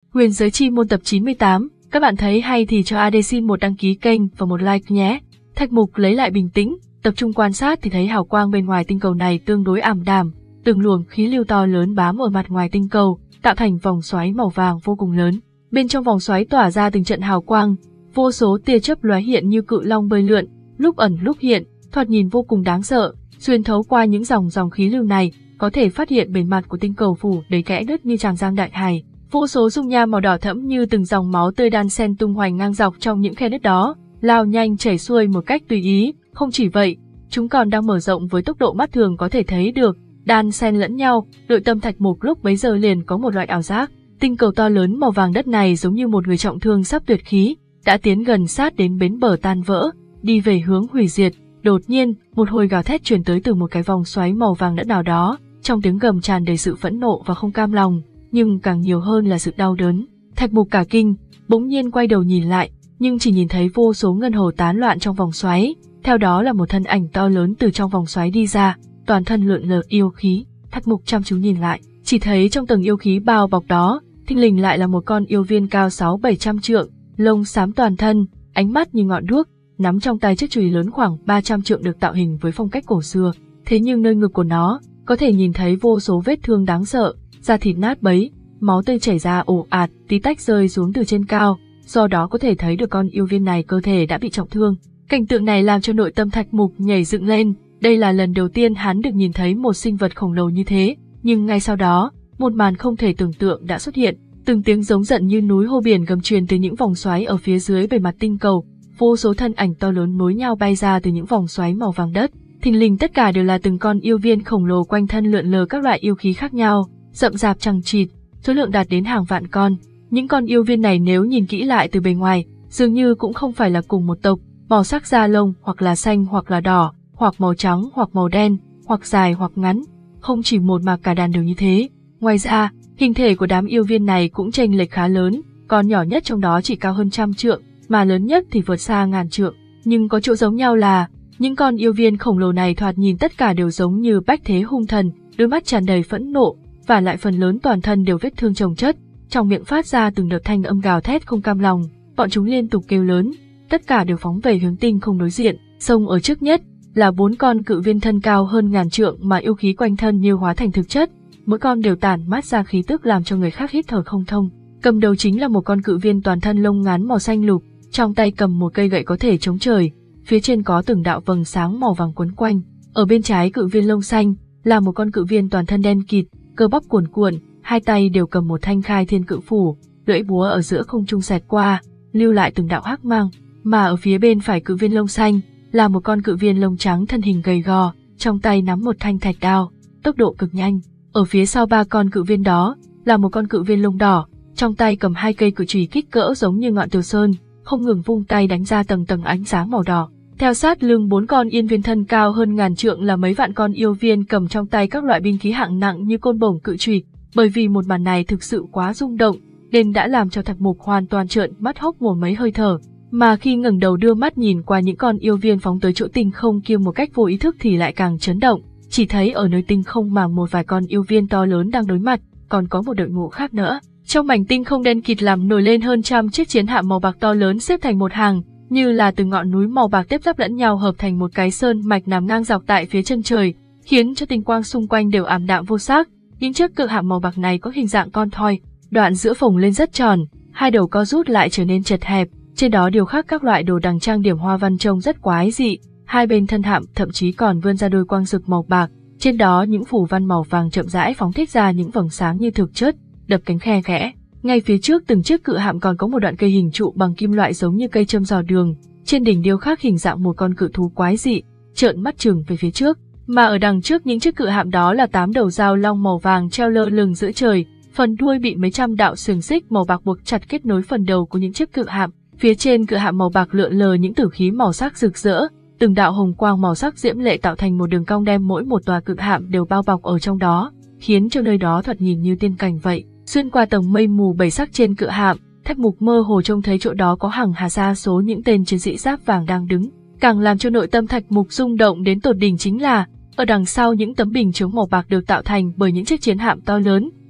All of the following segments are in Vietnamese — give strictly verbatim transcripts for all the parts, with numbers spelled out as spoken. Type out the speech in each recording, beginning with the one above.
Huyền Giới Chi Môn tập chín mươi tám, các bạn thấy hay thì cho a đê xin một đăng ký kênh và một like nhé. Thạch Mục lấy lại bình tĩnh, tập trung quan sát thì thấy hào quang bên ngoài tinh cầu này tương đối ảm đạm, từng luồng khí lưu to lớn bám ở mặt ngoài tinh cầu, tạo thành vòng xoáy màu vàng vô cùng lớn. Bên trong vòng xoáy tỏa ra từng trận hào quang, vô số tia chớp lóe hiện như cự long bơi lượn, lúc ẩn lúc hiện, thoạt nhìn vô cùng đáng sợ. Xuyên thấu qua những dòng dòng khí lưu này, có thể phát hiện bề mặt của tinh cầu phủ đầy kẽ nứt như tràn giang đại hải. Vô số dung nham màu đỏ thẫm như từng dòng máu tươi đan xen tung hoành ngang dọc trong những khe nứt đó, lao nhanh chảy xuôi một cách tùy ý. Không chỉ vậy, chúng còn đang mở rộng với tốc độ mắt thường có thể thấy được, đan xen lẫn nhau. Nội tâm Thạch Mục lúc bấy giờ liền có một loại ảo giác, tinh cầu to lớn màu vàng đất này giống như một người trọng thương sắp tuyệt khí, đã tiến gần sát đến bến bờ tan vỡ, đi về hướng hủy diệt. Đột nhiên, một hồi gào thét truyền tới từ một cái vòng xoáy màu vàng đất nào đó, trong tiếng gầm tràn đầy sự phẫn nộ và không cam lòng, nhưng càng nhiều hơn là sự đau đớn. Thạch Mục cả kinh, bỗng nhiên quay đầu nhìn lại, nhưng chỉ nhìn thấy vô số ngân hồ tán loạn trong vòng xoáy, theo đó là một thân ảnh to lớn từ trong vòng xoáy đi ra, toàn thân lượn lờ yêu khí. Thạch Mục chăm chú nhìn lại, chỉ thấy trong tầng yêu khí bao bọc đó, thình lình lại là một con yêu viên cao sáu bảy trăm trượng, lông xám toàn thân, ánh mắt như ngọn đuốc, nắm trong tay chiếc chùy lớn khoảng ba trăm trượng được tạo hình với phong cách cổ xưa. Thế nhưng nơi ngực của nó, có thể nhìn thấy vô số vết thương đáng sợ, da thịt nát bấy, máu tươi chảy ra ồ ạt, tí tách rơi xuống từ trên cao, do đó có thể thấy được con yêu viên này cơ thể đã bị trọng thương. Cảnh tượng này làm cho nội tâm Thạch Mục nhảy dựng lên, đây là lần đầu tiên hắn được nhìn thấy một sinh vật khổng lồ như thế, nhưng ngay sau đó, một màn không thể tưởng tượng đã xuất hiện, từng tiếng giống giận như núi hô biển gầm truyền từ những vòng xoáy ở phía dưới bề mặt tinh cầu, vô số thân ảnh to lớn nối nhau bay ra từ những vòng xoáy màu vàng đất, thình lình tất cả đều là từng con yêu viên khổng lồ quanh thân lượn lờ các loại yêu khí khác nhau, rậm rạp chằng chịt, số lượng đạt đến hàng vạn con. Những con yêu viên này nếu nhìn kỹ lại từ bề ngoài, dường như cũng không phải là cùng một tộc, màu sắc da lông hoặc là xanh hoặc là đỏ, hoặc màu trắng hoặc màu đen, hoặc dài hoặc ngắn, không chỉ một mà cả đàn đều như thế. Ngoài ra, hình thể của đám yêu viên này cũng chênh lệch khá lớn, con nhỏ nhất trong đó chỉ cao hơn trăm trượng, mà lớn nhất thì vượt xa ngàn trượng. Nhưng có chỗ giống nhau là, những con yêu viên khổng lồ này thoạt nhìn tất cả đều giống như bách thế hung thần, đôi mắt tràn đầy phẫn nộ, và lại phần lớn toàn thân đều vết thương chồng chất, trong miệng phát ra từng đợt thanh âm gào thét không cam lòng. Bọn chúng liên tục kêu lớn, tất cả đều phóng về hướng tinh không đối diện. Sông ở trước nhất là bốn con cự viên thân cao hơn ngàn trượng mà yêu khí quanh thân như hóa thành thực chất, mỗi con đều tản mát ra khí tức làm cho người khác hít thở không thông. Cầm đầu chính là một con cự viên toàn thân lông ngắn màu xanh lục, trong tay cầm một cây gậy có thể chống trời, phía trên có từng đạo vầng sáng màu vàng quấn quanh. Ở bên trái cự viên lông xanh là một con cự viên toàn thân đen kịt, cơ bắp cuồn cuộn, hai tay đều cầm một thanh khai thiên cự phủ, lưỡi búa ở giữa không trung xẹt qua, lưu lại từng đạo hắc mang. Mà ở phía bên phải cự viên lông xanh là một con cự viên lông trắng thân hình gầy gò, trong tay nắm một thanh thạch đao, tốc độ cực nhanh. Ở phía sau ba con cự viên đó là một con cự viên lông đỏ, trong tay cầm hai cây cự chùy kích cỡ giống như ngọn tiểu sơn, không ngừng vung tay đánh ra tầng tầng ánh sáng màu đỏ. Theo sát lưng bốn con yên viên thân cao hơn ngàn trượng là mấy vạn con yêu viên cầm trong tay các loại binh khí hạng nặng như côn bổng cự chùy. Bởi vì một màn này thực sự quá rung động, nên đã làm cho Thạch Mục hoàn toàn trợn mắt hốc mồm mấy hơi thở. Mà khi ngẩng đầu đưa mắt nhìn qua những con yêu viên phóng tới chỗ tinh không kia một cách vô ý thức thì lại càng chấn động. Chỉ thấy ở nơi tinh không mà một vài con yêu viên to lớn đang đối mặt, còn có một đội ngũ khác nữa. Trong mảnh tinh không đen kịt làm nổi lên hơn trăm chiếc chiến hạm màu bạc to lớn xếp thành một hàng, như là từng ngọn núi màu bạc tiếp giáp lẫn nhau hợp thành một cái sơn mạch nằm ngang dọc tại phía chân trời, khiến cho tinh quang xung quanh đều ảm đạm vô sắc. Những chiếc cự hạm màu bạc này có hình dạng con thoi, đoạn giữa phồng lên rất tròn, hai đầu co rút lại trở nên chật hẹp, trên đó điêu khắc các loại đồ đằng trang điểm hoa văn trông rất quái dị. Hai bên thân hạm thậm chí còn vươn ra đôi quang rực màu bạc, trên đó những phù văn màu vàng chậm rãi phóng thích ra những vầng sáng như thực chất, đập cánh khe khẽ. Ngay phía trước từng chiếc cự hạm còn có một đoạn cây hình trụ bằng kim loại giống như cây châm dò đường, trên đỉnh điêu khắc hình dạng một con cự thú quái dị, trợn mắt trừng về phía trước. Mà ở đằng trước những chiếc cự hạm đó là tám đầu dao long màu vàng treo lơ lửng giữa trời, phần đuôi bị mấy trăm đạo xiềng xích màu bạc buộc chặt kết nối phần đầu của những chiếc cự hạm. Phía trên cự hạm màu bạc lượn lờ những tử khí màu sắc rực rỡ, từng đạo hồng quang màu sắc diễm lệ tạo thành một đường cong đem mỗi một tòa cự hạm đều bao bọc ở trong đó, khiến cho nơi đó thoạt nhìn như tiên cảnh vậy. Xuyên qua tầng mây mù bảy sắc trên cự hạm, Thạch Mục mơ hồ trông thấy chỗ đó có hàng hà sa số những tên chiến sĩ giáp vàng đang đứng. Càng làm cho nội tâm Thạch Mục rung động đến tột đỉnh chính là, ở đằng sau những tấm bình chướng màu bạc được tạo thành bởi những chiếc chiến hạm to lớn,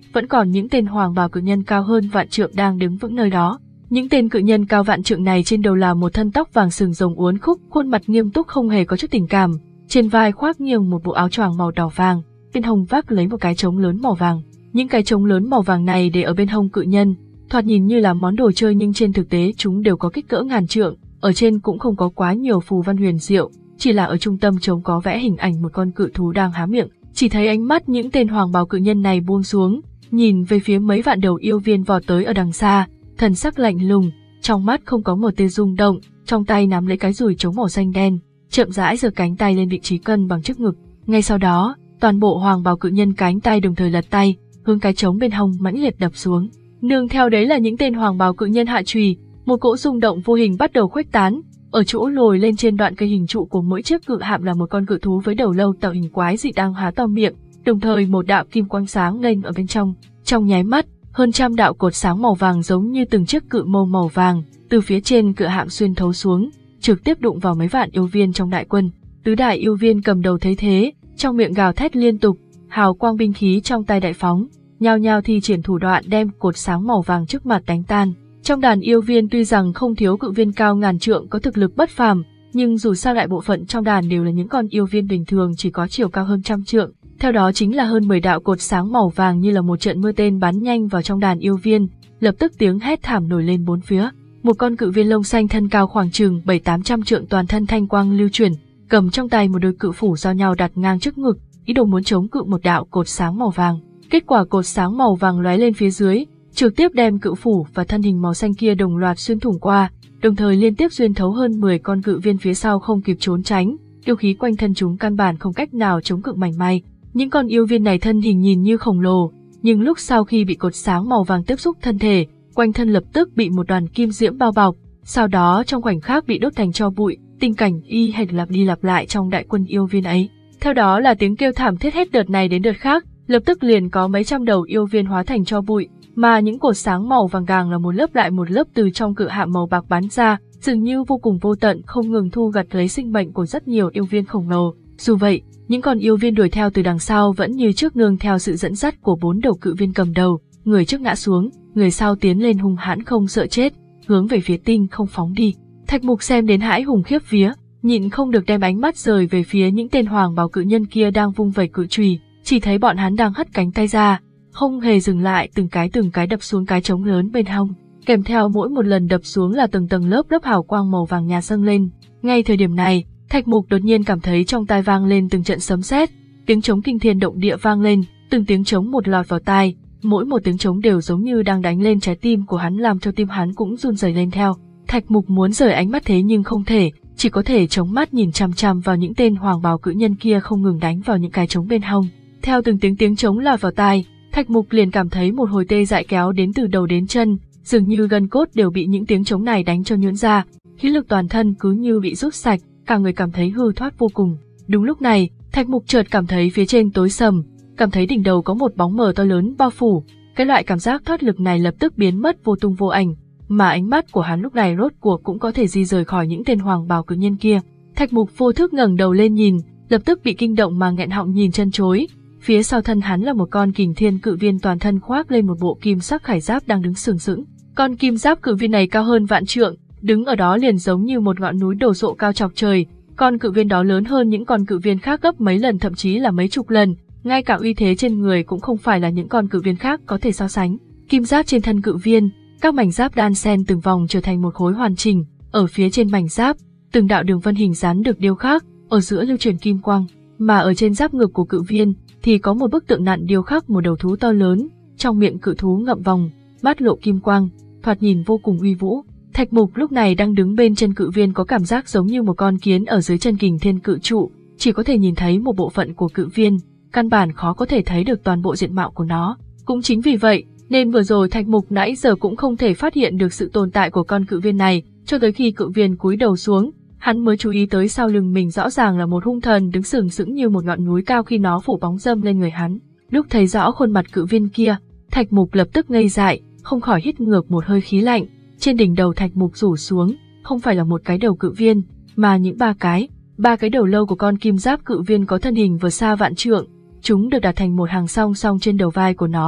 vẫn còn những tên hoàng bào cự nhân cao hơn vạn trượng đang đứng vững nơi đó. Những tên cự nhân cao vạn trượng này trên đầu là một thân tóc vàng sừng rồng uốn khúc, khuôn mặt nghiêm túc không hề có chút tình cảm, trên vai khoác nghiêng một bộ áo choàng màu đỏ vàng, bên hông vác lấy một cái trống lớn màu vàng. Những cái trống lớn màu vàng này để ở bên hông cự nhân, thoạt nhìn như là món đồ chơi nhưng trên thực tế chúng đều có kích cỡ ngàn trượng, ở trên cũng không có quá nhiều phù văn huyền diệu, chỉ là ở trung tâm trống có vẽ hình ảnh một con cự thú đang há miệng. Chỉ thấy ánh mắt những tên hoàng bào cự nhân này buông xuống, nhìn về phía mấy vạn đầu yêu viên vọt tới ở đằng xa, thần sắc lạnh lùng, trong mắt không có một tia rung động, trong tay nắm lấy cái dùi trống màu xanh đen, chậm rãi giơ cánh tay lên vị trí cân bằng trước ngực. Ngay sau đó, toàn bộ hoàng bào cự nhân cánh tay đồng thời lật tay, hướng cái trống bên hông mãnh liệt đập xuống. Nương theo đấy là những tên hoàng bào cự nhân hạ chùy, một cỗ rung động vô hình bắt đầu khuếch tán. Ở chỗ lồi lên trên đoạn cây hình trụ của mỗi chiếc cự hạm là một con cự thú với đầu lâu tạo hình quái dị đang há to miệng, đồng thời một đạo kim quang sáng lên ở bên trong. Trong nháy mắt, hơn trăm đạo cột sáng màu vàng giống như từng chiếc cự mâu màu vàng từ phía trên cự hạm xuyên thấu xuống, trực tiếp đụng vào mấy vạn yêu viên trong đại quân. Tứ đại yêu viên cầm đầu thấy thế, trong miệng gào thét liên tục, hào quang binh khí trong tay đại phóng, nhao nhao thi triển thủ đoạn đem cột sáng màu vàng trước mặt đánh tan. Trong đàn yêu viên tuy rằng không thiếu cự viên cao ngàn trượng có thực lực bất phàm, nhưng dù sao đại bộ phận trong đàn đều là những con yêu viên bình thường chỉ có chiều cao hơn trăm trượng. Theo đó chính là hơn mười đạo cột sáng màu vàng như là một trận mưa tên bắn nhanh vào trong đàn yêu viên, lập tức tiếng hét thảm nổi lên bốn phía. Một con cự viên lông xanh thân cao khoảng chừng bảy tám trăm trượng toàn thân thanh quang lưu chuyển, cầm trong tay một đôi cự phủ giao nhau đặt ngang trước ngực, ý đồ muốn chống cự một đạo cột sáng màu vàng. Kết quả cột sáng màu vàng lóe lên phía dưới, trực tiếp đem cự phủ và thân hình màu xanh kia đồng loạt xuyên thủng qua, đồng thời liên tiếp xuyên thấu hơn mười con cự viên phía sau không kịp trốn tránh, yêu khí quanh thân chúng căn bản không cách nào chống cự mảy may. Những con yêu viên này thân hình nhìn như khổng lồ, nhưng lúc sau khi bị cột sáng màu vàng tiếp xúc thân thể, quanh thân lập tức bị một đoàn kim diễm bao bọc, sau đó trong khoảnh khắc bị đốt thành tro bụi. Tình cảnh y hệt lặp đi lặp lại trong đại quân yêu viên ấy. Theo đó là tiếng kêu thảm thiết hết đợt này đến đợt khác, lập tức liền có mấy trăm đầu yêu viên hóa thành tro bụi, mà những cột sáng màu vàng càng là một lớp lại một lớp từ trong cự hạm màu bạc bắn ra, dường như vô cùng vô tận không ngừng thu gặt lấy sinh mệnh của rất nhiều yêu viên khổng lồ. Dù vậy, những con yêu viên đuổi theo từ đằng sau vẫn như trước nương theo sự dẫn dắt của bốn đầu cự viên cầm đầu, người trước ngã xuống, người sau tiến lên hung hãn không sợ chết, hướng về phía tinh không phóng đi. Thạch Mục xem đến hãi hùng khiếp vía, nhịn không được đem ánh mắt rời về phía những tên hoàng bào cự nhân kia đang vung vẩy cự chùy, chỉ thấy bọn hắn đang hất cánh tay ra, không hề dừng lại, từng cái từng cái đập xuống cái trống lớn bên hông, kèm theo mỗi một lần đập xuống là từng tầng lớp lớp hào quang màu vàng nhạt dâng lên. Ngay thời điểm này, Thạch Mục đột nhiên cảm thấy trong tai vang lên từng trận sấm sét, tiếng trống kinh thiên động địa vang lên, từng tiếng trống một lọt vào tai, mỗi một tiếng trống đều giống như đang đánh lên trái tim của hắn, làm cho tim hắn cũng run rẩy lên theo. Thạch Mục muốn rời ánh mắt thế nhưng không thể, chỉ có thể chống mắt nhìn chằm chằm vào những tên hoàng bào cự nhân kia không ngừng đánh vào những cái trống bên hông. Theo từng tiếng tiếng trống lọt vào tai, Thạch Mục liền cảm thấy một hồi tê dại kéo đến từ đầu đến chân, dường như gân cốt đều bị những tiếng trống này đánh cho nhũn ra, khí lực toàn thân cứ như bị rút sạch, cả người cảm thấy hư thoát vô cùng. Đúng lúc này, Thạch Mục chợt cảm thấy phía trên tối sầm, cảm thấy đỉnh đầu có một bóng mờ to lớn bao phủ, cái loại cảm giác thoát lực này lập tức biến mất vô tung vô ảnh, mà ánh mắt của hắn lúc này rốt cuộc cũng có thể di rời khỏi những tên hoàng bào cự nhân kia. Thạch Mục vô thức ngẩng đầu lên nhìn, lập tức bị kinh động mà nghẹn họng nhìn chân chối. Phía sau thân hắn là một con kình thiên cự viên toàn thân khoác lên một bộ kim sắc khải giáp đang đứng sừng sững. Con kim giáp cự viên này cao hơn vạn trượng, đứng ở đó liền giống như một ngọn núi đổ sộ cao chọc trời. Con cự viên đó lớn hơn những con cự viên khác gấp mấy lần, thậm chí là mấy chục lần, ngay cả uy thế trên người cũng không phải là những con cự viên khác có thể so sánh. Kim giáp trên thân cự viên, các mảnh giáp đan xen từng vòng trở thành một khối hoàn chỉnh, ở phía trên mảnh giáp, từng đạo đường vân hình dáng được điêu khắc, ở giữa lưu truyền kim quang, mà ở trên giáp ngực của cự viên thì có một bức tượng nặn điêu khắc một đầu thú to lớn, trong miệng cự thú ngậm vòng, mắt lộ kim quang, thoạt nhìn vô cùng uy vũ. Thạch Mục lúc này đang đứng bên chân cự viên có cảm giác giống như một con kiến ở dưới chân kình thiên cự trụ, chỉ có thể nhìn thấy một bộ phận của cự viên, căn bản khó có thể thấy được toàn bộ diện mạo của nó. Cũng chính vì vậy, nên vừa rồi Thạch Mục nãy giờ cũng không thể phát hiện được sự tồn tại của con cự viên này, cho tới khi cự viên cúi đầu xuống, hắn mới chú ý tới sau lưng mình rõ ràng là một hung thần đứng sừng sững như một ngọn núi cao khi nó phủ bóng râm lên người hắn. Lúc thấy rõ khuôn mặt cự viên kia, Thạch Mục lập tức ngây dại, không khỏi hít ngược một hơi khí lạnh. Trên đỉnh đầu Thạch Mục rủ xuống, không phải là một cái đầu cự viên, mà những ba cái, ba cái đầu lâu của con kim giáp cự viên có thân hình vừa xa vạn trượng, chúng được đặt thành một hàng song song trên đầu vai của nó,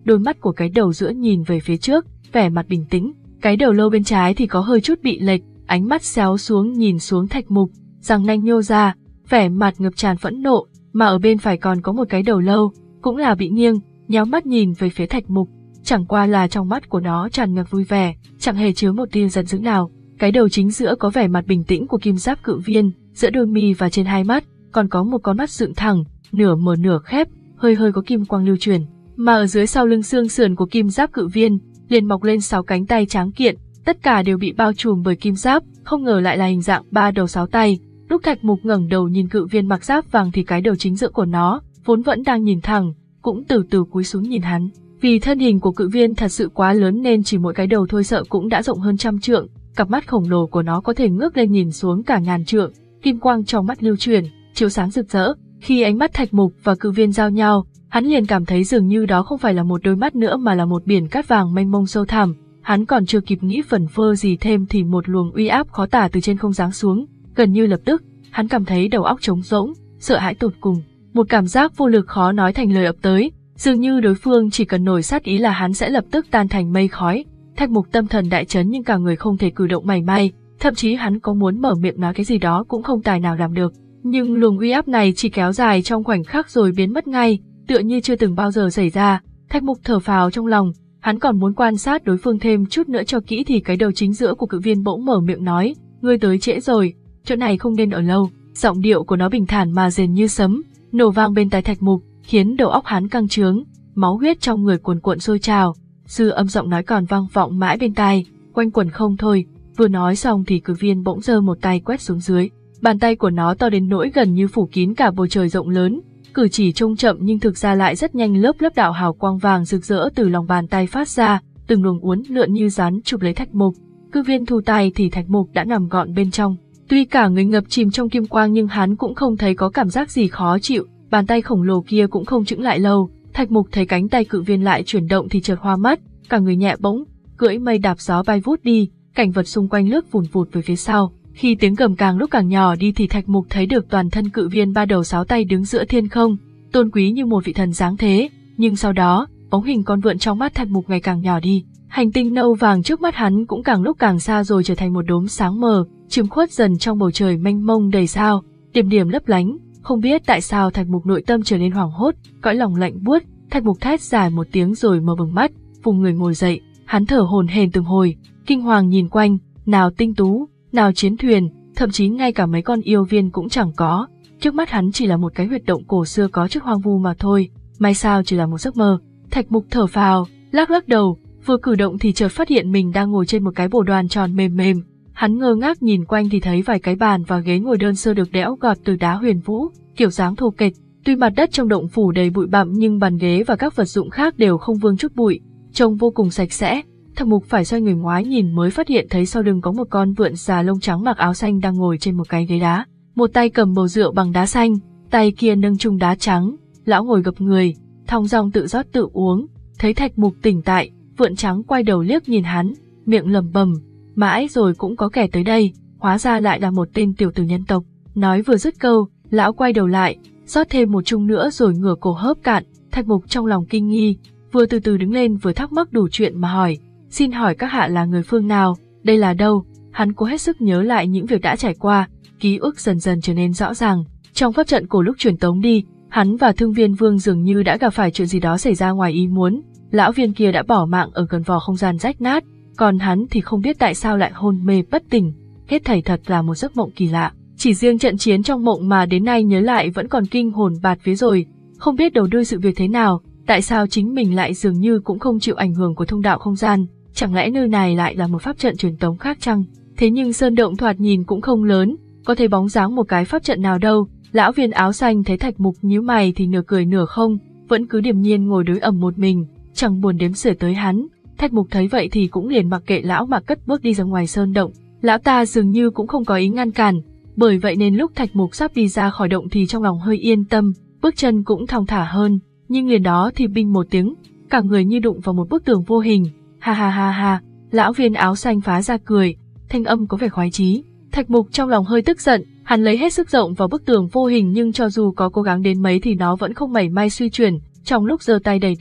đôi mắt của cái đầu giữa nhìn về phía trước, vẻ mặt bình tĩnh. Cái đầu lâu bên trái thì có hơi chút bị lệch, ánh mắt xéo xuống nhìn xuống Thạch Mục, răng nanh nhô ra, vẻ mặt ngập tràn phẫn nộ, mà ở bên phải còn có một cái đầu lâu, cũng là bị nghiêng, nhéo mắt nhìn về phía Thạch Mục, chẳng qua là trong mắt của nó tràn ngập vui vẻ, chẳng hề chứa một tia giận dữ nào. Cái đầu chính giữa có vẻ mặt bình tĩnh của kim giáp cự viên, giữa đôi mi và trên hai mắt, còn có một con mắt dựng thẳng, nửa mở nửa khép, hơi hơi có kim quang lưu truyền, mà ở dưới sau lưng xương sườn của kim giáp cự viên, liền mọc lên sáu cánh tay tráng kiện, tất cả đều bị bao trùm bởi kim giáp, không ngờ lại là hình dạng ba đầu sáu tay. Lúc Thạch Mục ngẩng đầu nhìn cự viên mặc giáp vàng thì cái đầu chính giữa của nó, vốn vẫn đang nhìn thẳng, cũng từ từ cúi xuống nhìn hắn. Vì thân hình của cự viên thật sự quá lớn nên chỉ mỗi cái đầu thôi sợ cũng đã rộng hơn trăm trượng, cặp mắt khổng lồ của nó có thể ngước lên nhìn xuống cả ngàn trượng, kim quang trong mắt lưu truyền, chiếu sáng rực rỡ. Khi ánh mắt Thạch Mục và cự viên giao nhau, hắn liền cảm thấy dường như đó không phải là một đôi mắt nữa mà là một biển cát vàng mênh mông sâu thẳm. Hắn còn chưa kịp nghĩ phần vơ gì thêm thì một luồng uy áp khó tả từ trên không giáng xuống, gần như lập tức, hắn cảm thấy đầu óc trống rỗng, sợ hãi tột cùng, một cảm giác vô lực khó nói thành lời ập tới, dường như đối phương chỉ cần nổi sát ý là hắn sẽ lập tức tan thành mây khói. Thạch Mục tâm thần đại chấn nhưng cả người không thể cử động mảy may, thậm chí hắn có muốn mở miệng nói cái gì đó cũng không tài nào làm được. Nhưng luồng uy áp này chỉ kéo dài trong khoảnh khắc rồi biến mất ngay, tựa như chưa từng bao giờ xảy ra. Thạch Mục thở phào trong lòng, hắn còn muốn quan sát đối phương thêm chút nữa cho kỹ thì cái đầu chính giữa của cự viên bỗng mở miệng nói, ngươi tới trễ rồi, chỗ này không nên ở lâu. Giọng điệu của nó bình thản mà rền như sấm, nổ vang bên tai Thạch Mục, khiến đầu óc hắn căng trướng, máu huyết trong người cuồn cuộn sôi trào. Dư âm giọng nói còn vang vọng mãi bên tai, quanh quẩn không thôi. Vừa nói xong thì cự viên bỗng giơ một tay quét xuống dưới, bàn tay của nó to đến nỗi gần như phủ kín cả bầu trời rộng lớn, cử chỉ trông chậm nhưng thực ra lại rất nhanh, lớp lớp đạo hào quang vàng rực rỡ từ lòng bàn tay phát ra, từng luồng uốn lượn như rắn chụp lấy Thạch Mục. Cự viên thu tay thì Thạch Mục đã nằm gọn bên trong. Tuy cả người ngập chìm trong kim quang nhưng hắn cũng không thấy có cảm giác gì khó chịu, bàn tay khổng lồ kia cũng không chững lại lâu. Thạch Mục thấy cánh tay cự viên lại chuyển động thì chợt hoa mắt, cả người nhẹ bỗng, cưỡi mây đạp gió bay vút đi, cảnh vật xung quanh lướt vùn vụt về phía sau. Khi tiếng gầm càng lúc càng nhỏ đi thì Thạch Mục thấy được toàn thân cự viên ba đầu sáu tay đứng giữa thiên không, tôn quý như một vị thần dáng thế. Nhưng sau đó, bóng hình con vượn trong mắt Thạch Mục ngày càng nhỏ đi, hành tinh nâu vàng trước mắt hắn cũng càng lúc càng xa rồi trở thành một đốm sáng mờ, chiếm khuất dần trong bầu trời mênh mông đầy sao, điểm điểm lấp lánh. Không biết tại sao Thạch Mục nội tâm trở nên hoảng hốt, cõi lòng lạnh buốt. Thạch Mục thét dài một tiếng rồi mở bừng mắt, vùng người ngồi dậy, hắn thở hổn hển từng hồi, kinh hoàng nhìn quanh, nào tinh tú, nào chiến thuyền, thậm chí ngay cả mấy con yêu viên cũng chẳng có. Trước mắt hắn chỉ là một cái huyệt động cổ xưa có chút hoang vu mà thôi, may sao chỉ là một giấc mơ. Thạch Mục thở phào, lắc lắc đầu, vừa cử động thì chợt phát hiện mình đang ngồi trên một cái bồ đoàn tròn mềm mềm. Hắn ngơ ngác nhìn quanh thì thấy vài cái bàn và ghế ngồi đơn sơ được đẽo gọt từ đá huyền vũ, kiểu dáng thô kệch. Tuy mặt đất trong động phủ đầy bụi bặm nhưng bàn ghế và các vật dụng khác đều không vương chút bụi, trông vô cùng sạch sẽ. Thạch Mục phải xoay người ngoái nhìn mới phát hiện thấy sau lưng có một con vượn già lông trắng mặc áo xanh đang ngồi trên một cái ghế đá, một tay cầm bầu rượu bằng đá xanh, tay kia nâng chung đá trắng. Lão ngồi gập người, thong dong tự rót tự uống. Thấy Thạch Mục tỉnh tại, vượn trắng quay đầu liếc nhìn hắn, miệng lẩm bẩm, mãi rồi cũng có kẻ tới đây, hóa ra lại là một tên tiểu tử nhân tộc. Nói vừa dứt câu, lão quay đầu lại, rót thêm một chung nữa rồi ngửa cổ hớp cạn. Thạch Mục trong lòng kinh nghi, vừa từ từ đứng lên vừa thắc mắc đủ chuyện mà hỏi, xin hỏi các hạ là người phương nào, đây là đâu? Hắn cố hết sức nhớ lại những việc đã trải qua, ký ức dần dần trở nên rõ ràng. Trong pháp trận cổ lúc truyền tống đi, hắn và Thương Viên Vương dường như đã gặp phải chuyện gì đó xảy ra ngoài ý muốn, lão viên kia đã bỏ mạng ở gần vỏ không gian rách nát, còn hắn thì không biết tại sao lại hôn mê bất tỉnh. Hết thảy thật là một giấc mộng kỳ lạ. Chỉ riêng trận chiến trong mộng mà đến nay nhớ lại vẫn còn kinh hồn bạt vía rồi, không biết đầu đuôi sự việc thế nào, tại sao chính mình lại dường như cũng không chịu ảnh hưởng của thông đạo không gian, chẳng lẽ nơi này lại là một pháp trận truyền tống khác chăng? Thế nhưng sơn động thoạt nhìn cũng không lớn, có thấy bóng dáng một cái pháp trận nào đâu. Lão viên áo xanh thấy Thạch Mục nhíu mày thì nửa cười nửa không, vẫn cứ điềm nhiên ngồi đối ẩm một mình, chẳng buồn đếm xỉa tới hắn. Thạch Mục thấy vậy thì cũng liền mặc kệ lão mà cất bước đi ra ngoài sơn động. Lão ta dường như cũng không có ý ngăn cản, bởi vậy nên lúc Thạch Mục sắp đi ra khỏi động thì trong lòng hơi yên tâm, bước chân cũng thong thả hơn. Nhưng liền đó thì binh một tiếng, cả người như đụng vào một bức tường vô hình. Ha ha ha ha, lão viên áo xanh phá ra cười, thanh âm có vẻ khoái chí. Thạch Mục trong lòng hơi tức giận, hắn lấy hết sức rộng vào bức tường vô hình nhưng cho dù có cố gắng đến mấy thì nó vẫn không mảy may suy chuyển. Trong lúc giơ tay đẩy đẩy,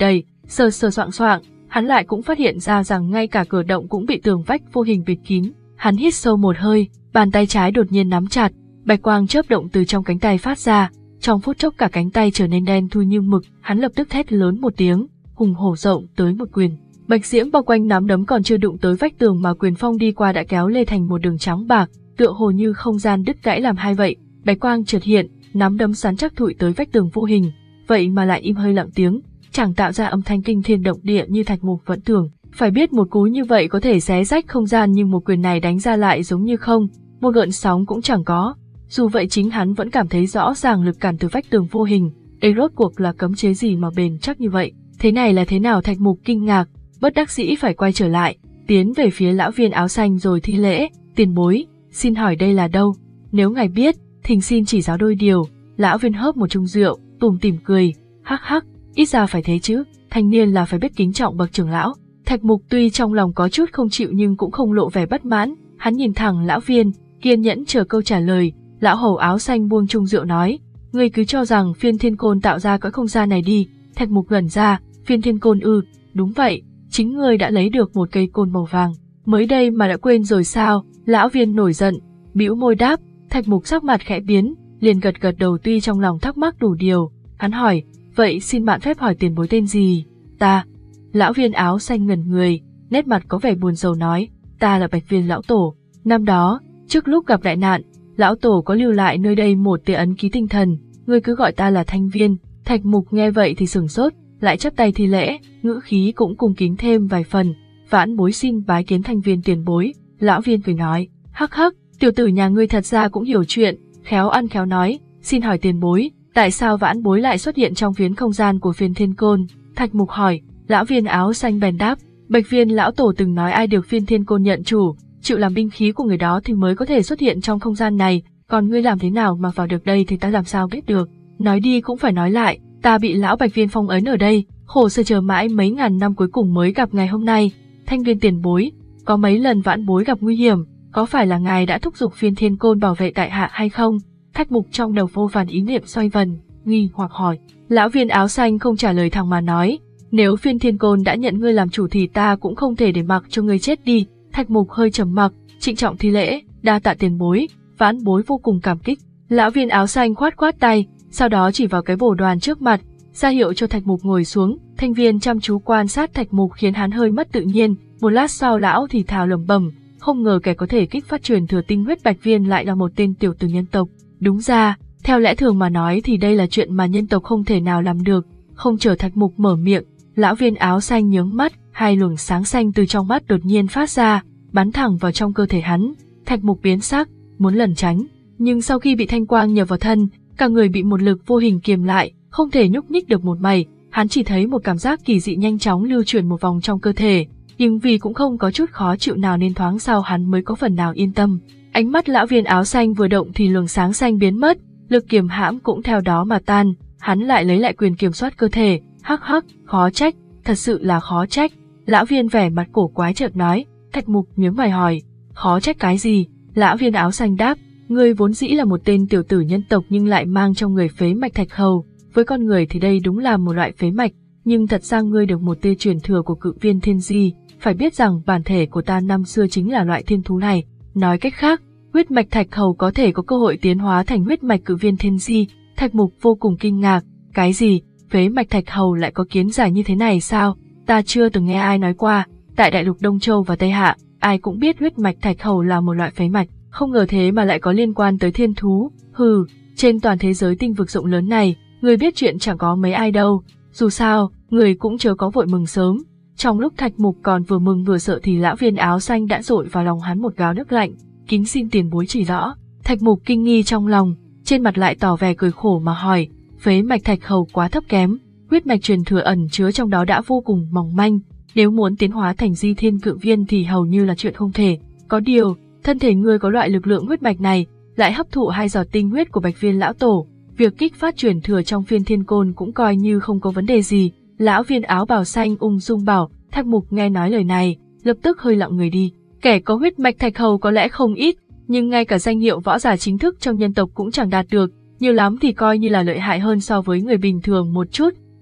Sờ sờ soạng soạng, hắn lại cũng phát hiện ra rằng ngay cả cửa động cũng bị tường vách vô hình bịt kín. Hắn hít sâu một hơi, bàn tay trái đột nhiên nắm chặt, bạch quang chớp động từ trong cánh tay phát ra, trong phút chốc cả cánh tay trở nên đen thui như mực, hắn lập tức thét lớn một tiếng, hùng hổ rộng tới một quyền. Bạch diễm bao quanh nắm đấm còn chưa đụng tới vách tường mà quyền phong đi qua đã kéo lê thành một đường trắng bạc, tựa hồ như không gian đứt gãy làm hai vậy. Bạch quang chợt hiện, nắm đấm sắn chắc thụi tới vách tường vô hình, vậy mà lại im hơi lặng tiếng, chẳng tạo ra âm thanh kinh thiên động địa như Thạch Mục vẫn tưởng. Phải biết một cú như vậy có thể xé rách không gian, nhưng một quyền này đánh ra lại giống như không, một gợn sóng cũng chẳng có. Dù vậy chính hắn vẫn cảm thấy rõ ràng lực cản từ vách tường vô hình, đây rốt cuộc là cấm chế gì mà bền chắc như vậy. Thế này là thế nào? Thạch Mục kinh ngạc, bất đắc dĩ phải quay trở lại, tiến về phía lão viên áo xanh rồi thi lễ, tiền bối, xin hỏi đây là đâu? Nếu ngài biết, thỉnh xin chỉ giáo đôi điều. Lão viên hớp một chung rượu, tủm tỉm cười, hắc hắc, ít ra phải thế chứ, thanh niên là phải biết kính trọng bậc trưởng lão. Thạch Mục tuy trong lòng có chút không chịu nhưng cũng không lộ vẻ bất mãn, hắn nhìn thẳng lão viên, kiên nhẫn chờ câu trả lời. Lão hầu áo xanh buông chung rượu nói, ngươi cứ cho rằng phiên thiên côn tạo ra cõi không gian này đi. Thạch Mục ngẩn ra, phiên thiên côn ư? Đúng vậy, chính ngươi đã lấy được một cây côn màu vàng, mới đây mà đã quên rồi sao? Lão viên nổi giận, bĩu môi đáp. Thạch Mục sắc mặt khẽ biến, liền gật gật đầu, tuy trong lòng thắc mắc đủ điều. Hắn hỏi, vậy xin bạn phép hỏi tiền bối tên gì? Ta. Lão viên áo xanh ngẩn người, nét mặt có vẻ buồn rầu nói, ta là Bạch Viên lão tổ. Năm đó, trước lúc gặp đại nạn, lão tổ có lưu lại nơi đây một tia ấn ký tinh thần, ngươi cứ gọi ta là Thanh Viên. Thạch Mục nghe vậy thì sửng sốt, lại chắp tay thi lễ, ngữ khí cũng cung kính thêm vài phần, vãn bối xin bái kiến Thanh Viên tiền bối. Lão viên cười nói, hắc hắc, tiểu tử nhà ngươi thật ra cũng hiểu chuyện, khéo ăn khéo nói, xin hỏi tiền bối, tại sao vãn bối lại xuất hiện trong phiến không gian của phiên thiên côn? Thạch Mục hỏi. Lão viên áo xanh bèn đáp, Bạch Viên lão tổ từng nói ai được phiên thiên côn nhận chủ, chịu làm binh khí của người đó thì mới có thể xuất hiện trong không gian này, còn ngươi làm thế nào mà vào được đây thì ta làm sao biết được. Nói đi cũng phải nói lại, ta bị lão Bạch Viên phong ấn ở đây, khổ sở chờ mãi mấy ngàn năm cuối cùng mới gặp ngày hôm nay. Thanh Viên tiền bối, có mấy lần vãn bối gặp nguy hiểm, có phải là ngài đã thúc giục phiên thiên côn bảo vệ tại hạ hay không? Thạch Mục trong đầu vô vàn ý niệm xoay vần, nghi hoặc hỏi. Lão viên áo xanh không trả lời thẳng mà nói, nếu phiên thiên côn đã nhận ngươi làm chủ thì ta cũng không thể để mặc cho ngươi chết đi. Thạch Mục hơi trầm mặc, trịnh trọng thi lễ, đa tạ tiền bối, vãn bối vô cùng cảm kích. Lão viên áo xanh khoát khoát tay, sau đó chỉ vào cái bồ đoàn trước mặt, ra hiệu cho Thạch Mục ngồi xuống. Thanh Viên chăm chú quan sát Thạch Mục khiến hắn hơi mất tự nhiên, một lát sau lão thì thào lẩm bẩm, không ngờ kẻ có thể kích phát truyền thừa tinh huyết Bạch Viên lại là một tên tiểu tử nhân tộc. Đúng ra, theo lẽ thường mà nói thì đây là chuyện mà nhân tộc không thể nào làm được. Không chờ Thạch Mục mở miệng, lão viên áo xanh nhướng mắt, hai luồng sáng xanh từ trong mắt đột nhiên phát ra, bắn thẳng vào trong cơ thể hắn. Thạch Mục biến sắc, muốn lẩn tránh, nhưng sau khi bị thanh quang nhập vào thân, cả người bị một lực vô hình kiềm lại, không thể nhúc nhích được một mảy. Hắn chỉ thấy một cảm giác kỳ dị nhanh chóng lưu chuyển một vòng trong cơ thể, nhưng vì cũng không có chút khó chịu nào nên thoáng sau hắn mới có phần nào yên tâm. Ánh mắt lão viên áo xanh vừa động thì luồng sáng xanh biến mất, lực kiềm hãm cũng theo đó mà tan. Hắn lại lấy lại quyền kiểm soát cơ thể. Hắc hắc, khó trách, thật sự là khó trách. Lão viên vẻ mặt cổ quái chợt nói. Thạch Mục nhướng mày hỏi, khó trách cái gì? Lão viên áo xanh đáp, ngươi vốn dĩ là một tên tiểu tử nhân tộc nhưng lại mang trong người phế mạch thạch hầu. Với con người thì đây đúng là một loại phế mạch, nhưng thật ra ngươi được một tia truyền thừa của cự viên thiên di. Phải biết rằng bản thể của ta năm xưa chính là loại thiên thú này. Nói cách khác, huyết mạch thạch hầu có thể có cơ hội tiến hóa thành huyết mạch cự viên thiên di. Thạch Mục vô cùng kinh ngạc, cái gì? Phế mạch thạch hầu lại có kiến giải như thế này sao? Ta chưa từng nghe ai nói qua. Tại đại lục Đông Châu và Tây Hạ, ai cũng biết huyết mạch thạch hầu là một loại phế mạch, không ngờ thế mà lại có liên quan tới thiên thú. Hừ, trên toàn thế giới tinh vực rộng lớn này, người biết chuyện chẳng có mấy ai đâu. Dù sao, người cũng chớ có vội mừng sớm. Trong lúc Thạch Mục còn vừa mừng vừa sợ thì lão viên áo xanh đã dội vào lòng hắn một gáo nước lạnh. Kính xin tiền bối chỉ rõ. Thạch Mục kinh nghi trong lòng, trên mặt lại tỏ vẻ cười khổ mà hỏi, phế mạch thạch hầu quá thấp kém, huyết mạch truyền thừa ẩn chứa trong đó đã vô cùng mỏng manh, nếu muốn tiến hóa thành di thiên cự viên thì hầu như là chuyện không thể. Có điều, thân thể ngươi có loại lực lượng huyết mạch này, lại hấp thụ hai giọt tinh huyết của Bạch Viên lão tổ, việc kích phát truyền thừa trong phiên thiên côn cũng coi như không có vấn đề gì. Lão viên áo bào xanh ung dung bảo. Thạch Mục nghe nói lời này, lập tức hơi lặng người đi. Kẻ có huyết mạch thạch hầu có lẽ không ít, nhưng ngay cả danh hiệu võ giả chính thức trong nhân tộc cũng chẳng đạt được, nhiều lắm thì coi như là lợi hại hơn so với người bình thường một chút.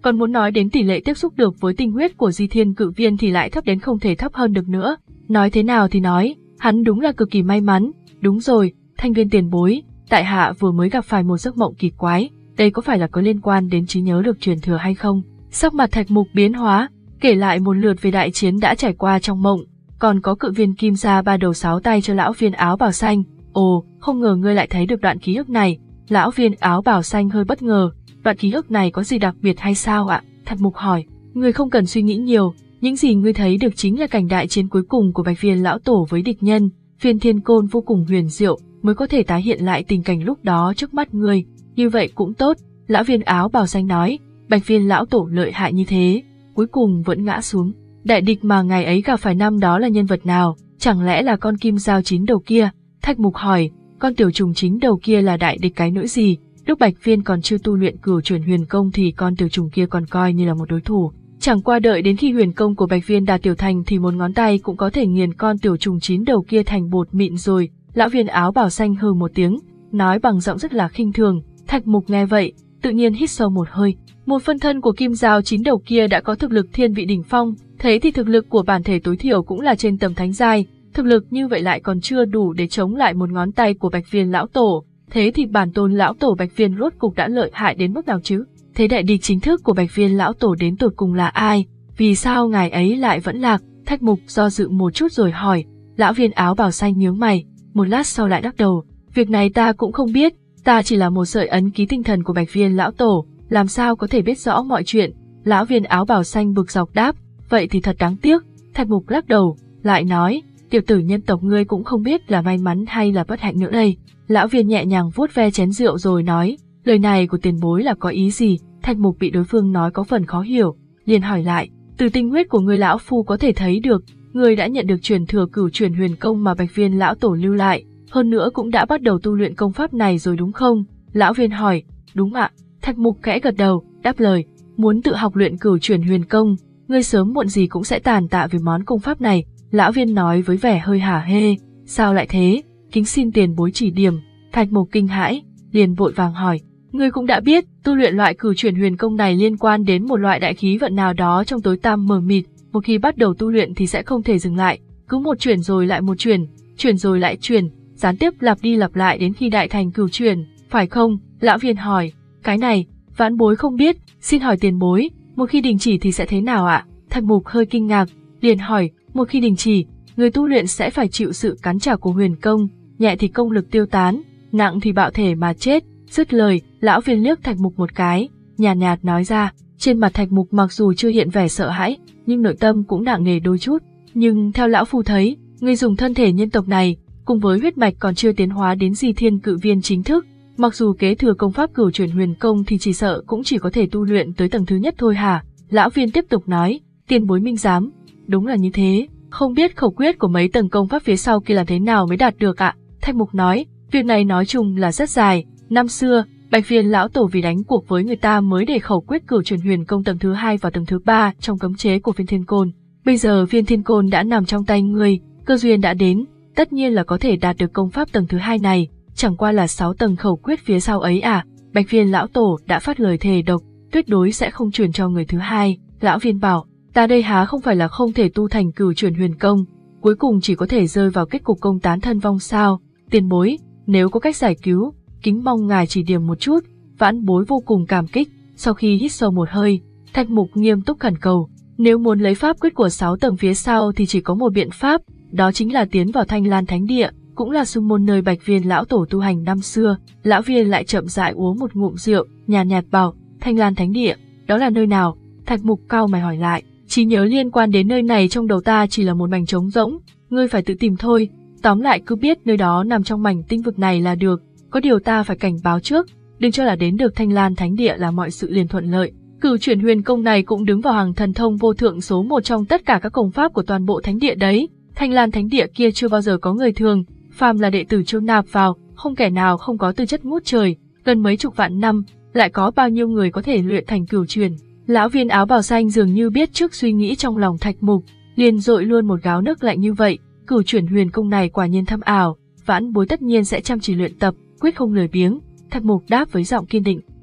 Còn muốn nói đến tỷ lệ tiếp xúc được với tinh huyết của Di Thiên Cự Viên thì lại thấp đến không thể thấp hơn được nữa. Nói thế nào thì nói, hắn đúng là cực kỳ may mắn. Đúng rồi, Thanh Viên tiền bối, tại hạ vừa mới gặp phải một giấc mộng kỳ quái, đây có phải là có liên quan đến trí nhớ được truyền thừa hay không? Sắc mặt Thạch Mục biến hóa, kể lại một lượt về đại chiến đã trải qua trong mộng, còn có cự viên kim ra ba đầu sáu tay cho lão viên áo bào xanh. Ồ, không ngờ ngươi lại thấy được đoạn ký ức này. Lão viên áo bào xanh hơi bất ngờ, đoạn ký ức này có gì đặc biệt hay sao ạ? Thạch Mục hỏi. Ngươi không cần suy nghĩ nhiều, những gì ngươi thấy được chính là cảnh đại chiến cuối cùng của Bạch Viên lão tổ với địch nhân. Viên thiên côn vô cùng huyền diệu, mới có thể tái hiện lại tình cảnh lúc đó trước mắt ngươi. Như vậy cũng tốt, lão viên áo bào xanh nói. Bạch Viên lão tổ lợi hại như thế, cuối cùng vẫn ngã xuống. Đại địch mà ngày ấy gặp phải năm đó là nhân vật nào? Chẳng lẽ là con kim dao chín đầu kia? Thạch Mục hỏi. Con tiểu trùng chín đầu kia là đại địch cái nỗi gì? Lúc Bạch Viên còn chưa tu luyện Cửu Chuyển Huyền Công thì con tiểu trùng kia còn coi như là một đối thủ. Chẳng qua đợi đến khi huyền công của Bạch Viên đạt tiểu thành thì một ngón tay cũng có thể nghiền con tiểu trùng chín đầu kia thành bột mịn rồi. Lão viên áo bào xanh hừ một tiếng, nói bằng giọng rất là khinh thường. Thạch Mục nghe vậy, tự nhiên hít sâu một hơi. Một phân thân của kim dao chín đầu kia đã có thực lực thiên vị đỉnh phong, thế thì thực lực của bản thể tối thiểu cũng là trên tầm thánh giai. Thực lực như vậy lại còn chưa đủ để chống lại một ngón tay của Bạch Viên lão tổ. Thế thì bản tôn lão tổ Bạch Viên rốt cục đã lợi hại đến mức nào chứ? Thế đại địch chính thức của Bạch Viên lão tổ đến tột cùng là ai? Vì sao ngài ấy lại vẫn lạc? Thạch Mục do dự một chút rồi hỏi. Lão viên áo bào xanh nhướng mày, một lát sau lại đắc đầu. Việc này ta cũng không biết, ta chỉ là một sợi ấn ký tinh thần của Bạch Viên lão tổ, làm sao có thể biết rõ mọi chuyện? Lão viên áo bào xanh bực dọc đáp. Vậy thì thật đáng tiếc. Thạch Mục lắc đầu, lại nói. Tiểu tử nhân tộc ngươi cũng không biết là may mắn hay là bất hạnh nữa đây. Lão viên nhẹ nhàng vuốt ve chén rượu rồi nói, lời này của tiền bối là có ý gì? Thạch Mục bị đối phương nói có phần khó hiểu, liền hỏi lại, từ tinh huyết của người lão phu có thể thấy được, người đã nhận được truyền thừa Cửu Chuyển Huyền Công mà Bạch Viên lão tổ lưu lại, hơn nữa cũng đã bắt đầu tu luyện công pháp này rồi đúng không? Lão viên hỏi, đúng ạ. Thạch Mục khẽ gật đầu, đáp lời, muốn tự học luyện Cửu Chuyển Huyền Công, ngươi sớm muộn gì cũng sẽ tàn tạ vì món công pháp này. Lão viên nói với vẻ hơi hả hê, sao lại thế? Kính xin tiền bối chỉ điểm. Thạch Mục kinh hãi, liền vội vàng hỏi, ngươi cũng đã biết, tu luyện loại Cửu Chuyển Huyền Công này liên quan đến một loại đại khí vận nào đó trong tối tăm mờ mịt, một khi bắt đầu tu luyện thì sẽ không thể dừng lại, cứ một chuyển rồi lại một chuyển, chuyển rồi lại chuyển, gián tiếp lặp đi lặp lại đến khi đại thành cửu chuyển, phải không? Lão viên hỏi, cái này, vãn bối không biết, xin hỏi tiền bối, một khi đình chỉ thì sẽ thế nào ạ? Thạch Mục hơi kinh ngạc, liền hỏi, một khi đình chỉ, người tu luyện sẽ phải chịu sự cắn trả của huyền công, nhẹ thì công lực tiêu tán, nặng thì bạo thể mà chết. Dứt lời, lão viên liếc Thạch Mục một cái, nhàn nhạt, nhạt nói ra. Trên mặt Thạch Mục mặc dù chưa hiện vẻ sợ hãi, nhưng nội tâm cũng nặng nề đôi chút. Nhưng theo lão phu thấy, người dùng thân thể nhân tộc này, cùng với huyết mạch còn chưa tiến hóa đến Di Thiên Cự Viên chính thức, mặc dù kế thừa công pháp Cửu Chuyển Huyền Công thì chỉ sợ cũng chỉ có thể tu luyện tới tầng thứ nhất thôi hả? Lão viên tiếp tục nói, tiền bối minh giám, đúng là như thế, không biết khẩu quyết của mấy tầng công pháp phía sau kia làm thế nào mới đạt được ạ? Thạch Mục nói, việc này nói chung là rất dài, năm xưa, Bạch Viên lão tổ vì đánh cuộc với người ta mới để khẩu quyết Cửu Chuyển Huyền Công tầng thứ hai và tầng thứ ba trong cấm chế của Viên Thiên Côn. Bây giờ Viên Thiên Côn đã nằm trong tay ngươi, cơ duyên đã đến, tất nhiên là có thể đạt được công pháp tầng thứ hai này, chẳng qua là sáu tầng khẩu quyết phía sau ấy à? Bạch Viên lão tổ đã phát lời thề độc, tuyệt đối sẽ không truyền cho người thứ hai. Lão viên bảo, ta đây há không phải là không thể tu thành Cửu Chuyển Huyền Công, cuối cùng chỉ có thể rơi vào kết cục công tán thân vong sao? Tiền bối, nếu có cách giải cứu, kính mong ngài chỉ điểm một chút, vãn bối vô cùng cảm kích. Sau khi hít sâu một hơi, Thạch Mục nghiêm túc khẩn cầu, nếu muốn lấy pháp quyết của sáu tầng phía sau thì chỉ có một biện pháp, đó chính là tiến vào Thanh Lan Thánh Địa, cũng là sư môn nơi Bạch Viên lão tổ tu hành năm xưa. Lão viên lại chậm rãi uống một ngụm rượu, nhàn nhạt, nhạt bảo, Thanh Lan Thánh Địa, đó là nơi nào? Thạch Mục cau mày hỏi lại, trí nhớ liên quan đến nơi này trong đầu ta chỉ là một mảnh trống rỗng, ngươi phải tự tìm thôi. Tóm lại cứ biết nơi đó nằm trong mảnh tinh vực này là được, có điều ta phải cảnh báo trước, đừng cho là đến được Thanh Lan Thánh Địa là mọi sự liền thuận lợi. Cửu Chuyển Huyền Công này cũng đứng vào hàng thần thông vô thượng số một trong tất cả các công pháp của toàn bộ thánh địa đấy. Thanh Lan Thánh Địa kia chưa bao giờ có người thường, phàm là đệ tử chiêu nạp vào, không kẻ nào không có tư chất ngút trời, gần mấy chục vạn năm, lại có bao nhiêu người có thể luyện thành cửu chuyển. Lão viên áo bào xanh dường như biết trước suy nghĩ trong lòng Thạch Mục, liền dội luôn một gáo nước lạnh như vậy. Cửu Chuyển Huyền Công này quả nhiên thâm ảo, vãn bối tất nhiên sẽ chăm chỉ luyện tập, quyết không lười biếng. Thạch Mục đáp với giọng kiên định.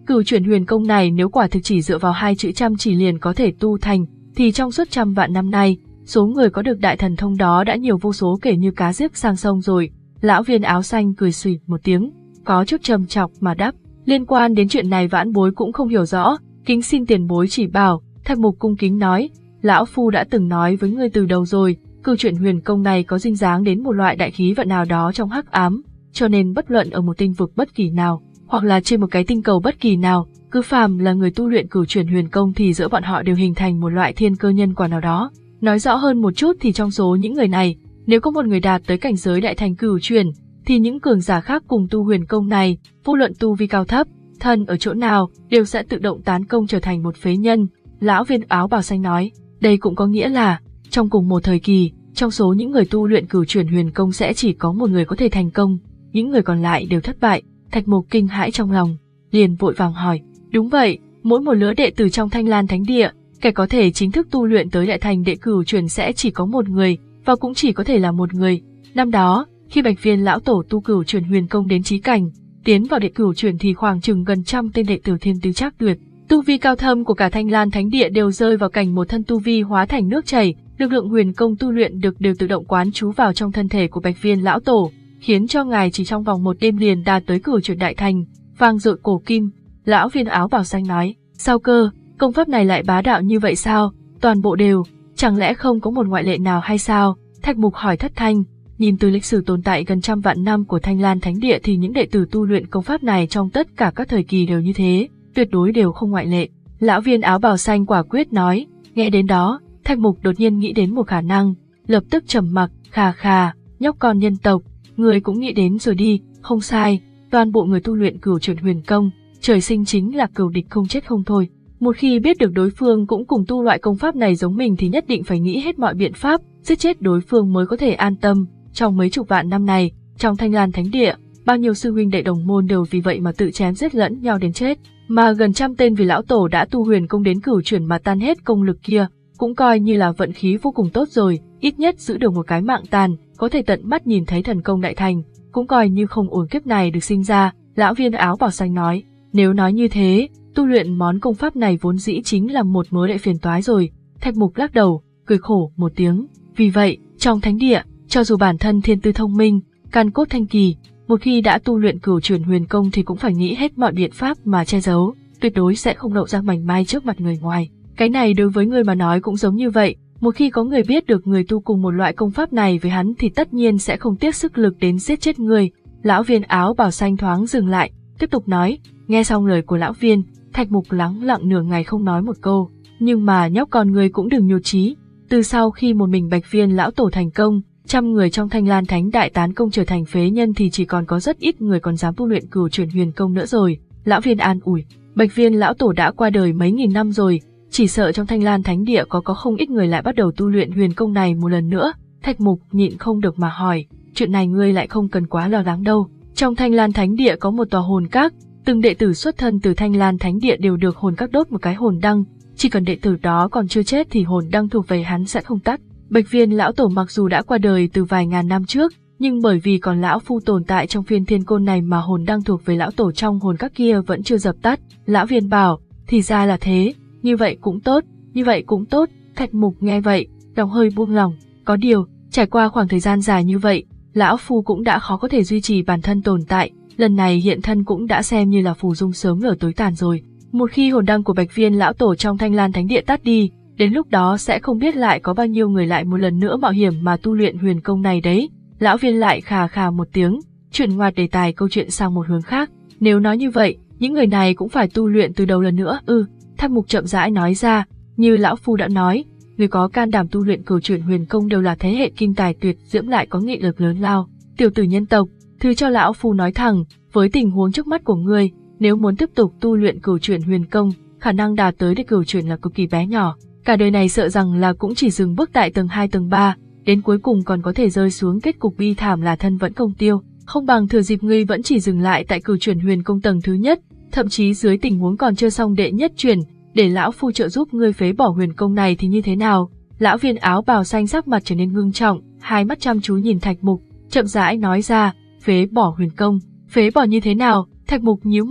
Cửu chuyển huyền công này nếu quả thực chỉ dựa vào hai chữ chăm chỉ liền có thể tu thành, thì trong suốt trăm vạn năm nay, số người có được đại thần thông đó đã nhiều vô số kể như cá giết sang sông rồi. Lão viên áo xanh cười xùy một tiếng, có chút trầm chọc mà đáp, liên quan đến chuyện này vãn bối cũng không hiểu rõ, kính xin tiền bối chỉ bảo. Thạch Mục cung kính nói, lão phu đã từng nói với ngươi từ đầu rồi, cửu chuyển huyền công này có dinh dáng đến một loại đại khí vận nào đó trong hắc ám, cho nên bất luận ở một tinh vực bất kỳ nào, hoặc là trên một cái tinh cầu bất kỳ nào, cứ phàm là người tu luyện cửu chuyển huyền công thì giữa bọn họ đều hình thành một loại thiên cơ nhân quả nào đó. Nói rõ hơn một chút thì trong số những người này, nếu có một người đạt tới cảnh giới đại thành cửu chuyển, thì những cường giả khác cùng tu huyền công này, vô luận tu vi cao thấp, thân ở chỗ nào, đều sẽ tự động tán công trở thành một phế nhân. Lão viên áo bào xanh nói, đây cũng có nghĩa là, trong cùng một thời kỳ, trong số những người tu luyện cửu chuyển huyền công sẽ chỉ có một người có thể thành công, những người còn lại đều thất bại. Thạch Mục kinh hãi trong lòng, liền vội vàng hỏi, đúng vậy, mỗi một lứa đệ tử trong Thanh Lan Thánh Địa, kẻ có thể chính thức tu luyện tới đại thành đệ cửu chuyển sẽ chỉ có một người, và cũng chỉ có thể là một người. Năm đó, khi Bạch Viên lão tổ tu cửu chuyển huyền công đến chí cảnh, tiến vào đệ cửu chuyển thì khoảng chừng gần trăm tên đệ tử thiên tư trác tuyệt, tu vi cao thâm của cả Thanh Lan Thánh Địa đều rơi vào cảnh một thân tu vi hóa thành nước chảy, lực lượng huyền công tu luyện được đều tự động quán trú vào trong thân thể của Bạch Viên lão tổ, khiến cho ngài chỉ trong vòng một đêm liền đạt tới cửu chuyển đại thành, vang dội cổ kim. Lão viên áo bào xanh nói, sao cơ, công pháp này lại bá đạo như vậy sao, toàn bộ đều, chẳng lẽ không có một ngoại lệ nào hay sao? Thạch Mục hỏi thất thanh, nhìn từ lịch sử tồn tại gần trăm vạn năm của Thanh Lan Thánh Địa thì những đệ tử tu luyện công pháp này trong tất cả các thời kỳ đều như thế, tuyệt đối đều không ngoại lệ. Lão viên áo bào xanh quả quyết nói, nghe đến đó, Thạch Mục đột nhiên nghĩ đến một khả năng, lập tức trầm mặc, khà khà, nhóc con nhân tộc, người cũng nghĩ đến rồi đi, không sai, toàn bộ người tu luyện cửu chuyển huyền công, trời sinh chính là cừu địch không chết không thôi. Một khi biết được đối phương cũng cùng tu loại công pháp này giống mình thì nhất định phải nghĩ hết mọi biện pháp, giết chết đối phương mới có thể an tâm. Trong mấy chục vạn năm này, trong Thanh Lan Thánh Địa, bao nhiêu sư huynh đệ đồng môn đều vì vậy mà tự chém giết lẫn nhau đến chết, mà gần trăm tên vì lão tổ đã tu huyền công đến cửu chuyển mà tan hết công lực kia, cũng coi như là vận khí vô cùng tốt rồi, ít nhất giữ được một cái mạng tàn, có thể tận mắt nhìn thấy thần công đại thành, cũng coi như không uổng kiếp này được sinh ra. Lão viên áo bào xanh nói, nếu nói như thế, tu luyện món công pháp này vốn dĩ chính là một mớ đại phiền toái rồi. Thạch Mục lắc đầu, cười khổ một tiếng, vì vậy, trong thánh địa, cho dù bản thân thiên tư thông minh, căn cốt thanh kỳ, một khi đã tu luyện cửu chuyển huyền công thì cũng phải nghĩ hết mọi biện pháp mà che giấu, tuyệt đối sẽ không lộ ra mảnh mai trước mặt người ngoài. Cái này đối với người mà nói cũng giống như vậy, một khi có người biết được người tu cùng một loại công pháp này với hắn thì tất nhiên sẽ không tiếc sức lực đến giết chết người. Lão viên áo bào xanh thoáng dừng lại, tiếp tục nói, nghe xong lời của lão viên, Thạch Mục lắng lặng nửa ngày không nói một câu, nhưng mà nhóc con người cũng đừng nhụt chí, từ sau khi một mình Bạch Viên lão tổ thành công, trăm người trong Thanh Lan Thánh Đại tán công trở thành phế nhân thì chỉ còn có rất ít người còn dám tu luyện cửu chuyển huyền công nữa rồi. Lão viên an ủi, Bạch Viên lão tổ đã qua đời mấy nghìn năm rồi, chỉ sợ trong Thanh Lan Thánh Địa có có không ít người lại bắt đầu tu luyện huyền công này một lần nữa. Thạch Mục nhịn không được mà hỏi, chuyện này ngươi lại không cần quá lo lắng đâu. Trong Thanh Lan Thánh Địa có một tòa hồn các, từng đệ tử xuất thân từ Thanh Lan Thánh Địa đều được hồn các đốt một cái hồn đăng, chỉ cần đệ tử đó còn chưa chết thì hồn đăng thuộc về hắn sẽ không tắt. Bạch Viên lão tổ mặc dù đã qua đời từ vài ngàn năm trước, nhưng bởi vì còn lão phu tồn tại trong phiên thiên côn này mà hồn đăng thuộc về lão tổ trong hồn các kia vẫn chưa dập tắt. Lão Viên bảo, thì ra là thế, như vậy cũng tốt, như vậy cũng tốt. Thạch Mục nghe vậy, lòng hơi buông lòng, có điều, trải qua khoảng thời gian dài như vậy, lão phu cũng đã khó có thể duy trì bản thân tồn tại, lần này hiện thân cũng đã xem như là phù dung sớm nở tối tàn rồi. Một khi hồn đăng của Bạch Viên lão tổ trong Thanh Lan Thánh Địa tắt đi, đến lúc đó sẽ không biết lại có bao nhiêu người lại một lần nữa mạo hiểm mà tu luyện huyền công này đấy. Lão Viên lại khà khà một tiếng, chuyển ngoặt đề tài câu chuyện sang một hướng khác. Nếu nói như vậy, những người này cũng phải tu luyện từ đầu lần nữa. Ừ, Thạch Mục chậm rãi nói ra, như lão phu đã nói, người có can đảm tu luyện cửu chuyển huyền công đều là thế hệ kinh tài tuyệt diễm lại có nghị lực lớn lao. Tiểu tử nhân tộc, thứ cho lão phu nói thẳng, với tình huống trước mắt của ngươi, nếu muốn tiếp tục tu luyện cửu chuyển huyền công, khả năng đạt tới để cửu chuyển là cực kỳ bé nhỏ. Cả đời này sợ rằng là cũng chỉ dừng bước tại tầng hai tầng ba, đến cuối cùng còn có thể rơi xuống kết cục bi thảm là thân vẫn công tiêu, không bằng thừa dịp ngươi vẫn chỉ dừng lại tại cửu chuyển huyền công tầng thứ nhất, thậm chí dưới tình huống còn chưa xong đệ nhất chuyển, để lão phu trợ giúp ngươi phế bỏ huyền công này thì như thế nào? Lão Viên áo bào xanh sắc mặt trở nên ngưng trọng, hai mắt chăm chú nhìn Thạch Mục, chậm rãi nói ra, phế bỏ huyền công, phế bỏ như thế nào? Thạch Mục nhíu mày,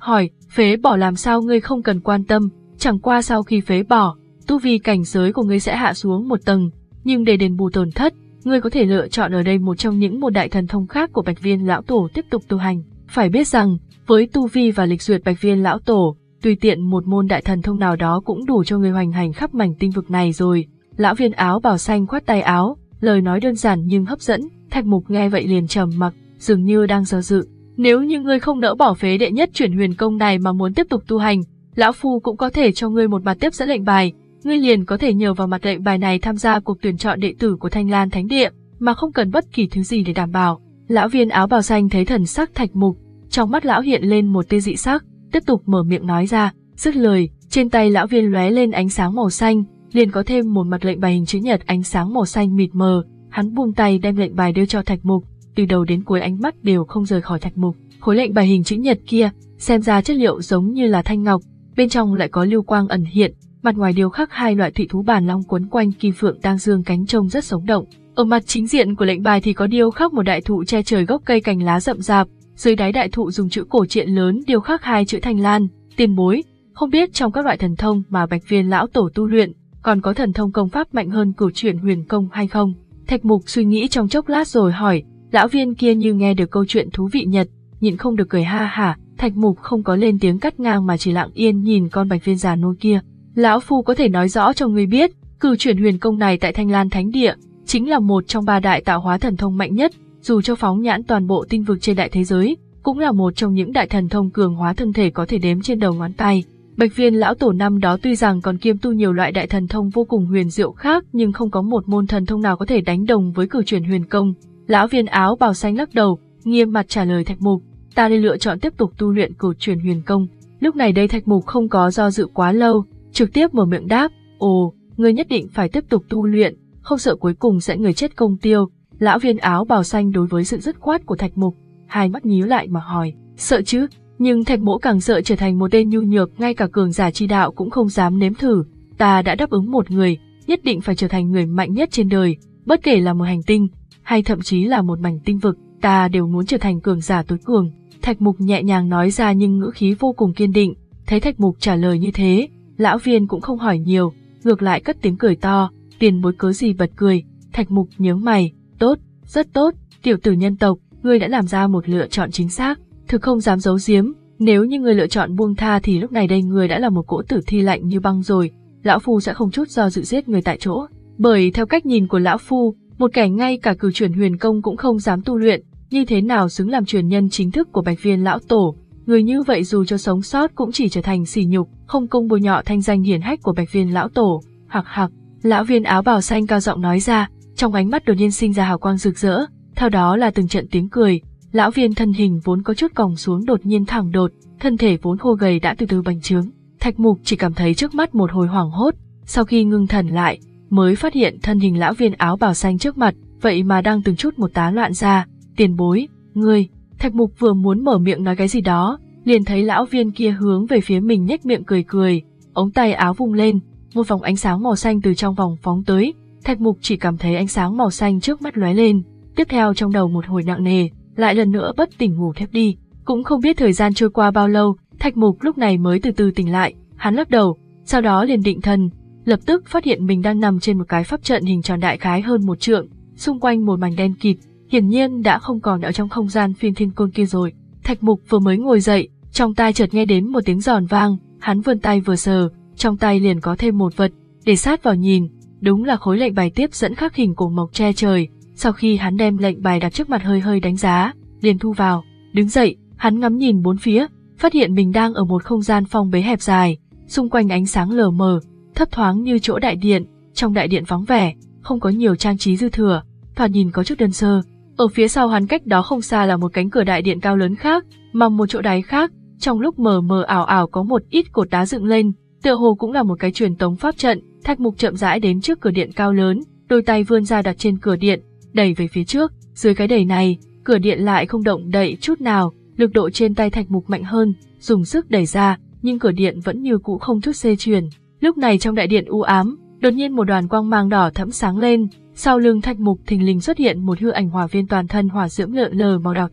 hỏi, phế bỏ làm sao ngươi không cần quan tâm, chẳng qua sau khi phế bỏ, tu vi cảnh giới của ngươi sẽ hạ xuống một tầng, nhưng để đền bù tổn thất, ngươi có thể lựa chọn ở đây một trong những một đại thần thông khác của Bạch Viên lão tổ tiếp tục tu hành. Phải biết rằng, với tu vi và lịch duyệt Bạch Viên lão tổ, tùy tiện một môn đại thần thông nào đó cũng đủ cho người hoành hành khắp mảnh tinh vực này rồi. Lão Viên áo bào xanh khoát tay áo, lời nói đơn giản nhưng hấp dẫn. Thạch Mục nghe vậy liền trầm mặc, dường như đang do dự. Nếu như ngươi không nỡ bỏ phế đệ nhất chuyển huyền công này mà muốn tiếp tục tu hành, lão phu cũng có thể cho ngươi một mặt tiếp dẫn lệnh bài. Ngươi liền có thể nhờ vào mặt lệnh bài này tham gia cuộc tuyển chọn đệ tử của Thanh Lan Thánh Địa, mà không cần bất kỳ thứ gì để đảm bảo. Lão Viên áo bào xanh thấy thần sắc Thạch Mục, trong mắt lão hiện lên một tia dị sắc, tiếp tục mở miệng nói ra. Dứt lời, trên tay lão Viên lóe lên ánh sáng màu xanh, liền có thêm một mặt lệnh bài hình chữ nhật ánh sáng màu xanh mịt mờ. Hắn buông tay đem lệnh bài đưa cho Thạch Mục, từ đầu đến cuối ánh mắt đều không rời khỏi Thạch Mục. Khối lệnh bài hình chữ nhật kia, xem ra chất liệu giống như là thanh ngọc, bên trong lại có lưu quang ẩn hiện, mặt ngoài điêu khắc hai loại thủy thú bản long quấn quanh kim phượng đang dương cánh trông rất sống động. Ở mặt chính diện của lệnh bài thì có điêu khắc một đại thụ che trời gốc cây cành lá rậm rạp, dưới đáy đại thụ dùng chữ cổ truyện lớn điêu khắc hai chữ Thanh Lan. Tiền bối, không biết trong các loại thần thông mà Bạch Viên lão tổ tu luyện, còn có thần thông công pháp mạnh hơn Cửu Chuyển Huyền Công hay không? Thạch Mục suy nghĩ trong chốc lát rồi hỏi. Lão Viên kia như nghe được câu chuyện thú vị nhật, nhịn không được cười ha hả. Thạch Mục không có lên tiếng cắt ngang mà chỉ lặng yên nhìn con Bạch Viên già nua kia. Lão phu có thể nói rõ cho ngươi biết, Cửu Chuyển Huyền Công này tại Thanh Lan Thánh Địa chính là một trong ba đại tạo hóa thần thông mạnh nhất, dù cho phóng nhãn toàn bộ tinh vực trên đại thế giới, cũng là một trong những đại thần thông cường hóa thân thể có thể đếm trên đầu ngón tay. Bạch Viên lão tổ năm đó tuy rằng còn kiêm tu nhiều loại đại thần thông vô cùng huyền diệu khác, nhưng không có một môn thần thông nào có thể đánh đồng với Cửu Chuyển Huyền Công. Lão Viên áo bào xanh lắc đầu, nghiêm mặt trả lời Thạch Mục, ta nên lựa chọn tiếp tục tu luyện Cửu Chuyển Huyền Công. Lúc này đây Thạch Mục không có do dự quá lâu, trực tiếp mở miệng đáp, ồ, ngươi nhất định phải tiếp tục tu luyện, không sợ cuối cùng sẽ người chết công tiêu. Lão Viên áo bào xanh đối với sự dứt khoát của Thạch Mục, hai mắt nhíu lại mà hỏi, sợ chứ? Nhưng Thạch Mỗ càng sợ trở thành một tên nhu nhược, ngay cả cường giả chi đạo cũng không dám nếm thử. Ta đã đáp ứng một người, nhất định phải trở thành người mạnh nhất trên đời, bất kể là một hành tinh, hay thậm chí là một mảnh tinh vực, ta đều muốn trở thành cường giả tối cường. Thạch Mục nhẹ nhàng nói ra nhưng ngữ khí vô cùng kiên định. Thấy Thạch Mục trả lời như thế, Lão Viên cũng không hỏi nhiều, ngược lại cất tiếng cười to, tiền bối cớ gì bật cười. Thạch Mục nhướng mày, tốt, rất tốt, tiểu tử nhân tộc, ngươi đã làm ra một lựa chọn chính xác, thực không dám giấu giếm, nếu như ngươi lựa chọn buông tha thì lúc này đây ngươi đã là một cỗ tử thi lạnh như băng rồi, lão phu sẽ không chút do dự giết người tại chỗ. Bởi theo cách nhìn của lão phu, một kẻ ngay cả Cửu Chuyển Huyền Công cũng không dám tu luyện, như thế nào xứng làm truyền nhân chính thức của Bạch Viên lão tổ? Người như vậy dù cho sống sót cũng chỉ trở thành sỉ nhục, không công bôi nhọ thanh danh hiển hách của Bạch Viên lão tổ. Hạc hạc, lão Viên áo bào xanh cao giọng nói ra, trong ánh mắt đột nhiên sinh ra hào quang rực rỡ, theo đó là từng trận tiếng cười. Lão Viên thân hình vốn có chút còng xuống đột nhiên thẳng đột, thân thể vốn khô gầy đã từ từ bành trướng. Thạch Mục chỉ cảm thấy trước mắt một hồi hoảng hốt, sau khi ngưng thần lại, mới phát hiện thân hình lão Viên áo bào xanh trước mặt, vậy mà đang từng chút một tán loạn ra. Tiền bối, ngươi. Thạch Mục vừa muốn mở miệng nói cái gì đó, liền thấy lão Viên kia hướng về phía mình nhếch miệng cười cười, ống tay áo vung lên, một vòng ánh sáng màu xanh từ trong vòng phóng tới. Thạch Mục chỉ cảm thấy ánh sáng màu xanh trước mắt lóe lên, tiếp theo trong đầu một hồi nặng nề, lại lần nữa bất tỉnh ngủ thiếp đi. Cũng không biết thời gian trôi qua bao lâu, Thạch Mục lúc này mới từ từ tỉnh lại, hắn lắc đầu, sau đó liền định thần, lập tức phát hiện mình đang nằm trên một cái pháp trận hình tròn đại khái hơn một trượng, xung quanh một mảnh đen kịt, hiển nhiên đã không còn ở trong không gian phiên thiên côn kia rồi. Thạch Mục vừa mới ngồi dậy, trong tai chợt nghe đến một tiếng giòn vang, hắn vươn tay vừa sờ, trong tay liền có thêm một vật, để sát vào nhìn, đúng là khối lệnh bài tiếp dẫn khắc hình cổ mộc che trời. Sau khi hắn đem lệnh bài đặt trước mặt hơi hơi đánh giá, liền thu vào, đứng dậy, hắn ngắm nhìn bốn phía, phát hiện mình đang ở một không gian phong bế hẹp dài, xung quanh ánh sáng lờ mờ, thấp thoáng như chỗ đại điện, trong đại điện vắng vẻ, không có nhiều trang trí dư thừa, thoạt nhìn có chút đơn sơ. Ở phía sau hắn cách đó không xa là một cánh cửa đại điện cao lớn khác, mà một chỗ đáy khác, trong lúc mờ mờ ảo ảo có một ít cột đá dựng lên, tựa hồ cũng là một cái truyền tống pháp trận. Thạch Mục chậm rãi đến trước cửa điện cao lớn, đôi tay vươn ra đặt trên cửa điện, đẩy về phía trước. Dưới cái đẩy này, cửa điện lại không động đậy chút nào, lực độ trên tay Thạch Mục mạnh hơn, dùng sức đẩy ra, nhưng cửa điện vẫn như cũ không chút xê chuyển. Lúc này trong đại điện u ám, đột nhiên một đoàn quang mang đỏ thẫm sáng lên, sau lưng Thạch Mục thình lình xuất hiện một hư ảnh hỏa viên toàn thân hỏa diễm lượn lờ màu đỏ thắm.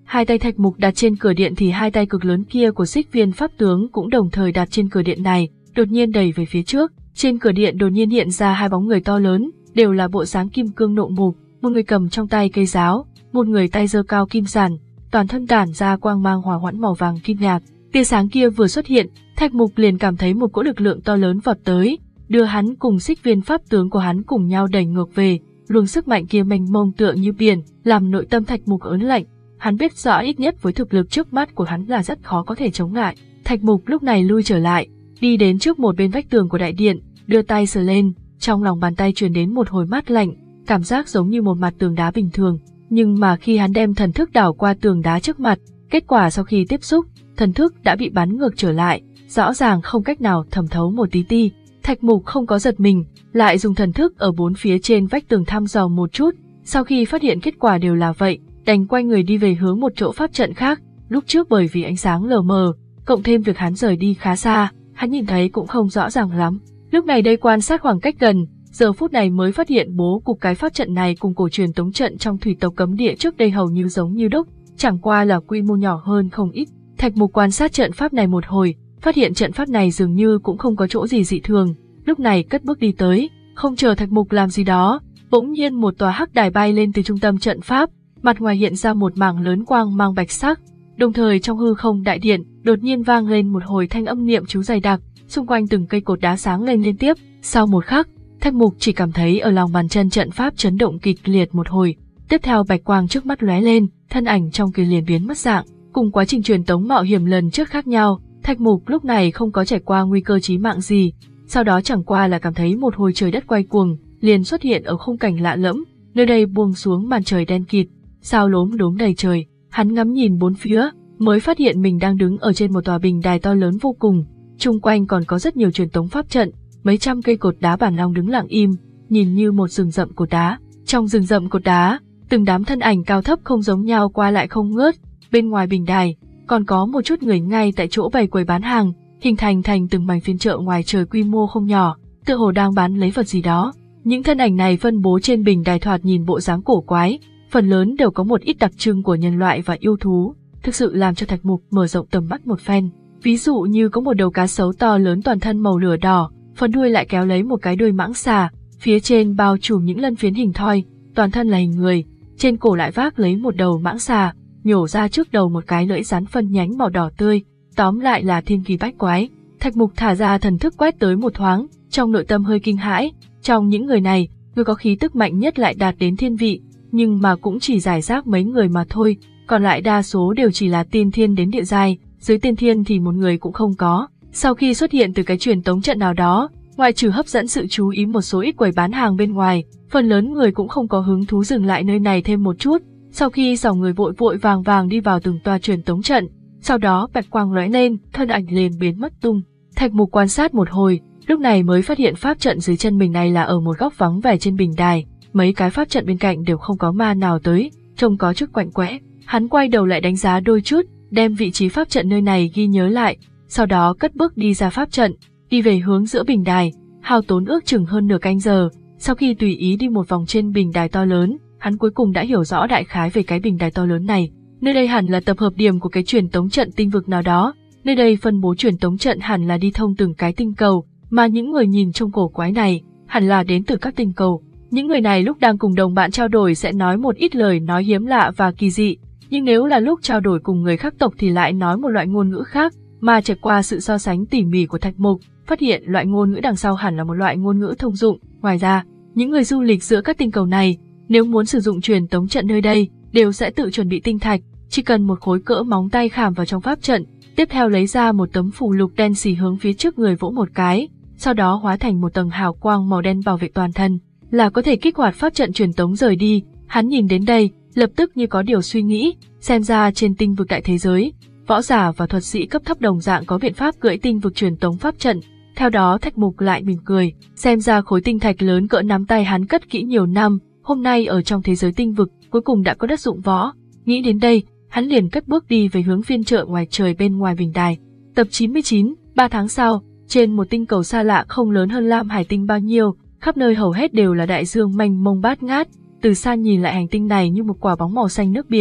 Hai tay Thạch Mục đặt trên cửa điện thì hai tay cực lớn kia của Xích Viên pháp tướng cũng đồng thời đặt trên cửa điện này, đột nhiên đẩy về phía trước. Trên cửa điện đột nhiên hiện ra hai bóng người to lớn, đều là bộ dáng kim cương nộ mục, một người cầm trong tay cây giáo, một người tay giơ cao kim giản, toàn thân tản ra quang mang hỏa hoãn màu vàng kim nhạt. Tia sáng kia vừa xuất hiện, Thạch Mục liền cảm thấy một cỗ lực lượng to lớn vọt tới, đưa hắn cùng Xích Viên pháp tướng của hắn cùng nhau đẩy ngược về. Luồng sức mạnh kia mênh mông tựa như biển, làm nội tâm Thạch Mục ớn lạnh. Hắn biết rõ ít nhất với thực lực trước mắt của hắn là rất khó có thể chống lại. Thạch Mục lúc này lui trở lại, đi đến trước một bên vách tường của đại điện, đưa tay sờ lên, trong lòng bàn tay truyền đến một hồi mát lạnh, cảm giác giống như một mặt tường đá bình thường. Nhưng mà khi hắn đem thần thức đảo qua tường đá trước mặt, kết quả sau khi tiếp xúc, thần thức đã bị bắn ngược trở lại, rõ ràng không cách nào thẩm thấu một tí ti. Thạch Mục không có giật mình, lại dùng thần thức ở bốn phía trên vách tường thăm dò một chút, sau khi phát hiện kết quả đều là vậy, đành quay người đi về hướng một chỗ pháp trận khác. Lúc trước bởi vì ánh sáng lờ mờ, cộng thêm việc hắn rời đi khá xa, hắn nhìn thấy cũng không rõ ràng lắm. Lúc này đây quan sát khoảng cách gần, giờ phút này mới phát hiện bố cục cái pháp trận này cùng cổ truyền tống trận trong thủy tộc cấm địa trước đây hầu như giống như đúc, chẳng qua là quy mô nhỏ hơn không ít. Thạch Mục quan sát trận pháp này một hồi, phát hiện trận pháp này dường như cũng không có chỗ gì dị thường, lúc này cất bước đi tới, không chờ Thạch Mục làm gì đó, bỗng nhiên một tòa hắc đài bay lên từ trung tâm trận pháp, mặt ngoài hiện ra một mảng lớn quang mang bạch sắc, đồng thời trong hư không đại điện đột nhiên vang lên một hồi thanh âm niệm chú dày đặc, xung quanh từng cây cột đá sáng lên liên tiếp. Sau một khắc, Thạch Mục chỉ cảm thấy ở lòng bàn chân trận pháp chấn động kịch liệt một hồi, tiếp theo bạch quang trước mắt lóe lên, thân ảnh trong kia liền biến mất dạng. Cùng quá trình truyền tống mạo hiểm lần trước khác nhau, Thạch Mục lúc này không có trải qua nguy cơ chí mạng gì, sau đó chẳng qua là cảm thấy một hồi trời đất quay cuồng, liền xuất hiện ở khung cảnh lạ lẫm, nơi đây buông xuống màn trời đen kịt, sao lốm đốm đầy trời. Hắn ngắm nhìn bốn phía, mới phát hiện mình đang đứng ở trên một tòa bình đài to lớn vô cùng, chung quanh còn có rất nhiều truyền tống pháp trận, mấy trăm cây cột đá bản long đứng lặng im, nhìn như một rừng rậm cột đá. Trong rừng rậm cột đá, từng đám thân ảnh cao thấp không giống nhau qua lại không ngớt. Bên ngoài bình đài, còn có một chút người ngay tại chỗ bày quầy bán hàng, hình thành thành từng mảnh phiên chợ ngoài trời quy mô không nhỏ, tựa hồ đang bán lấy vật gì đó. Những thân ảnh này phân bố trên bình đài thoạt nhìn bộ dáng cổ quái, phần lớn đều có một ít đặc trưng của nhân loại và yêu thú, thực sự làm cho Thạch Mục mở rộng tầm mắt một phen. Ví dụ như có một đầu cá sấu to lớn toàn thân màu lửa đỏ, phần đuôi lại kéo lấy một cái đuôi mãng xà, phía trên bao trùm những lân phiến hình thoi, toàn thân là hình người, trên cổ lại vác lấy một đầu mãng xà, nhổ ra trước đầu một cái lưỡi rắn phân nhánh màu đỏ tươi, tóm lại là thiên kỳ bách quái. Thạch Mục thả ra thần thức quét tới một thoáng, trong nội tâm hơi kinh hãi, trong những người này, người có khí tức mạnh nhất lại đạt đến thiên vị, nhưng mà cũng chỉ giải rác mấy người mà thôi, còn lại đa số đều chỉ là tiên thiên đến địa giai, dưới tiên thiên thì một người cũng không có. Sau khi xuất hiện từ cái truyền tống trận nào đó, ngoại trừ hấp dẫn sự chú ý một số ít quầy bán hàng bên ngoài, phần lớn người cũng không có hứng thú dừng lại nơi này thêm một chút. Sau khi dòng người vội vội vàng vàng đi vào từng tòa truyền tống trận, sau đó bạch quang lóe lên, thân ảnh liền biến mất tung. Thạch Mục quan sát một hồi, lúc này mới phát hiện pháp trận dưới chân mình này là ở một góc vắng vẻ trên bình đài, mấy cái pháp trận bên cạnh đều không có ma nào tới, trông có chút quạnh quẽ. Hắn quay đầu lại đánh giá đôi chút, đem vị trí pháp trận nơi này ghi nhớ lại, sau đó cất bước đi ra pháp trận, đi về hướng giữa bình đài, hao tốn ước chừng hơn nửa canh giờ. Sau khi tùy ý đi một vòng trên bình đài to lớn, hắn cuối cùng đã hiểu rõ đại khái về cái bình đài to lớn này. Nơi đây hẳn là tập hợp điểm của cái truyền tống trận tinh vực nào đó, nơi đây phân bố truyền tống trận hẳn là đi thông từng cái tinh cầu, mà những người nhìn trông cổ quái này hẳn là đến từ các tinh cầu. Những người này lúc đang cùng đồng bạn trao đổi sẽ nói một ít lời nói hiếm lạ và kỳ dị, nhưng nếu là lúc trao đổi cùng người khác tộc thì lại nói một loại ngôn ngữ khác, mà trải qua sự so sánh tỉ mỉ của Thạch Mục, phát hiện loại ngôn ngữ đằng sau hẳn là một loại ngôn ngữ thông dụng. Ngoài ra, những người du lịch giữa các tinh cầu này, nếu muốn sử dụng truyền tống trận nơi đây, đều sẽ tự chuẩn bị tinh thạch, chỉ cần một khối cỡ móng tay khảm vào trong pháp trận, tiếp theo lấy ra một tấm phù lục đen xì hướng phía trước người vỗ một cái, sau đó hóa thành một tầng hào quang màu đen bảo vệ toàn thân, là có thể kích hoạt pháp trận truyền tống rời đi. Hắn nhìn đến đây, lập tức như có điều suy nghĩ, xem ra trên tinh vực đại thế giới, võ giả và thuật sĩ cấp thấp đồng dạng có biện pháp cưỡi tinh vực truyền tống pháp trận. Theo đó Thạch Mục lại mỉm cười, xem ra khối tinh thạch lớn cỡ nắm tay hắn cất kỹ nhiều năm, hôm nay ở trong thế giới tinh vực cuối cùng đã có đất dụng võ. Nghĩ đến đây, hắn liền cất bước đi về hướng phiên chợ ngoài trời bên ngoài bình đài. Tập chín mươi chín, ba tháng sau, trên một tinh cầu xa lạ không lớn hơn Lam Hải tinh bao nhiêu, khắp nơi hầu hết đều là đại dương mênh mông bát ngát, từ xa nhìn lại hành tinh này như một quả bóng màu xanh nước biển,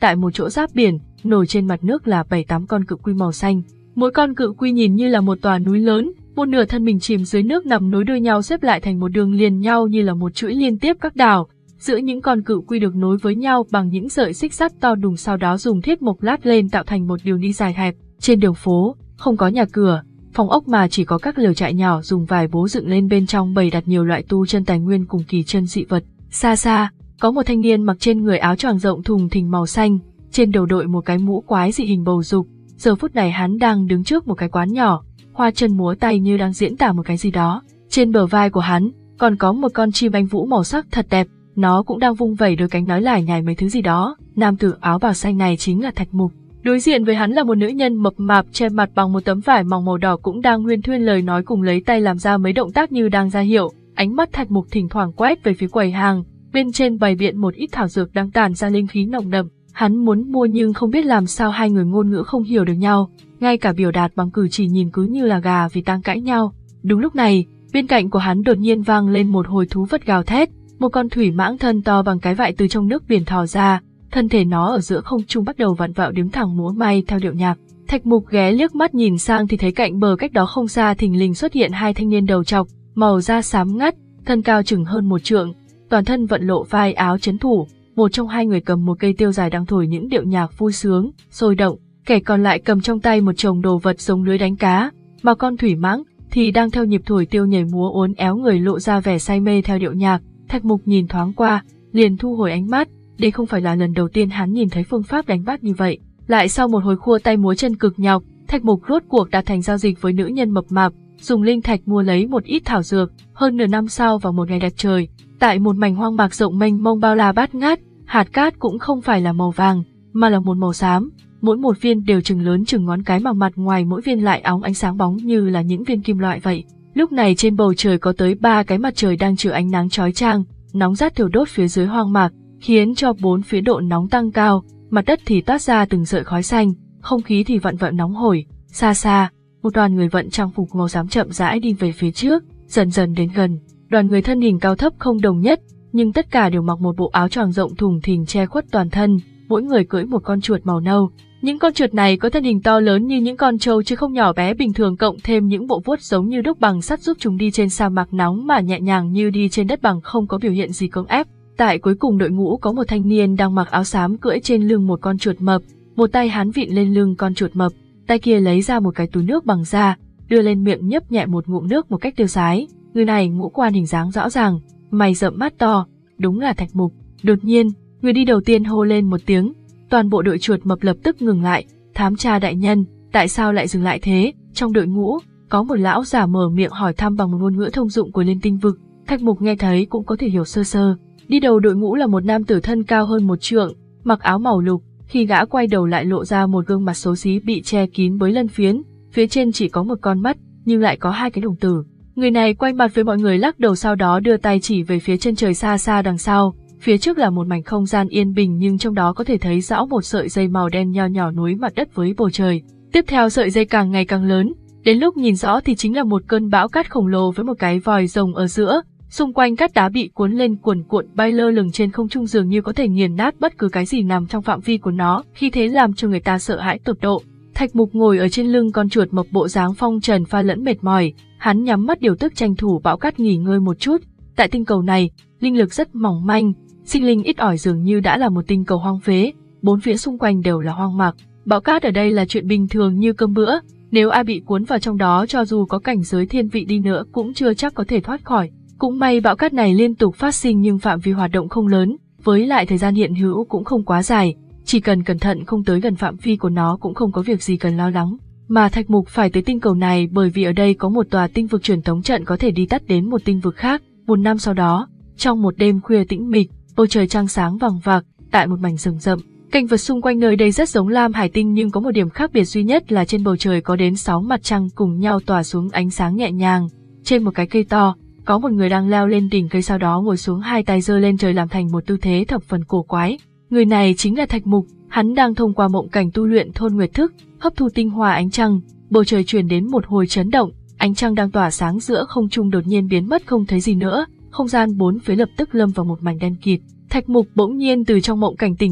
tại một chỗ giáp biển, nổi trên mặt nước là bảy tám con cự quy màu xanh. Mỗi con cự quy nhìn như là một tòa núi lớn, một nửa thân mình chìm dưới nước nằm nối đuôi nhau xếp lại thành một đường liền nhau như là một chuỗi liên tiếp các đảo. Giữa những con cự quy được nối với nhau bằng những sợi xích sắt to đùng, sau đó dùng thiết mộc lát lên tạo thành một đường đi dài hẹp. Trên đường phố, không có nhà cửa, phòng ốc mà chỉ có các lều trại nhỏ dùng vải bố dựng lên, bên trong bày đặt nhiều loại tu chân tài nguyên cùng kỳ chân dị vật. Xa xa, có một thanh niên mặc trên người áo choàng rộng thùng thình màu xanh, trên đầu đội một cái mũ quái dị hình bầu dục. Giờ phút này hắn đang đứng trước một cái quán nhỏ, hoa chân múa tay như đang diễn tả một cái gì đó. Trên bờ vai của hắn còn có một con chim anh vũ màu sắc thật đẹp, nó cũng đang vung vẩy đôi cánh nói lải nhải mấy thứ gì đó. Nam tử áo bào xanh này chính là Thạch Mục. Đối diện với hắn là một nữ nhân mập mạp che mặt bằng một tấm vải mỏng màu đỏ, cũng đang huyên thuyên lời nói cùng lấy tay làm ra mấy động tác như đang ra hiệu. Ánh mắt Thạch Mục thỉnh thoảng quét về phía quầy hàng, bên trên bày biện một ít thảo dược đang tản ra linh khí nồng đậm. Hắn muốn mua nhưng không biết làm sao hai người ngôn ngữ không hiểu được nhau, ngay cả biểu đạt bằng cử chỉ nhìn cứ như là gà vì đang cãi nhau. Đúng lúc này, bên cạnh của hắn đột nhiên vang lên một hồi thú vật gào thét, một con thủy mãng thân to bằng cái vại từ trong nước biển thò ra, thân thể nó ở giữa không trung bắt đầu vặn vẹo đứng thẳng múa may theo điệu nhạc. Thạch Mục ghé liếc mắt nhìn sang thì thấy cạnh bờ cách đó không xa thình lình xuất hiện hai thanh niên đầu trọc, màu da xám ngắt, thân cao chừng hơn một trượng, toàn thân vận lộ vai áo trấn thủ. Một trong hai người cầm một cây tiêu dài đang thổi những điệu nhạc vui sướng, sôi động, kẻ còn lại cầm trong tay một chồng đồ vật giống lưới đánh cá, mà con thủy mãng thì đang theo nhịp thổi tiêu nhảy múa uốn éo người, lộ ra vẻ say mê theo điệu nhạc. Thạch Mục nhìn thoáng qua, liền thu hồi ánh mắt, đây không phải là lần đầu tiên hắn nhìn thấy phương pháp đánh bắt như vậy. Lại sau một hồi khua tay múa chân cực nhọc, Thạch Mục rốt cuộc đạt thành giao dịch với nữ nhân mập mạp, dùng linh thạch mua lấy một ít thảo dược. Hơn nửa năm sau, vào một ngày đẹp trời, tại một mảnh hoang mạc rộng mênh mông bao la bát ngát, hạt cát cũng không phải là màu vàng, mà là một màu xám, mỗi một viên đều chừng lớn chừng ngón cái, mà mặt ngoài mỗi viên lại óng ánh sáng bóng như là những viên kim loại vậy. Lúc này trên bầu trời có tới ba cái mặt trời đang chứa ánh nắng chói chang, nóng rát thiêu đốt phía dưới hoang mạc, khiến cho bốn phía độ nóng tăng cao, mặt đất thì toát ra từng sợi khói xanh, không khí thì vặn vẹo nóng hổi. Xa xa, một đoàn người vận trang phục màu xám chậm rãi đi về phía trước, dần dần đến gần. Đoàn người thân hình cao thấp không đồng nhất, nhưng tất cả đều mặc một bộ áo choàng rộng thùng thình che khuất toàn thân, mỗi người cưỡi một con chuột màu nâu. Những con chuột này có thân hình to lớn như những con trâu chứ không nhỏ bé bình thường, cộng thêm những bộ vuốt giống như đúc bằng sắt giúp chúng đi trên sa mạc nóng mà nhẹ nhàng như đi trên đất bằng, không có biểu hiện gì cưỡng ép. Tại cuối cùng đội ngũ có một thanh niên đang mặc áo xám cưỡi trên lưng một con chuột mập, một tay hắn vịn lên lưng con chuột mập, tay kia lấy ra một cái túi nước bằng da, đưa lên miệng nhấp nhẹ một ngụm nước một cách tiêu sái. Người này ngũ quan hình dáng rõ ràng, mày rậm mắt to, đúng là Thạch Mục. Đột nhiên, người đi đầu tiên hô lên một tiếng, toàn bộ đội chuột mập lập tức ngừng lại. Thám tra đại nhân, tại sao lại dừng lại thế? Trong đội ngũ, có một lão giả mở miệng hỏi thăm bằng một ngôn ngữ thông dụng của Liên Tinh Vực. Thạch Mục nghe thấy cũng có thể hiểu sơ sơ. Đi đầu đội ngũ là một nam tử thân cao hơn một trượng, mặc áo màu lục, khi gã quay đầu lại lộ ra một gương mặt xấu xí bị che kín bởi lân phiến, phía trên chỉ có một con mắt, nhưng lại có hai cái đồng tử. Người này quay mặt với mọi người lắc đầu, sau đó đưa tay chỉ về phía chân trời xa xa đằng sau. Phía trước là một mảnh không gian yên bình, nhưng trong đó có thể thấy rõ một sợi dây màu đen nho nhỏ nối mặt đất với bầu trời. Tiếp theo sợi dây càng ngày càng lớn, đến lúc nhìn rõ thì chính là một cơn bão cát khổng lồ với một cái vòi rồng ở giữa. Xung quanh cát đá bị cuốn lên cuồn cuộn bay lơ lửng trên không trung, dường như có thể nghiền nát bất cứ cái gì nằm trong phạm vi của nó, khi thế làm cho người ta sợ hãi tột độ. Thạch Mục ngồi ở trên lưng con chuột mập, bộ dáng phong trần pha lẫn mệt mỏi, hắn nhắm mắt điều tức tranh thủ bão cát nghỉ ngơi một chút. Tại tinh cầu này, linh lực rất mỏng manh, sinh linh ít ỏi, dường như đã là một tinh cầu hoang phế, bốn phía xung quanh đều là hoang mạc. Bão cát ở đây là chuyện bình thường như cơm bữa, nếu ai bị cuốn vào trong đó cho dù có cảnh giới thiên vị đi nữa cũng chưa chắc có thể thoát khỏi. Cũng may bão cát này liên tục phát sinh nhưng phạm vi hoạt động không lớn, với lại thời gian hiện hữu cũng không quá dài, chỉ cần cẩn thận không tới gần phạm vi của nó cũng không có việc gì cần lo lắng. Mà Thạch Mục phải tới tinh cầu này bởi vì ở đây có một tòa tinh vực truyền tống trận có thể đi tắt đến một tinh vực khác. Một năm sau đó, trong một đêm khuya tĩnh mịch, bầu trời trăng sáng vằng vặc, tại một mảnh rừng rậm, cảnh vật xung quanh nơi đây rất giống Lam Hải Tinh, nhưng có một điểm khác biệt duy nhất là trên bầu trời có đến sáu mặt trăng cùng nhau tỏa xuống ánh sáng nhẹ nhàng. Trên một cái cây to, có một người đang leo lên đỉnh cây, sau đó ngồi xuống, hai tay giơ lên trời làm thành một tư thế thập phần cổ quái. Người này chính là Thạch Mục, hắn đang thông qua mộng cảnh tu luyện thôn nguyệt thức, hấp thu tinh hoa ánh trăng. Bầu trời truyền đến một hồi chấn động, ánh trăng đang tỏa sáng giữa không trung đột nhiên biến mất không thấy gì nữa, không gian bốn phía lập tức lâm vào một mảnh đen kịt. Thạch Mục bỗng nhiên từ trong mộng cảnh tỉnh lại,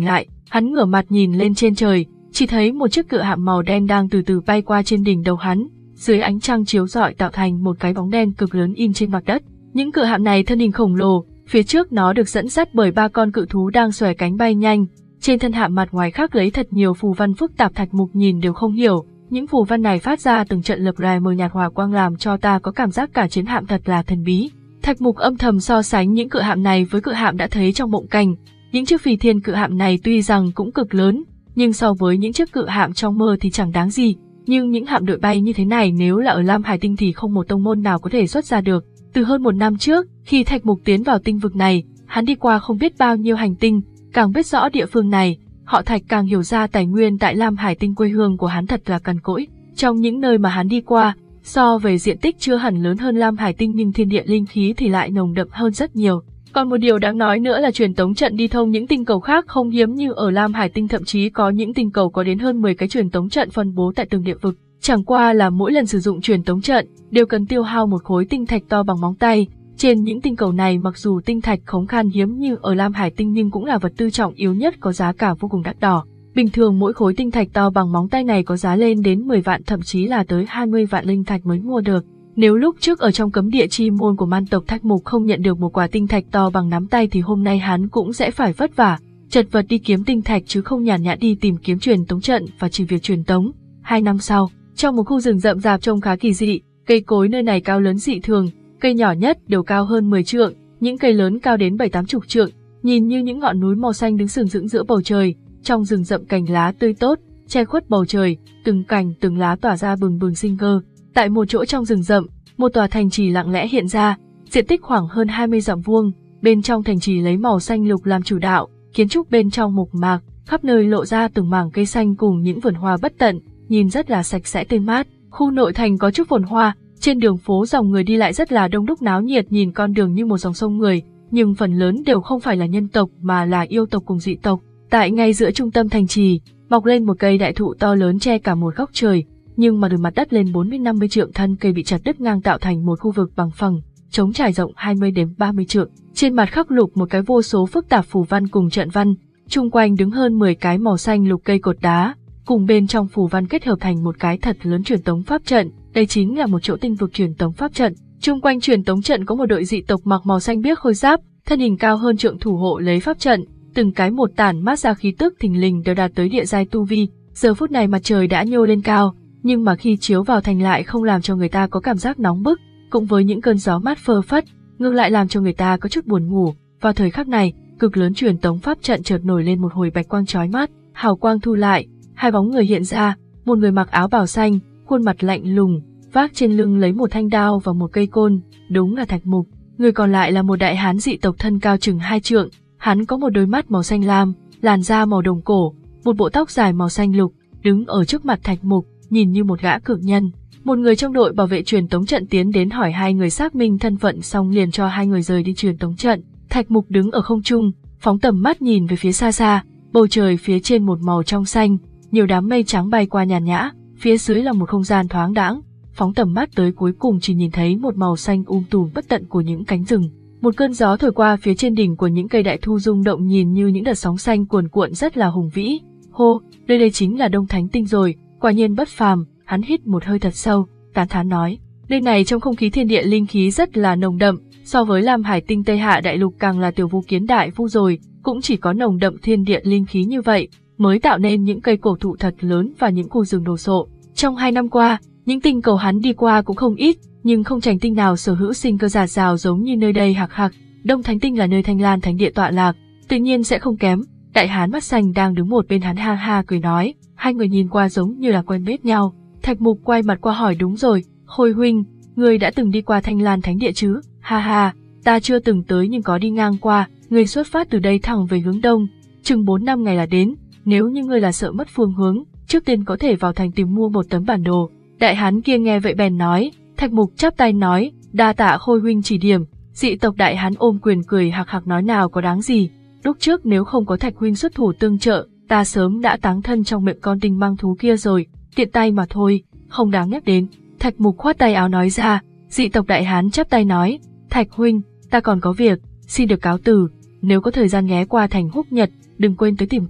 Hắn ngửa mặt nhìn lên trên trời, chỉ thấy một chiếc cự hạm màu đen đang từ từ bay qua trên đỉnh đầu hắn, dưới ánh trăng chiếu rọi tạo thành một cái bóng đen cực lớn in trên mặt đất. Những cự hạm này thân hình khổng lồ, phía trước nó được dẫn dắt bởi ba con cự thú đang xòe cánh bay nhanh. Trên thân hạm mặt ngoài khắc lấy thật nhiều phù văn phức tạp, Thạch Mục nhìn đều không hiểu. Những phù văn này phát ra từng trận lập lòe mờ nhạt hỏa quang làm cho ta có cảm giác cả chiến hạm thật là thần bí. Thạch Mục âm thầm so sánh những cự hạm này với cự hạm đã thấy trong mộng cảnh. Những chiếc phi thiên cự hạm này tuy rằng cũng cực lớn, nhưng so với những chiếc cự hạm trong mơ thì chẳng đáng gì. Nhưng những hạm đội bay như thế này nếu là ở Lam Hải Tinh thì không một tông môn nào có thể xuất ra được. Từ hơn một năm trước, khi Thạch Mục tiến vào tinh vực này, hắn đi qua không biết bao nhiêu hành tinh, càng biết rõ địa phương này, họ Thạch càng hiểu ra tài nguyên tại Lam Hải Tinh quê hương của hắn thật là cằn cỗi. Trong những nơi mà hắn đi qua, so về diện tích chưa hẳn lớn hơn Lam Hải Tinh nhưng thiên địa linh khí thì lại nồng đậm hơn rất nhiều. Còn một điều đáng nói nữa là truyền tống trận đi thông những tinh cầu khác không hiếm như ở Lam Hải Tinh, thậm chí có những tinh cầu có đến hơn mười cái truyền tống trận phân bố tại từng địa vực. Chẳng qua là mỗi lần sử dụng truyền tống trận đều cần tiêu hao một khối tinh thạch to bằng móng tay. Trên những tinh cầu này mặc dù tinh thạch không khan hiếm như ở Lam Hải Tinh nhưng cũng là vật tư trọng yếu nhất, có giá cả vô cùng đắt đỏ. Bình thường mỗi khối tinh thạch to bằng móng tay này có giá lên đến mười vạn, thậm chí là tới hai mươi vạn linh thạch mới mua được. Nếu lúc trước ở trong cấm địa chi môn của man tộc Thạch Mục không nhận được một quả tinh thạch to bằng nắm tay thì hôm nay hắn cũng sẽ phải vất vả, chật vật đi kiếm tinh thạch chứ không nhàn nhã đi tìm kiếm truyền tống trận và chỉ việc truyền tống. Hai năm sau, trong một khu rừng rậm rạp trông khá kỳ dị, cây cối nơi này cao lớn dị thường, cây nhỏ nhất đều cao hơn mười trượng, những cây lớn cao đến bảy tám chục trượng, nhìn như những ngọn núi màu xanh đứng sừng sững giữa bầu trời. Trong rừng rậm cành lá tươi tốt, che khuất bầu trời, từng cành từng lá tỏa ra bừng bừng sinh cơ. Tại một chỗ trong rừng rậm, một tòa thành trì lặng lẽ hiện ra, diện tích khoảng hơn hai mươi dặm vuông, bên trong thành trì lấy màu xanh lục làm chủ đạo, kiến trúc bên trong mộc mạc, khắp nơi lộ ra từng mảng cây xanh cùng những vườn hoa bất tận, nhìn rất là sạch sẽ tươi mát. Khu nội thành có chút phồn hoa, trên đường phố dòng người đi lại rất là đông đúc náo nhiệt, nhìn con đường như một dòng sông người, nhưng phần lớn đều không phải là nhân tộc mà là yêu tộc cùng dị tộc. Tại ngay giữa trung tâm thành trì, mọc lên một cây đại thụ to lớn che cả một góc trời, nhưng mà từ mặt đất lên bốn mươi năm mươi trượng, thân cây bị chặt đứt ngang tạo thành một khu vực bằng phẳng, trống trải rộng hai mươi đến ba mươi trượng. Trên mặt khắc lục một cái vô số phức tạp phù văn cùng trận văn, chung quanh đứng hơn mười cái màu xanh lục cây cột đá, cùng bên trong phù văn kết hợp thành một cái thật lớn truyền tống pháp trận. Đây chính là một chỗ tinh vực truyền tống pháp trận. Chung quanh truyền tống trận có một đội dị tộc mặc màu xanh biếc khôi giáp, thân hình cao hơn trượng thủ hộ lấy pháp trận, từng cái một tản mát ra khí tức thình lình đều đạt tới địa giai tu vi. Giờ phút này mặt trời đã nhô lên cao, nhưng mà khi chiếu vào thành lại không làm cho người ta có cảm giác nóng bức, cũng với những cơn gió mát phơ phất, ngược lại làm cho người ta có chút buồn ngủ. Vào thời khắc này, cực lớn truyền tống pháp trận chợt nổi lên một hồi bạch quang chói mắt, hào quang thu lại, hai bóng người hiện ra, một người mặc áo bào xanh, khuôn mặt lạnh lùng, vác trên lưng lấy một thanh đao và một cây côn, đúng là Thạch Mục. Người còn lại là một đại hán dị tộc thân cao chừng hai trượng, hắn có một đôi mắt màu xanh lam, làn da màu đồng cổ, một bộ tóc dài màu xanh lục, đứng ở trước mặt Thạch Mục, nhìn như một gã cự nhân. Một người trong đội bảo vệ truyền tống trận tiến đến hỏi hai người xác minh thân phận xong liền cho hai người rời đi truyền tống trận. Thạch Mục đứng ở không trung, phóng tầm mắt nhìn về phía xa xa, bầu trời phía trên một màu trong xanh, nhiều đám mây trắng bay qua nhàn nhã, phía dưới là một không gian thoáng đãng. Phóng tầm mắt tới cuối cùng chỉ nhìn thấy một màu xanh um tùm bất tận của những cánh rừng. Một cơn gió thổi qua phía trên đỉnh của những cây đại thụ rung động nhìn như những đợt sóng xanh cuồn cuộn rất là hùng vĩ. Hô, đây đây chính là Đông Thánh Tinh rồi, quả nhiên bất phàm. Hắn hít một hơi thật sâu, tán thán nói, nơi này trong không khí thiên địa linh khí rất là nồng đậm, so với Lam Hải Tinh Tây Hạ Đại Lục càng là tiểu vu kiến đại vu rồi, cũng chỉ có nồng đậm thiên địa linh khí như vậy mới tạo nên những cây cổ thụ thật lớn và những khu rừng đồ sộ. Trong hai năm qua, những tinh cầu hắn đi qua cũng không ít, nhưng không trành tinh nào sở hữu sinh cơ rạt rào giống như nơi đây hạc hạc. Đông Thánh Tinh là nơi Thanh Lan Thánh Địa tọa lạc, tự nhiên sẽ không kém. Đại hán mắt xanh đang đứng một bên hắn ha ha cười nói, hai người nhìn qua giống như là quen biết nhau. Thạch Mục quay mặt qua hỏi, đúng rồi, Khôi huynh, ngươi đã từng đi qua Thanh Lan Thánh Địa chứ? Ha ha, ta chưa từng tới nhưng có đi ngang qua, ngươi xuất phát từ đây thẳng về hướng đông, chừng bốn năm ngày là đến, nếu như ngươi là sợ mất phương hướng, trước tiên có thể vào thành tìm mua một tấm bản đồ. Đại hán kia nghe vậy bèn nói. Thạch Mục chắp tay nói, đa tạ Khôi huynh chỉ điểm. Dị tộc đại hán ôm quyền cười hạc hạc nói, nào có đáng gì, lúc trước nếu không có Thạch huynh xuất thủ tương trợ, ta sớm đã táng thân trong miệng con tinh mang thú kia rồi, tiện tay mà thôi, không đáng nhắc đến. Thạch Mục khoát tay áo nói ra. Dị tộc đại hán chắp tay nói, Thạch huynh, ta còn có việc, xin được cáo từ, nếu có thời gian ghé qua thành Húc Nhật, đừng quên tới tìm ta.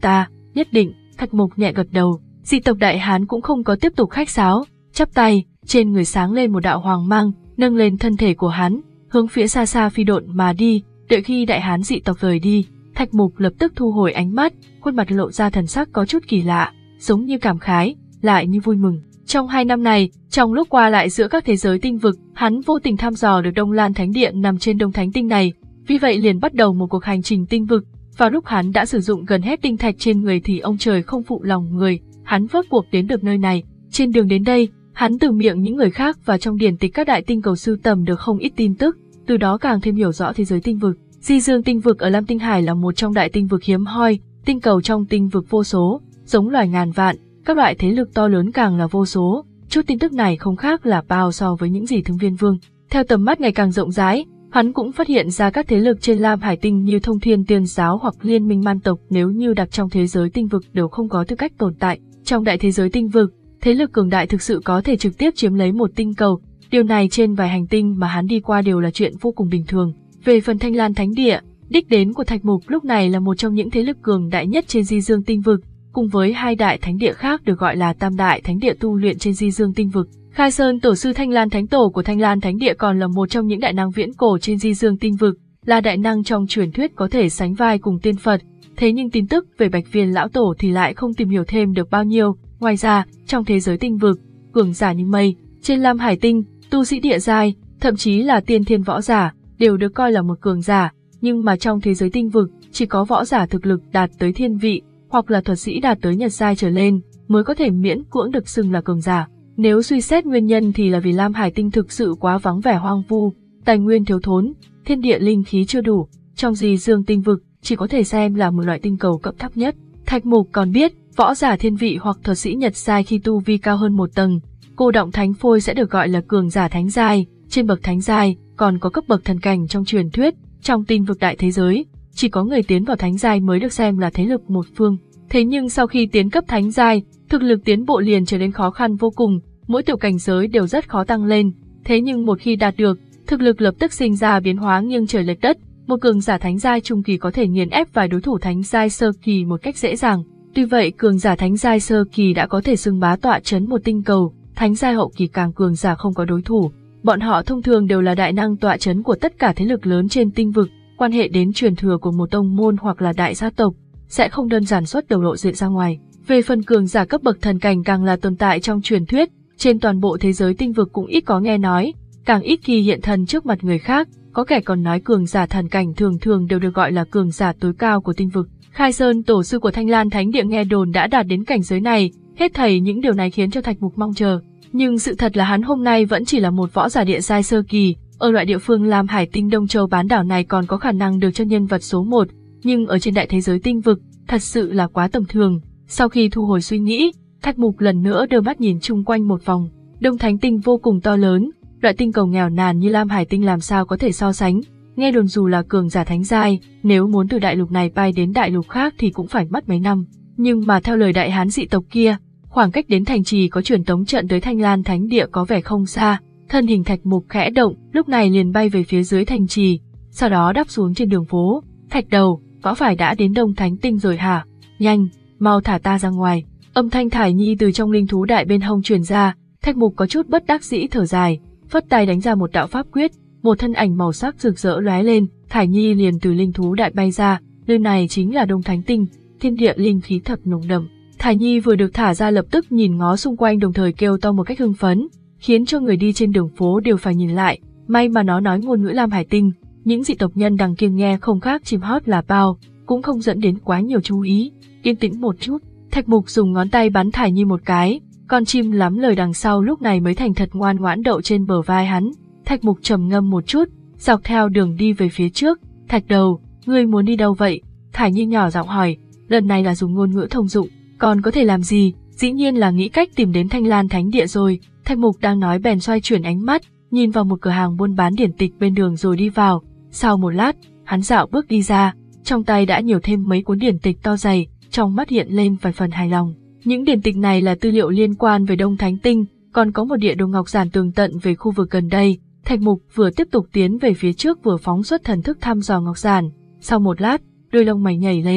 nhất định, Thạch Mục nhẹ gật đầu. Dị tộc Đại Hán cũng không có tiếp tục khách sáo, chắp tay, trên người sáng lên một đạo hoàng mang, nâng lên thân thể của hắn, hướng phía xa xa phi độn mà đi. Đợi khi Đại Hán dị tộc rời đi, Thạch Mục lập tức thu hồi ánh mắt, khuôn mặt lộ ra thần sắc có chút kỳ lạ, giống như cảm khái, lại như vui mừng. Trong hai năm này, trong lúc qua lại giữa các thế giới tinh vực, hắn vô tình thăm dò được Đông Lan Thánh Địa nằm trên Đông Thánh Tinh này, vì vậy liền bắt đầu một cuộc hành trình tinh vực. Vào lúc hắn đã sử dụng gần hết tinh thạch trên người thì ông trời không phụ lòng người, hắn rốt cuộc đến được nơi này. Trên đường đến đây, hắn từ miệng những người khác và trong điển tịch các đại tinh cầu sưu tầm được không ít tin tức, từ đó càng thêm hiểu rõ thế giới tinh vực. Di Dương tinh vực ở Lam Tinh Hải là một trong đại tinh vực hiếm hoi, tinh cầu trong tinh vực vô số, giống loài ngàn vạn, các loại thế lực to lớn càng là vô số. Chút tin tức này không khác là bao so với những gì Thương Viên Vương. Theo tầm mắt ngày càng rộng rãi, hắn cũng phát hiện ra các thế lực trên Lam Hải Tinh như Thông Thiên Tiên Giáo hoặc Liên Minh Man tộc nếu như đặt trong thế giới tinh vực đều không có tư cách tồn tại. Trong đại thế giới tinh vực, thế lực cường đại thực sự có thể trực tiếp chiếm lấy một tinh cầu, điều này trên vài hành tinh mà hắn đi qua đều là chuyện vô cùng bình thường. Về phần Thanh Lan Thánh Địa, đích đến của Thạch Mục lúc này là một trong những thế lực cường đại nhất trên Di Dương tinh vực, cùng với hai đại thánh địa khác được gọi là Tam đại thánh địa tu luyện trên Di Dương tinh vực. Khai Sơn tổ sư Thanh Lan Thánh Tổ của Thanh Lan Thánh Địa còn là một trong những đại năng viễn cổ trên Di Dương tinh vực, là đại năng trong truyền thuyết có thể sánh vai cùng tiên Phật. Thế nhưng tin tức về Bạch Viên lão tổ thì lại không tìm hiểu thêm được bao nhiêu. Ngoài ra, trong thế giới tinh vực, cường giả như mây, trên Lam Hải Tinh, tu sĩ địa giai, thậm chí là tiên thiên võ giả, đều được coi là một cường giả, nhưng mà trong thế giới tinh vực, chỉ có võ giả thực lực đạt tới thiên vị, hoặc là thuật sĩ đạt tới nhật giai trở lên, mới có thể miễn cưỡng được xưng là cường giả. Nếu suy xét nguyên nhân thì là vì Lam Hải Tinh thực sự quá vắng vẻ hoang vu, tài nguyên thiếu thốn, thiên địa linh khí chưa đủ, trong Di Dương tinh vực chỉ có thể xem là một loại tinh cầu cấp thấp nhất. Thạch Mục còn biết, võ giả thiên vị hoặc thuật sĩ nhật giai khi tu vi cao hơn một tầng, cô động thánh phôi sẽ được gọi là cường giả thánh giai. Trên bậc thánh giai còn có cấp bậc thần cảnh trong truyền thuyết, trong tinh vực đại thế giới, chỉ có người tiến vào thánh giai mới được xem là thế lực một phương. Thế nhưng sau khi tiến cấp thánh giai, thực lực tiến bộ liền trở nên khó khăn vô cùng, mỗi tiểu cảnh giới đều rất khó tăng lên. Thế nhưng một khi đạt được, thực lực lập tức sinh ra biến hóa nghiêng trời lệch đất, một cường giả thánh giai trung kỳ có thể nghiền ép vài đối thủ thánh giai sơ kỳ một cách dễ dàng. Tuy vậy, cường giả thánh giai sơ kỳ đã có thể xưng bá tọa trấn một tinh cầu, thánh giai hậu kỳ càng cường giả không có đối thủ. Bọn họ thông thường đều là đại năng tọa trấn của tất cả thế lực lớn trên tinh vực, quan hệ đến truyền thừa của một tông môn hoặc là đại gia tộc, sẽ không đơn giản xuất đầu lộ diện ra ngoài. Về phần cường giả cấp bậc thần cảnh càng là tồn tại trong truyền thuyết, trên toàn bộ thế giới tinh vực cũng ít có nghe nói, càng ít khi hiện thân trước mặt người khác, có kẻ còn nói cường giả thần cảnh thường thường đều được gọi là cường giả tối cao của tinh vực. Khai Sơn tổ sư của Thanh Lan Thánh Địa nghe đồn đã đạt đến cảnh giới này, hết thảy những điều này khiến cho Thạch Mục mong chờ. Nhưng sự thật là hắn hôm nay vẫn chỉ là một võ giả địa giai sơ kỳ, ở loại địa phương Lam Hải Tinh Đông Châu bán đảo này còn có khả năng được cho nhân vật số một, nhưng ở trên đại thế giới tinh vực, thật sự là quá tầm thường. Sau khi thu hồi suy nghĩ, Thạch Mục lần nữa đưa mắt nhìn chung quanh một vòng. Đông Thánh Tinh vô cùng to lớn, loại tinh cầu nghèo nàn như Lam Hải Tinh làm sao có thể so sánh. Nghe đồn dù là cường giả thánh giai, nếu muốn từ đại lục này bay đến đại lục khác thì cũng phải mất mấy năm. Nhưng mà theo lời đại hán dị tộc kia, khoảng cách đến thành trì có truyền tống trận tới Thanh Lan Thánh Địa có vẻ không xa. Thân hình Thạch Mục khẽ động, lúc này liền bay về phía dưới thành trì, sau đó đáp xuống trên đường phố. Thạch đầu, có phải đã đến Đông Thánh Tinh rồi hả? Nhanh, mau thả ta ra ngoài. Âm thanh Thải Nhi từ trong linh thú đại bên hông truyền ra. Thạch Mục có chút bất đắc dĩ thở dài, phất tay đánh ra một đạo pháp quyết, một thân ảnh màu sắc rực rỡ lóe lên, Thải Nhi liền từ linh thú đại bay ra. Nơi này chính là Đông Thánh Tinh, thiên địa linh khí thật nồng đậm. Thải Nhi vừa được thả ra lập tức nhìn ngó xung quanh đồng thời kêu to một cách hưng phấn, khiến cho người đi trên đường phố đều phải nhìn lại. May mà nó nói ngôn ngữ Lam Hải Tinh, những dị tộc nhân đằng kia nghe không khác chim hót là bao, cũng không dẫn đến quá nhiều chú ý. Yên tĩnh một chút, Thạch Mục dùng ngón tay bắn Thải Nhi một cái, con chim lắm lời đằng sau lúc này mới thành thật ngoan ngoãn đậu trên bờ vai hắn. Thạch Mục trầm ngâm một chút, dọc theo đường đi về phía trước. Thạch đầu, ngươi muốn đi đâu vậy? Thải Nhi nhỏ giọng hỏi, lần này là dùng ngôn ngữ thông dụng, còn có thể làm gì? Dĩ nhiên là nghĩ cách tìm đến Thanh Lan Thánh Địa rồi. Thạch Mục đang nói bèn xoay chuyển ánh mắt, nhìn vào một cửa hàng buôn bán điển tịch bên đường rồi đi vào. Sau một lát, hắn dạo bước đi ra, trong tay đã nhiều thêm mấy cuốn điển tịch to dày, trong mắt hiện lên vài phần hài lòng. Những điển tịch này là tư liệu liên quan về Đông Thánh Tinh, còn có một địa đồ ngọc giản tường tận về khu vực gần đây. Thạch Mục vừa tiếp tục tiến về phía trước vừa phóng xuất thần thức thăm dò ngọc giản. Sau một lát, đôi lông mày nhảy lên,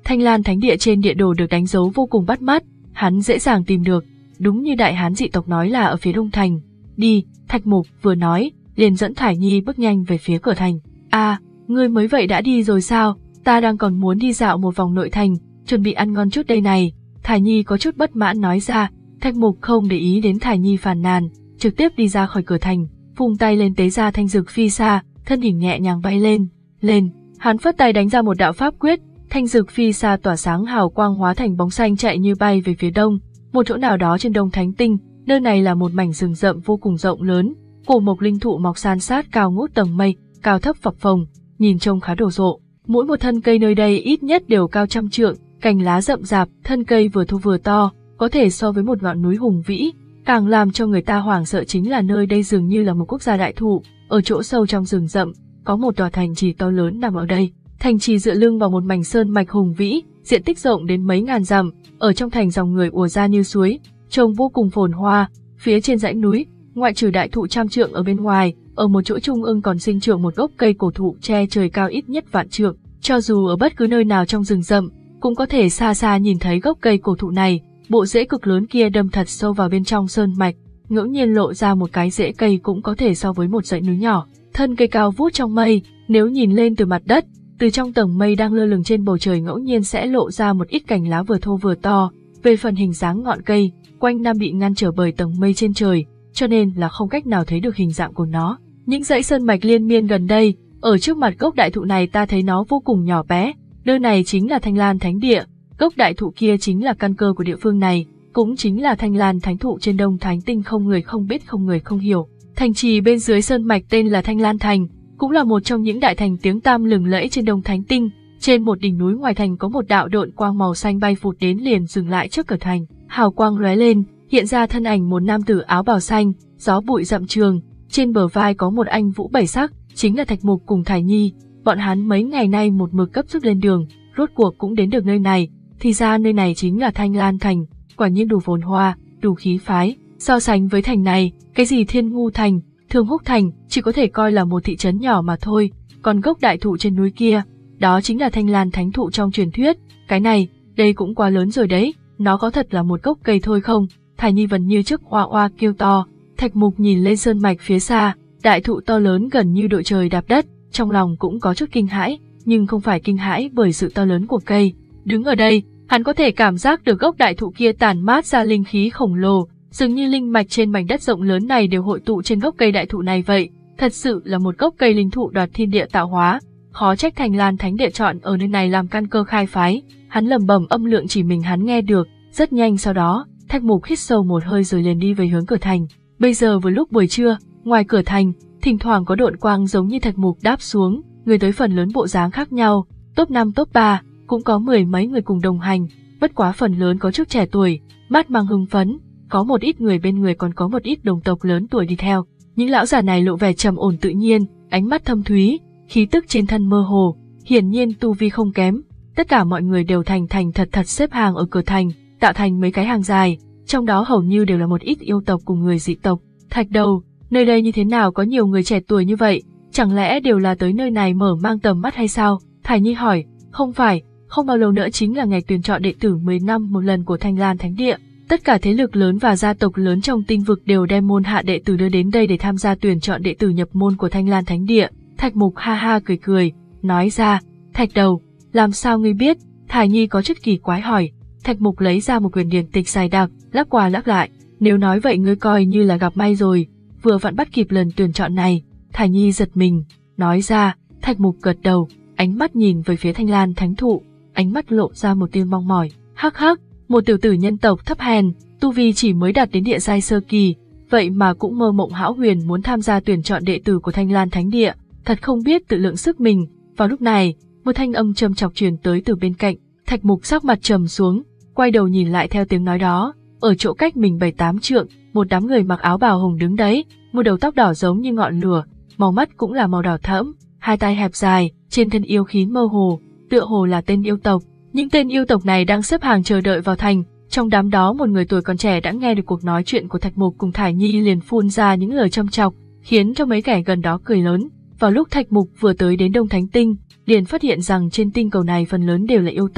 Thanh Lan Thánh Địa trên địa đồ được đánh dấu vô cùng bắt mắt, hắn dễ dàng tìm được, đúng như đại hán dị tộc nói là ở phía đông thành. Đi, Thạch Mục vừa nói, liền dẫn Thải Nhi bước nhanh về phía cửa thành. À, ngươi mới vậy đã đi rồi sao? Ta đang còn muốn đi dạo một vòng nội thành, chuẩn bị ăn ngon chút đây này. Thải Nhi có chút bất mãn nói ra. Thạch Mục không để ý đến Thải Nhi phàn nàn, trực tiếp đi ra khỏi cửa thành, vung tay lên tế ra thanh dược phi xa, thân hình nhẹ nhàng bay lên, lên. Hắn phất tay đánh ra một đạo pháp quyết, thanh dược phi xa tỏa sáng hào quang hóa thành bóng xanh chạy như bay về phía đông, một chỗ nào đó trên Đông Thánh Tinh. Nơi này là một mảnh rừng rậm vô cùng rộng lớn, cổ mộc linh thụ mọc san sát cao ngút tầng mây, cao thấp phập phồng, nhìn trông khá đồ sộ. Mỗi một thân cây nơi đây ít nhất đều cao trăm trượng, cành lá rậm rạp, thân cây vừa thô vừa to, có thể so với một ngọn núi hùng vĩ. Càng làm cho người ta hoảng sợ chính là nơi đây dường như là một quốc gia đại thụ. Ở chỗ sâu trong rừng rậm, có một tòa thành trì to lớn nằm ở đây. Thành trì dựa lưng vào một mảnh sơn mạch hùng vĩ, diện tích rộng đến mấy ngàn dặm. Ở trong thành dòng người ùa ra như suối, trông vô cùng phồn hoa. Phía trên dãy núi, ngoại trừ đại thụ trăm trượng ở bên ngoài, ở một chỗ trung ương còn sinh trưởng một gốc cây cổ thụ che trời cao ít nhất vạn trượng. Cho dù ở bất cứ nơi nào trong rừng rậm, cũng có thể xa xa nhìn thấy gốc cây cổ thụ này. Bộ rễ cực lớn kia đâm thật sâu vào bên trong sơn mạch, ngẫu nhiên lộ ra một cái rễ cây cũng có thể so với một dãy núi nhỏ. Thân cây cao vút trong mây, nếu nhìn lên từ mặt đất, từ trong tầng mây đang lơ lửng trên bầu trời ngẫu nhiên sẽ lộ ra một ít cành lá vừa thô vừa to. Về phần hình dáng ngọn cây, quanh năm bị ngăn trở bởi tầng mây trên trời, cho nên là không cách nào thấy được hình dạng của nó. Những dãy sơn mạch liên miên gần đây, ở trước mặt gốc đại thụ này ta thấy nó vô cùng nhỏ bé. Nơi này chính là Thanh Lan Thánh Địa. Gốc đại thụ kia chính là căn cơ của địa phương này, cũng chính là Thanh Lan Thánh Thụ trên Đông Thánh Tinh, không người không biết không người không hiểu. Thành trì bên dưới sơn mạch tên là Thanh Lan Thành, cũng là một trong những đại thành tiếng tăm lừng lẫy trên Đông Thánh Tinh. Trên một đỉnh núi ngoài thành có một đạo độn quang màu xanh bay vụt đến liền dừng lại trước cửa thành. Hào quang lóe lên, hiện ra thân ảnh một nam tử áo bào xanh, gió bụi rậm trường, trên bờ vai có một anh vũ bảy sắc, chính là Thạch Mục cùng Thải Nhi. Bọn hắn mấy ngày nay một mực cấp rút lên đường, rốt cuộc cũng đến được nơi này. Thì ra nơi này chính là Thanh Lan Thành, quả nhiên đủ phồn hoa, đủ khí phái. So sánh với thành này, cái gì Thiên Ngu Thành, Thương Húc Thành chỉ có thể coi là một thị trấn nhỏ mà thôi. Còn gốc đại thụ trên núi kia, đó chính là Thanh Lan Thánh Thụ trong truyền thuyết. Cái này, đây cũng quá lớn rồi đấy, nó có thật là một gốc cây thôi không? Thải Nhi vẫn như trước oa oa kêu to. Thạch Mục nhìn lên sơn mạch phía xa, đại thụ to lớn gần như đội trời đạp đất, trong lòng cũng có chút kinh hãi, nhưng không phải kinh hãi bởi sự to lớn của cây. Đứng ở đây, hắn có thể cảm giác được gốc đại thụ kia tản mát ra linh khí khổng lồ, dường như linh mạch trên mảnh đất rộng lớn này đều hội tụ trên gốc cây đại thụ này vậy. Thật sự là một gốc cây linh thụ đoạt thiên địa tạo hóa, khó trách Thanh Lan Thánh Địa chọn ở nơi này làm căn cơ khai phái. Hắn lẩm bẩm âm lượng chỉ mình hắn nghe được. Rất nhanh sau đó, Thạch Mục hít sâu một hơi rồi liền đi về hướng cửa thành. Bây giờ vừa lúc buổi trưa, ngoài cửa thành, thỉnh thoảng có độn quang giống như Thạch Mục đáp xuống, người tới phần lớn bộ dáng khác nhau, top năm top ba, cũng có mười mấy người cùng đồng hành, bất quá phần lớn có chút trẻ tuổi, mắt mang hưng phấn, có một ít người bên người còn có một ít đồng tộc lớn tuổi đi theo. Những lão già này lộ vẻ trầm ổn tự nhiên, ánh mắt thâm thúy, khí tức trên thân mơ hồ, hiển nhiên tu vi không kém. Tất cả mọi người đều thành thành thật thật xếp hàng ở cửa thành, tạo thành mấy cái hàng dài, trong đó hầu như đều là một ít yêu tộc cùng người dị tộc. Thạch Đầu, nơi đây như thế nào có nhiều người trẻ tuổi như vậy, chẳng lẽ đều là tới nơi này mở mang tầm mắt hay sao? Thải Nhi hỏi. Không phải, không bao lâu nữa chính là ngày tuyển chọn đệ tử mười năm một lần của Thanh Lan Thánh Địa. Tất cả thế lực lớn và gia tộc lớn trong tinh vực đều đem môn hạ đệ tử đưa đến đây để tham gia tuyển chọn đệ tử nhập môn của Thanh Lan Thánh Địa. Thạch Mục ha ha cười cười, nói ra. Thạch Đầu, làm sao ngươi biết? Thải Nhi có chút kỳ quái hỏi. Thạch Mục lấy ra một quyển điển tịch dày đặc, lắc qua lắc lại. Nếu nói vậy ngươi coi như là gặp may rồi, vừa vặn bắt kịp lần tuyển chọn này. Thải Nhi giật mình, nói ra. Thạch Mục gật đầu, ánh mắt nhìn về phía Thanh Lan Thánh Thụ, ánh mắt lộ ra một tia mong mỏi. Hắc hắc, một tiểu tử nhân tộc thấp hèn, tu vi chỉ mới đạt đến địa giai sơ kỳ, vậy mà cũng mơ mộng hão huyền muốn tham gia tuyển chọn đệ tử của Thanh Lan Thánh Địa, thật không biết tự lượng sức mình. Vào lúc này, một thanh âm trầm chọc truyền tới từ bên cạnh. Thạch Mục sắc mặt trầm xuống, quay đầu nhìn lại theo tiếng nói đó. Ở chỗ cách mình bảy tám trượng, một đám người mặc áo bào hồng đứng đấy, một đầu tóc đỏ giống như ngọn lửa, màu mắt cũng là màu đỏ thẫm, hai tay hẹp dài, trên thân yêu khí mơ hồ, tựa hồ là tên yêu tộc. Những tên yêu tộc này đang xếp hàng chờ đợi vào thành. Trong đám đó một người tuổi còn trẻ đã nghe được cuộc nói chuyện của Thạch Mục cùng Thải Nhi liền phun ra những lời châm chọc, khiến cho mấy kẻ gần đó cười lớn. Vào lúc Thạch Mục vừa tới đến Đông Thánh Tinh, liền phát hiện rằng trên tinh cầu này phần lớn đều là yêu tộc.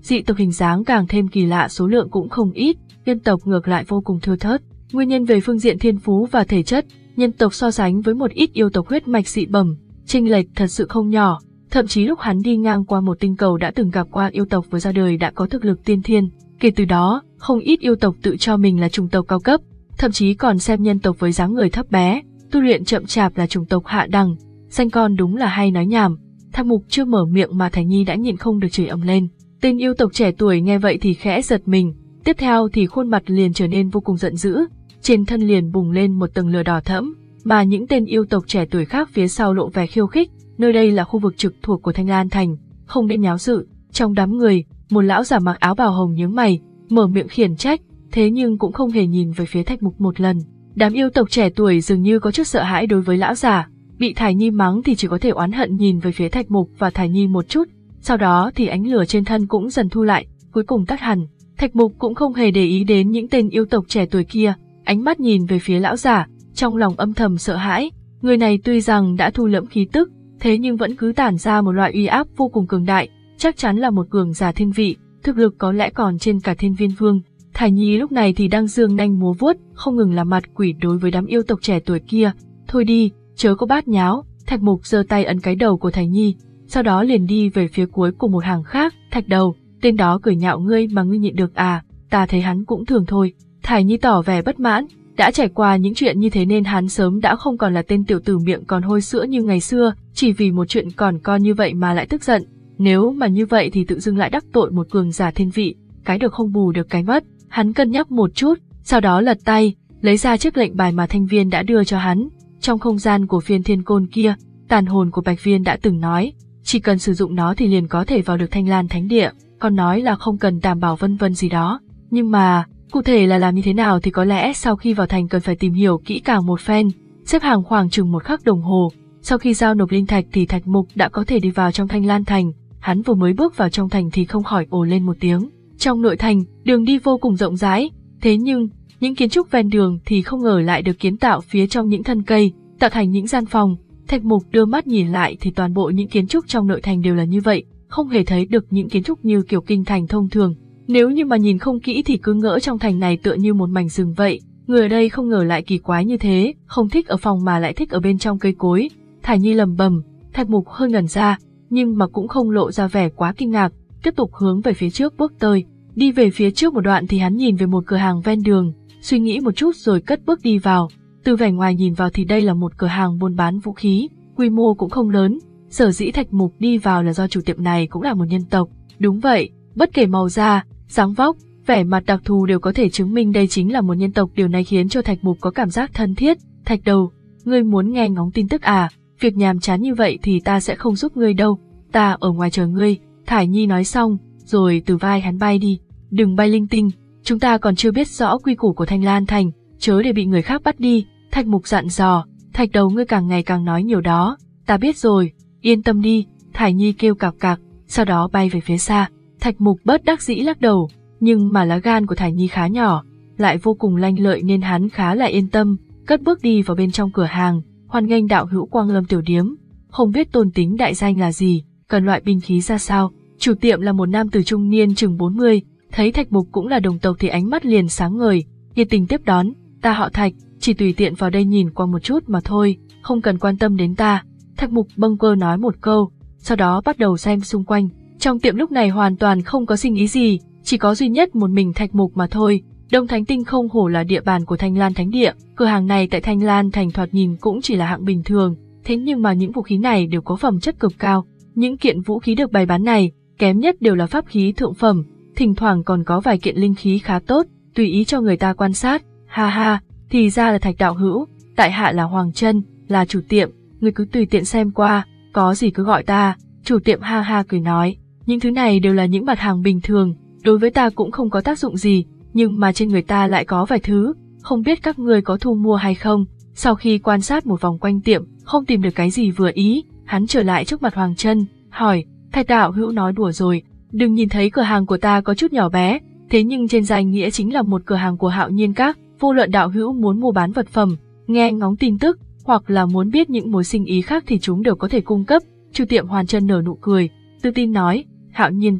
dị tộc hình dáng càng thêm kỳ lạ, số lượng cũng không ít, nhân tộc ngược lại vô cùng thưa thớt. Nguyên nhân về phương diện thiên phú và thể chất, nhân tộc so sánh với một ít yêu tộc huyết mạch dị bẩm, chênh lệch thật sự không nhỏ. Thậm chí lúc hắn đi ngang qua một tinh cầu đã từng gặp qua yêu tộc vừa ra đời đã có thực lực tiên thiên. Kể từ đó, không ít yêu tộc tự cho mình là chủng tộc cao cấp, thậm chí còn xem nhân tộc với dáng người thấp bé, tu luyện chậm chạp là chủng tộc hạ đẳng. Danh con đúng là hay nói nhảm. Thang Mục chưa mở miệng mà Thải Nhi đã nhịn không được chửi ầm lên. Tên yêu tộc trẻ tuổi nghe vậy thì khẽ giật mình, tiếp theo thì khuôn mặt liền trở nên vô cùng giận dữ, trên thân liền bùng lên một tầng lửa đỏ thẫm, mà những tên yêu tộc trẻ tuổi khác phía sau lộ vẻ khiêu khích. Nơi đây là khu vực trực thuộc của Thanh Lan Thành, không nên nháo sự. Trong đám người, một lão giả mặc áo bào hồng nhướng mày, mở miệng khiển trách, thế nhưng cũng không hề nhìn về phía Thạch Mục một lần. Đám yêu tộc trẻ tuổi dường như có chút sợ hãi đối với lão giả, bị Thải Nhi mắng thì chỉ có thể oán hận nhìn về phía Thạch Mục và Thải Nhi một chút, sau đó thì ánh lửa trên thân cũng dần thu lại, cuối cùng tắt hẳn. Thạch Mục cũng không hề để ý đến những tên yêu tộc trẻ tuổi kia, ánh mắt nhìn về phía lão giả, trong lòng âm thầm sợ hãi. Người này tuy rằng đã thu liễm khí tức, thế nhưng vẫn cứ tản ra một loại uy áp vô cùng cường đại, chắc chắn là một cường giả thiên vị, thực lực có lẽ còn trên cả Thiên Viên Vương. Thải Nhi lúc này thì đang giương nanh múa vuốt, không ngừng làm mặt quỷ đối với đám yêu tộc trẻ tuổi kia. Thôi đi, chớ có bát nháo. Thạch Mục giơ tay ấn cái đầu của Thải Nhi, sau đó liền đi về phía cuối cùng một hàng khác. Thạch đầu, tên đó cười nhạo ngươi mà ngươi nhịn được à? Ta thấy hắn cũng thường thôi. Thải Nhi tỏ vẻ bất mãn, đã trải qua những chuyện như thế nên hắn sớm đã không còn là tên tiểu tử miệng còn hôi sữa như ngày xưa, chỉ vì một chuyện còn con như vậy mà lại tức giận. Nếu mà như vậy thì tự dưng lại đắc tội một cường giả thiên vị, cái được không bù được cái mất. Hắn cân nhắc một chút, sau đó lật tay, lấy ra chiếc lệnh bài mà Thanh Viên đã đưa cho hắn. Trong không gian của phiên thiên côn kia, tàn hồn của Bạch Viên đã từng nói, chỉ cần sử dụng nó thì liền có thể vào được Thanh Lan Thánh Địa, còn nói là không cần đảm bảo vân vân gì đó. Nhưng mà, cụ thể là làm như thế nào thì có lẽ sau khi vào thành cần phải tìm hiểu kỹ càng một phen. Xếp hàng khoảng chừng một khắc đồng hồ, sau khi giao nộp linh thạch thì Thạch Mục đã có thể đi vào trong Thanh Lan Thành. Hắn vừa mới bước vào trong thành thì không khỏi ồ lên một tiếng. Trong nội thành, đường đi vô cùng rộng rãi, thế nhưng những kiến trúc ven đường thì không ngờ lại được kiến tạo phía trong những thân cây, tạo thành những gian phòng. Thạch Mục đưa mắt nhìn lại thì toàn bộ những kiến trúc trong nội thành đều là như vậy, không hề thấy được những kiến trúc như kiểu kinh thành thông thường. Nếu như mà nhìn không kỹ thì cứ ngỡ trong thành này tựa như một mảnh rừng vậy. Người ở đây không ngờ lại kỳ quái như thế, không thích ở phòng mà lại thích ở bên trong cây cối. Thải Nhi lầm bầm, Thạch Mục hơi ngẩn ra, nhưng mà cũng không lộ ra vẻ quá kinh ngạc, tiếp tục hướng về phía trước bước tới. Đi về phía trước một đoạn thì hắn nhìn về một cửa hàng ven đường, suy nghĩ một chút rồi cất bước đi vào. Từ vẻ ngoài nhìn vào thì đây là một cửa hàng buôn bán vũ khí, quy mô cũng không lớn. Sở dĩ Thạch Mục đi vào là do chủ tiệm này cũng là một nhân tộc. Đúng vậy, bất kể màu da, dáng vóc, vẻ mặt đặc thù đều có thể chứng minh đây chính là một nhân tộc. Điều này khiến cho Thạch Mục có cảm giác thân thiết. Thạch đầu, ngươi muốn nghe ngóng tin tức à? Việc nhàm chán như vậy thì ta sẽ không giúp ngươi đâu. Ta ở ngoài chờ ngươi. Thải Nhi nói xong, rồi từ vai hắn bay đi. Đừng bay linh tinh, chúng ta còn chưa biết rõ quy củ của Thanh Lan Thành, chớ để bị người khác bắt đi. Thạch Mục dặn dò. Thạch đầu, ngươi càng ngày càng nói nhiều đó. Ta biết rồi, yên tâm đi. Thải Nhi kêu cạc cạc, sau đó bay về phía xa. Thạch Mục bất đắc dĩ lắc đầu, nhưng mà lá gan của Thải Nhi khá nhỏ, lại vô cùng lanh lợi nên hắn khá là yên tâm, cất bước đi vào bên trong cửa hàng. Hoan nghênh đạo hữu Quang Lâm tiểu điếm, không biết tôn tính đại danh là gì, cần loại binh khí ra sao. Chủ tiệm là một nam tử trung niên chừng bốn mươi, thấy Thạch Mục cũng là đồng tộc thì ánh mắt liền sáng ngời, nhiệt tình tiếp đón. Ta họ Thạch, chỉ tùy tiện vào đây nhìn qua một chút mà thôi, không cần quan tâm đến ta. Thạch Mục bâng quơ nói một câu, sau đó bắt đầu xem xung quanh. Trong tiệm lúc này hoàn toàn không có sinh ý gì, chỉ có duy nhất một mình Thạch Mục mà thôi. Đông Thánh Tinh không hổ là địa bàn của Thanh Lan Thánh Địa, cửa hàng này tại Thanh Lan Thành thoạt nhìn cũng chỉ là hạng bình thường, thế nhưng mà những vũ khí này đều có phẩm chất cực cao. Những kiện vũ khí được bày bán này, kém nhất đều là pháp khí thượng phẩm, thỉnh thoảng còn có vài kiện linh khí khá tốt, tùy ý cho người ta quan sát. Ha ha, thì ra là Thạch đạo hữu, tại hạ là Hoàng Trân, là chủ tiệm, người cứ tùy tiện xem qua, có gì cứ gọi ta. Chủ tiệm ha ha cười nói, những thứ này đều là những mặt hàng bình thường, đối với ta cũng không có tác dụng gì, nhưng mà trên người ta lại có vài thứ, không biết các ngươi có thu mua hay không. Sau khi quan sát một vòng quanh tiệm, không tìm được cái gì vừa ý, hắn trở lại trước mặt Hoàng Trân, hỏi, Thạch đạo hữu nói đùa rồi, đừng nhìn thấy cửa hàng của ta có chút nhỏ bé, thế nhưng trên danh nghĩa chính là một cửa hàng của Hạo Nhiên Các, vô luận đạo hữu muốn mua bán vật phẩm, nghe ngóng tin tức, hoặc là muốn biết những mối sinh ý khác thì chúng đều có thể cung cấp. Chủ tiệm Hoàng Trân nở nụ cười, tự tin nói, Hạo Nhiên Các,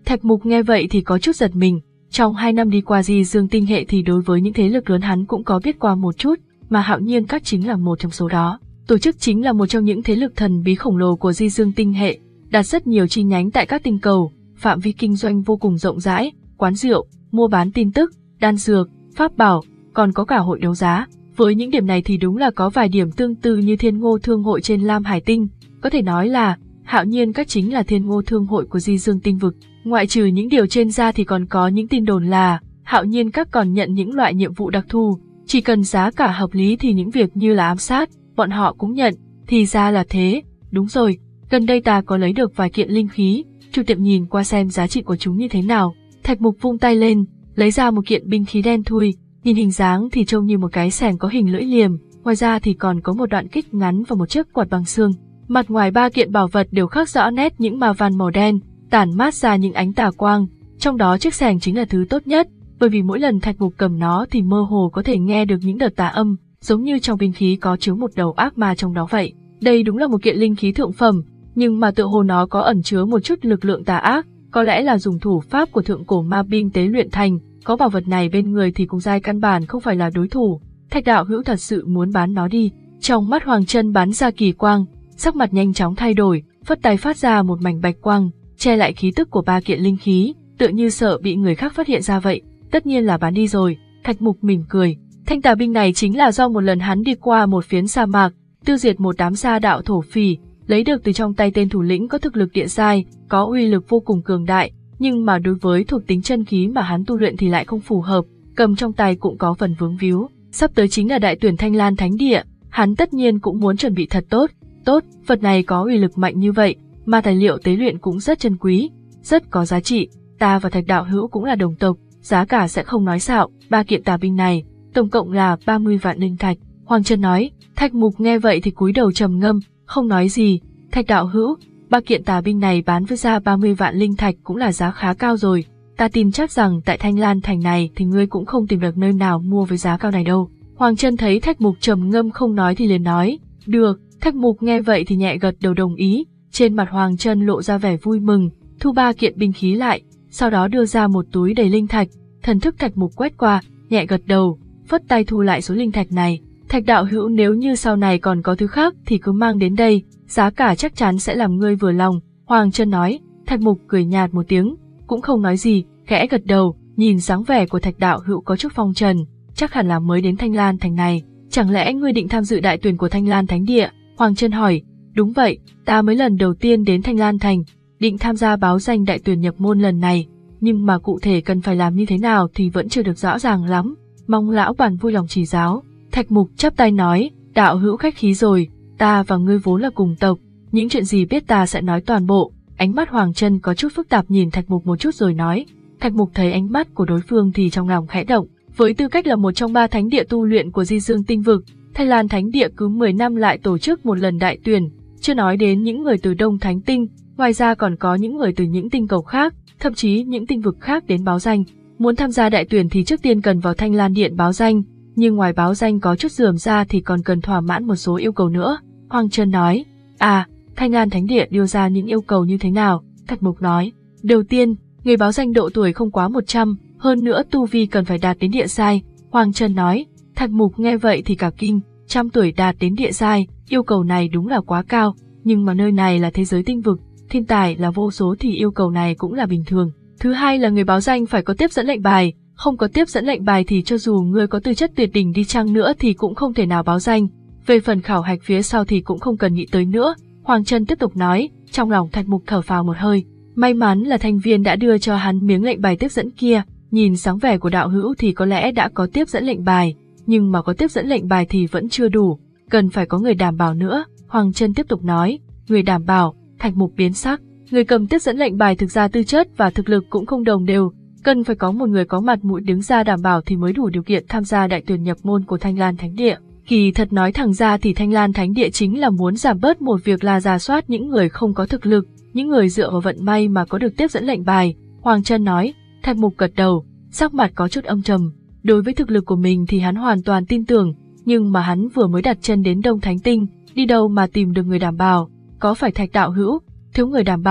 Thạch Mục nghe vậy thì có chút giật mình. Trong hai năm đi qua Di Dương Tinh Hệ thì đối với những thế lực lớn hắn cũng có biết qua một chút, mà Hạo Nhiên Các chính là một trong số đó. Tổ chức chính là một trong những thế lực thần bí khổng lồ của Di Dương Tinh Hệ, đặt rất nhiều chi nhánh tại các tinh cầu, phạm vi kinh doanh vô cùng rộng rãi, quán rượu, mua bán tin tức, đan dược, pháp bảo, còn có cả hội đấu giá. Với những điểm này thì đúng là có vài điểm tương tự như Thiên Ngô Thương hội trên Lam Hải Tinh, có thể nói là Hạo Nhiên Các chính là Thiên Ngô Thương hội của Di Dương Tinh vực. Ngoại trừ những điều trên ra thì còn có những tin đồn là Hạo Nhiên Các còn nhận những loại nhiệm vụ đặc thù, chỉ cần giá cả hợp lý thì những việc như là ám sát, bọn họ cũng nhận. Thì ra là thế, đúng rồi, gần đây ta có lấy được vài kiện linh khí, chủ tiệm nhìn qua xem giá trị của chúng như thế nào. Thạch Mục vung tay lên, lấy ra một kiện binh khí đen thui, nhìn hình dáng thì trông như một cái xẻng có hình lưỡi liềm, ngoài ra thì còn có một đoạn kích ngắn và một chiếc quạt bằng xương. Mặt ngoài ba kiện bảo vật đều khắc rõ nét những ma văn màu đen, tản mát ra những ánh tà quang, trong đó chiếc xẻng chính là thứ tốt nhất, bởi vì mỗi lần Thạch Mục cầm nó thì mơ hồ có thể nghe được những đợt tà âm, giống như trong binh khí có chứa một đầu ác ma trong đó vậy. Đây đúng là một kiện linh khí thượng phẩm, nhưng mà tựa hồ nó có ẩn chứa một chút lực lượng tà ác, có lẽ là dùng thủ pháp của thượng cổ ma binh tế luyện thành, có bảo vật này bên người thì cùng giai căn bản không phải là đối thủ. Thạch đạo hữu thật sự muốn bán nó đi. Trong mắt Hoàng Chân bắn ra kỳ quang, sắc mặt nhanh chóng thay đổi, phất tay phát ra một mảnh bạch quang, che lại khí tức của ba kiện linh khí, tựa như sợ bị người khác phát hiện ra vậy. Tất nhiên là bán đi rồi. Thạch Mục mỉm cười, thanh tà binh này chính là do một lần hắn đi qua một phiến sa mạc, tiêu diệt một đám sa đạo thổ phỉ, lấy được từ trong tay tên thủ lĩnh có thực lực địa giai, có uy lực vô cùng cường đại, nhưng mà đối với thuộc tính chân khí mà hắn tu luyện thì lại không phù hợp, cầm trong tay cũng có phần vướng víu. Sắp tới chính là đại tuyển Thanh Lan Thánh Địa, hắn tất nhiên cũng muốn chuẩn bị thật tốt. Tốt, vật này có uy lực mạnh như vậy, mà tài liệu tế luyện cũng rất chân quý, rất có giá trị. Ta và Thạch đạo hữu cũng là đồng tộc, giá cả sẽ không nói xạo. Ba kiện tà binh này, tổng cộng là ba mươi vạn linh thạch. Hoàng Chân nói. Thạch Mục nghe vậy thì cúi đầu trầm ngâm, không nói gì. Thạch đạo hữu, ba kiện tà binh này bán với giá ba mươi vạn linh thạch cũng là giá khá cao rồi. Ta tin chắc rằng tại Thanh Lan Thành này thì ngươi cũng không tìm được nơi nào mua với giá cao này đâu. Hoàng Chân thấy Thạch Mục trầm ngâm không nói thì liền nói, được. Thạch Mục nghe vậy thì nhẹ gật đầu đồng ý, trên mặt Hoàng Chân lộ ra vẻ vui mừng, thu ba kiện binh khí lại, sau đó đưa ra một túi đầy linh thạch. Thần thức Thạch Mục quét qua, nhẹ gật đầu, phất tay thu lại số linh thạch này. Thạch đạo hữu, nếu như sau này còn có thứ khác thì cứ mang đến đây, giá cả chắc chắn sẽ làm ngươi vừa lòng. Hoàng Chân nói. Thạch Mục cười nhạt một tiếng, cũng không nói gì, khẽ gật đầu, nhìn dáng vẻ của Thạch đạo hữu có chút phong trần, chắc hẳn là mới đến Thanh Lan Thành này. Chẳng lẽ ngươi định tham dự đại tuyển của Thanh Lan Thánh Địa? Hoàng Chân hỏi. Đúng vậy, ta mới lần đầu tiên đến Thanh Lan Thành, định tham gia báo danh đại tuyển nhập môn lần này, nhưng mà cụ thể cần phải làm như thế nào thì vẫn chưa được rõ ràng lắm, mong lão bản vui lòng chỉ giáo. Thạch Mục chắp tay nói, đạo hữu khách khí rồi, ta và ngươi vốn là cùng tộc, những chuyện gì biết ta sẽ nói toàn bộ. Ánh mắt Hoàng Chân có chút phức tạp nhìn Thạch Mục một chút rồi nói. Thạch Mục thấy ánh mắt của đối phương thì trong lòng khẽ động, với tư cách là một trong ba thánh địa tu luyện của Di Dương Tinh vực, Thanh Lan Thánh Địa cứ mười năm lại tổ chức một lần đại tuyển, chưa nói đến những người từ Đông Thánh Tinh, ngoài ra còn có những người từ những tinh cầu khác, thậm chí những tinh vực khác đến báo danh. Muốn tham gia đại tuyển thì trước tiên cần vào Thanh Lan Điện báo danh, nhưng ngoài báo danh có chút rườm ra thì còn cần thỏa mãn một số yêu cầu nữa. Hoàng Chân nói. À, Thanh Lan Thánh Địa đưa ra những yêu cầu như thế nào? Thạch Mục nói. Đầu tiên, người báo danh độ tuổi không quá một trăm, hơn nữa tu vi cần phải đạt đến địa giai. Hoàng Chân nói. Thạch Mục nghe vậy thì cả kinh, trăm tuổi đạt đến địa giai, yêu cầu này đúng là quá cao, nhưng mà nơi này là thế giới tinh vực, thiên tài là vô số thì yêu cầu này cũng là bình thường. Thứ hai là người báo danh phải có tiếp dẫn lệnh bài, không có tiếp dẫn lệnh bài thì cho dù người có tư chất tuyệt đỉnh đi chăng nữa thì cũng không thể nào báo danh. Về phần khảo hạch phía sau thì cũng không cần nghĩ tới nữa. Hoàng Chân tiếp tục nói, trong lòng Thạch Mục thở phào một hơi, may mắn là thành viên đã đưa cho hắn miếng lệnh bài tiếp dẫn kia, nhìn dáng vẻ của đạo hữu thì có lẽ đã có tiếp dẫn lệnh bài, nhưng mà có tiếp dẫn lệnh bài thì vẫn chưa đủ, cần phải có người đảm bảo nữa. Hoàng Chân tiếp tục nói, người đảm bảo. Thạch Mục biến sắc, người cầm tiếp dẫn lệnh bài thực ra tư chất và thực lực cũng không đồng đều, cần phải có một người có mặt mũi đứng ra đảm bảo thì mới đủ điều kiện tham gia đại tuyển nhập môn của Thanh Lan Thánh Địa. Kỳ thật nói thẳng ra thì Thanh Lan Thánh Địa chính là muốn giảm bớt một việc là rà soát những người không có thực lực, những người dựa vào vận may mà có được tiếp dẫn lệnh bài. Hoàng Chân nói. Thạch Mục gật đầu, sắc mặt có chút âm trầm. Đối với thực lực của mình thì hắn hoàn toàn tin tưởng, nhưng mà hắn vừa mới đặt chân đến Đông Thánh Tinh, đi đâu mà tìm được người đảm bảo? Có phải Thạch đạo hữu thiếu người đảm bảo?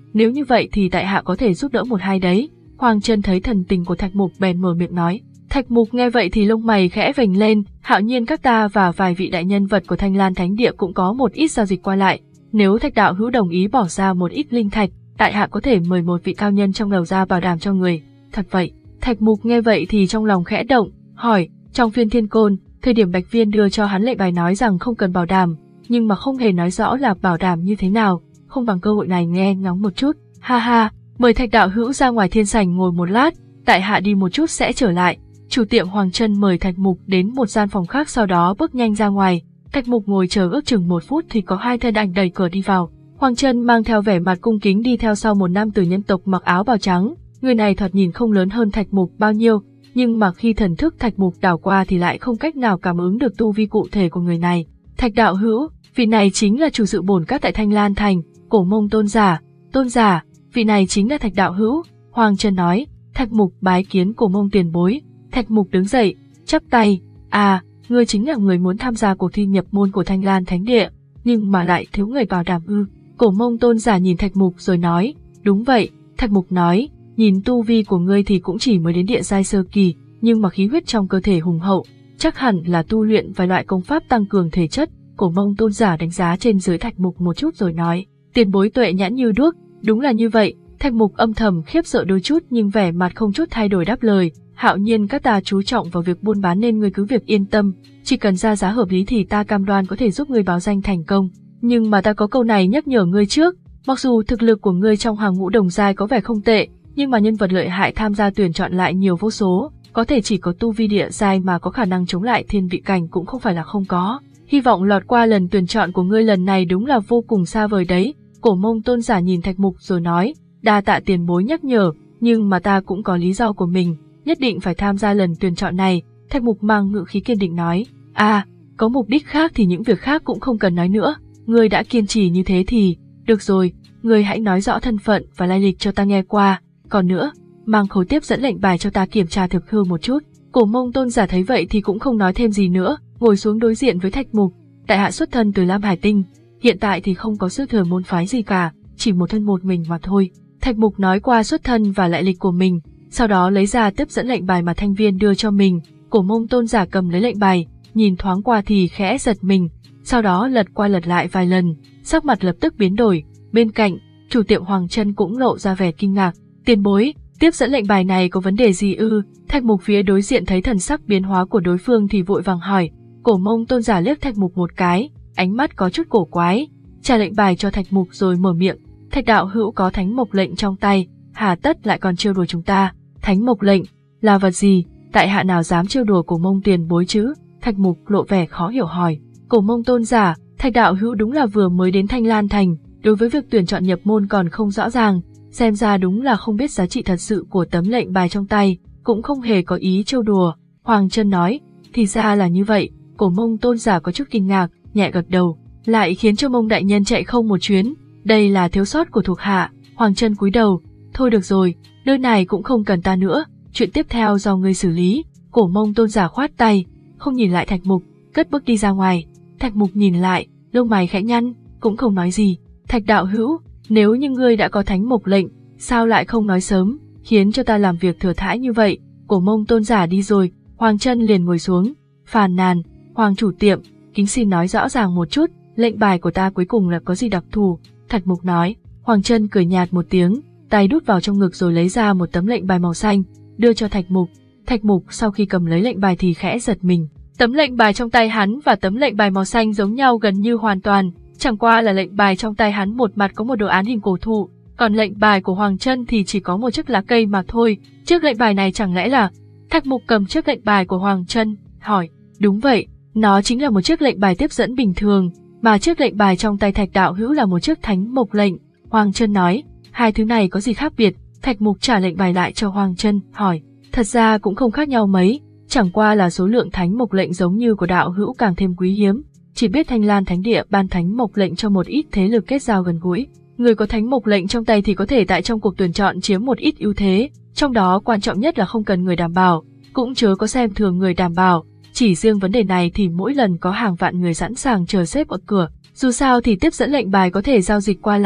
nếu như vậy thì tại hạ có thể giúp đỡ một hai đấy. Hoàng Chân thấy thần tình của Thạch Mục bèn mở miệng nói. Thạch Mục nghe vậy thì lông mày khẽ vểnh lên, hạo nhiên các ta và vài vị đại nhân vật của Thanh Lan Thánh Địa cũng có một ít giao dịch qua lại. Nếu Thạch đạo hữu đồng ý bỏ ra một ít linh thạch, tại hạ có thể mời một vị cao nhân trong đầu ra bảo đảm cho người. Thật vậy? Thạch Mục nghe vậy thì trong lòng khẽ động, hỏi, trong phiên thiên côn, thời điểm Bạch Viên đưa cho hắn lệnh bài nói rằng không cần bảo đảm, nhưng mà không hề nói rõ là bảo đảm như thế nào, không bằng cơ hội này nghe ngóng một chút. Ha ha, mời Thạch đạo hữu ra ngoài thiên sảnh ngồi một lát, tại hạ đi một chút sẽ trở lại. Chủ tiệm Hoàng Chân mời Thạch Mục đến một gian phòng khác, sau đó bước nhanh ra ngoài. Thạch Mục ngồi chờ ước chừng một phút thì có hai thân ảnh đẩy cửa đi vào. Hoàng Chân mang theo vẻ mặt cung kính đi theo sau một nam tử nhân tộc mặc áo bào trắng. Người này thoạt nhìn không lớn hơn Thạch Mục bao nhiêu, nhưng mà khi thần thức Thạch Mục đảo qua thì lại không cách nào cảm ứng được tu vi cụ thể của người này. Thạch đạo hữu, vị này chính là chủ sự bổn các tại Thanh Lan Thành, Cổ Mông tôn giả. Tôn giả, vị này chính là Thạch đạo hữu. Hoàng Chân nói. Thạch Mục bái kiến Cổ Mông tiền bối. Thạch Mục đứng dậy, chắp tay. À, ngươi chính là người muốn tham gia cuộc thi nhập môn của Thanh Lan Thánh Địa, nhưng mà lại thiếu người bảo đảm ư? Cổ Mông tôn giả nhìn Thạch Mục rồi nói. Đúng vậy. Thạch Mục nói. Nhìn tu vi của ngươi thì cũng chỉ mới đến địa giai sơ kỳ, nhưng mà khí huyết trong cơ thể hùng hậu, chắc hẳn là tu luyện vài loại công pháp tăng cường thể chất. Cổ Mông tôn giả đánh giá trên dưới Thạch Mục một chút rồi nói. Tiền bối tuệ nhãn như đuốc, đúng là như vậy. Thạch Mục âm thầm khiếp sợ đôi chút nhưng vẻ mặt không chút thay đổi đáp lời. Hạo nhiên các ta chú trọng vào việc buôn bán nên ngươi cứ việc yên tâm, chỉ cần ra giá hợp lý thì ta cam đoan có thể giúp ngươi báo danh thành công. Nhưng mà ta có câu này nhắc nhở ngươi trước, mặc dù thực lực của ngươi trong hàng ngũ đồng giai có vẻ không tệ, nhưng mà nhân vật lợi hại tham gia tuyển chọn lại nhiều vô số, có thể chỉ có tu vi địa giai mà có khả năng chống lại thiên vị cảnh cũng không phải là không có. Hy vọng lọt qua lần tuyển chọn của ngươi lần này đúng là vô cùng xa vời đấy. Cổ Mông tôn giả nhìn Thạch Mục rồi nói, đa tạ tiền bối nhắc nhở, nhưng mà ta cũng có lý do của mình, nhất định phải tham gia lần tuyển chọn này. Thạch Mục mang ngữ khí kiên định nói, à, có mục đích khác thì những việc khác cũng không cần nói nữa, ngươi đã kiên trì như thế thì, được rồi, ngươi hãy nói rõ thân phận và lai lịch cho ta nghe qua, còn nữa, mang khối tiếp dẫn lệnh bài cho ta kiểm tra thực hư một chút. Cổ Mông tôn giả thấy vậy thì cũng không nói thêm gì nữa, ngồi xuống đối diện với Thạch Mục. Tại hạ xuất thân từ Lam Hải Tinh, hiện tại thì không có sư thừa môn phái gì cả, chỉ một thân một mình mà thôi. Thạch Mục nói qua xuất thân và lại lịch của mình, sau đó lấy ra tiếp dẫn lệnh bài mà Thanh Viên đưa cho mình. Cổ Mông tôn giả cầm lấy lệnh bài, nhìn thoáng qua thì khẽ giật mình, sau đó lật qua lật lại vài lần, sắc mặt lập tức biến đổi. Bên cạnh, chủ tiệm Hoàng Chân cũng lộ ra vẻ kinh ngạc. Tiền bối, tiếp dẫn lệnh bài này có vấn đề gì ư? Thạch Mục phía đối diện thấy thần sắc biến hóa của đối phương thì vội vàng hỏi. Cổ Mông tôn giả liếc Thạch Mục một cái, ánh mắt có chút cổ quái, trả lệnh bài cho Thạch Mục rồi mở miệng. Thạch đạo hữu có thánh mộc lệnh trong tay, hà tất lại còn trêu đùa chúng ta? Thánh mộc lệnh là vật gì? Tại hạ nào dám trêu đùa Cổ Mông tiền bối chứ? Thạch Mục lộ vẻ khó hiểu hỏi. Cổ Mông tôn giả, Thạch đạo hữu đúng là vừa mới đến Thanh Lan Thành, đối với việc tuyển chọn nhập môn còn không rõ ràng, xem ra đúng là không biết giá trị thật sự của tấm lệnh bài trong tay, cũng không hề có ý trêu đùa. Hoàng Chân nói, thì ra là như vậy. Cổ Mông tôn giả có chút kinh ngạc, nhẹ gật đầu, lại khiến cho Mông đại nhân chạy không một chuyến, đây là thiếu sót của thuộc hạ. Hoàng Chân cúi đầu, thôi được rồi, nơi này cũng không cần ta nữa, chuyện tiếp theo do ngươi xử lý. Cổ Mông tôn giả khoát tay, không nhìn lại Thạch Mục, cất bước đi ra ngoài. Thạch Mục nhìn lại, lông mày khẽ nhăn, cũng không nói gì. Thạch đạo hữu, nếu như ngươi đã có thánh mộc lệnh, sao lại không nói sớm, khiến cho ta làm việc thừa thãi như vậy? Cổ Mông tôn giả đi rồi, Hoàng Chân liền ngồi xuống, phàn nàn, Hoàng chủ tiệm, kính xin nói rõ ràng một chút, lệnh bài của ta cuối cùng là có gì đặc thù? Thạch Mục nói. Hoàng Chân cười nhạt một tiếng, tay đút vào trong ngực rồi lấy ra một tấm lệnh bài màu xanh, đưa cho Thạch Mục. Thạch Mục sau khi cầm lấy lệnh bài thì khẽ giật mình. Tấm lệnh bài trong tay hắn và tấm lệnh bài màu xanh giống nhau gần như hoàn toàn, chẳng qua là lệnh bài trong tay hắn một mặt có một đồ án hình cổ thụ, còn lệnh bài của Hoàng Chân thì chỉ có một chiếc lá cây mà thôi. Chiếc lệnh bài này chẳng lẽ là... Thạch Mục cầm chiếc lệnh bài của Hoàng Chân, hỏi. Đúng vậy, nó chính là một chiếc lệnh bài tiếp dẫn bình thường, mà chiếc lệnh bài trong tay Thạch đạo hữu là một chiếc thánh mộc lệnh. Hoàng Chân nói, hai thứ này có gì khác biệt? Thạch Mục trả lệnh bài lại cho Hoàng Chân, hỏi. Thật ra cũng không khác nhau mấy, chẳng qua là số lượng thánh mộc lệnh giống như của đạo hữu càng thêm quý hiếm. Chỉ biết Thanh Lan Thánh Địa ban thánh mộc lệnh cho một ít thế lực kết giao gần gũi. Người có thánh mộc lệnh trong tay thì có thể tại trong cuộc tuyển chọn chiếm một ít ưu thế, trong đó quan trọng nhất là không cần người đảm bảo, cũng chớ có xem thường người đảm bảo. Chỉ riêng vấn đề này thì mỗi lần có hàng vạn người sẵn sàng chờ xếp ở cửa. Dù sao thì tiếp dẫn lệnh bài có thể giao dịch qua lại,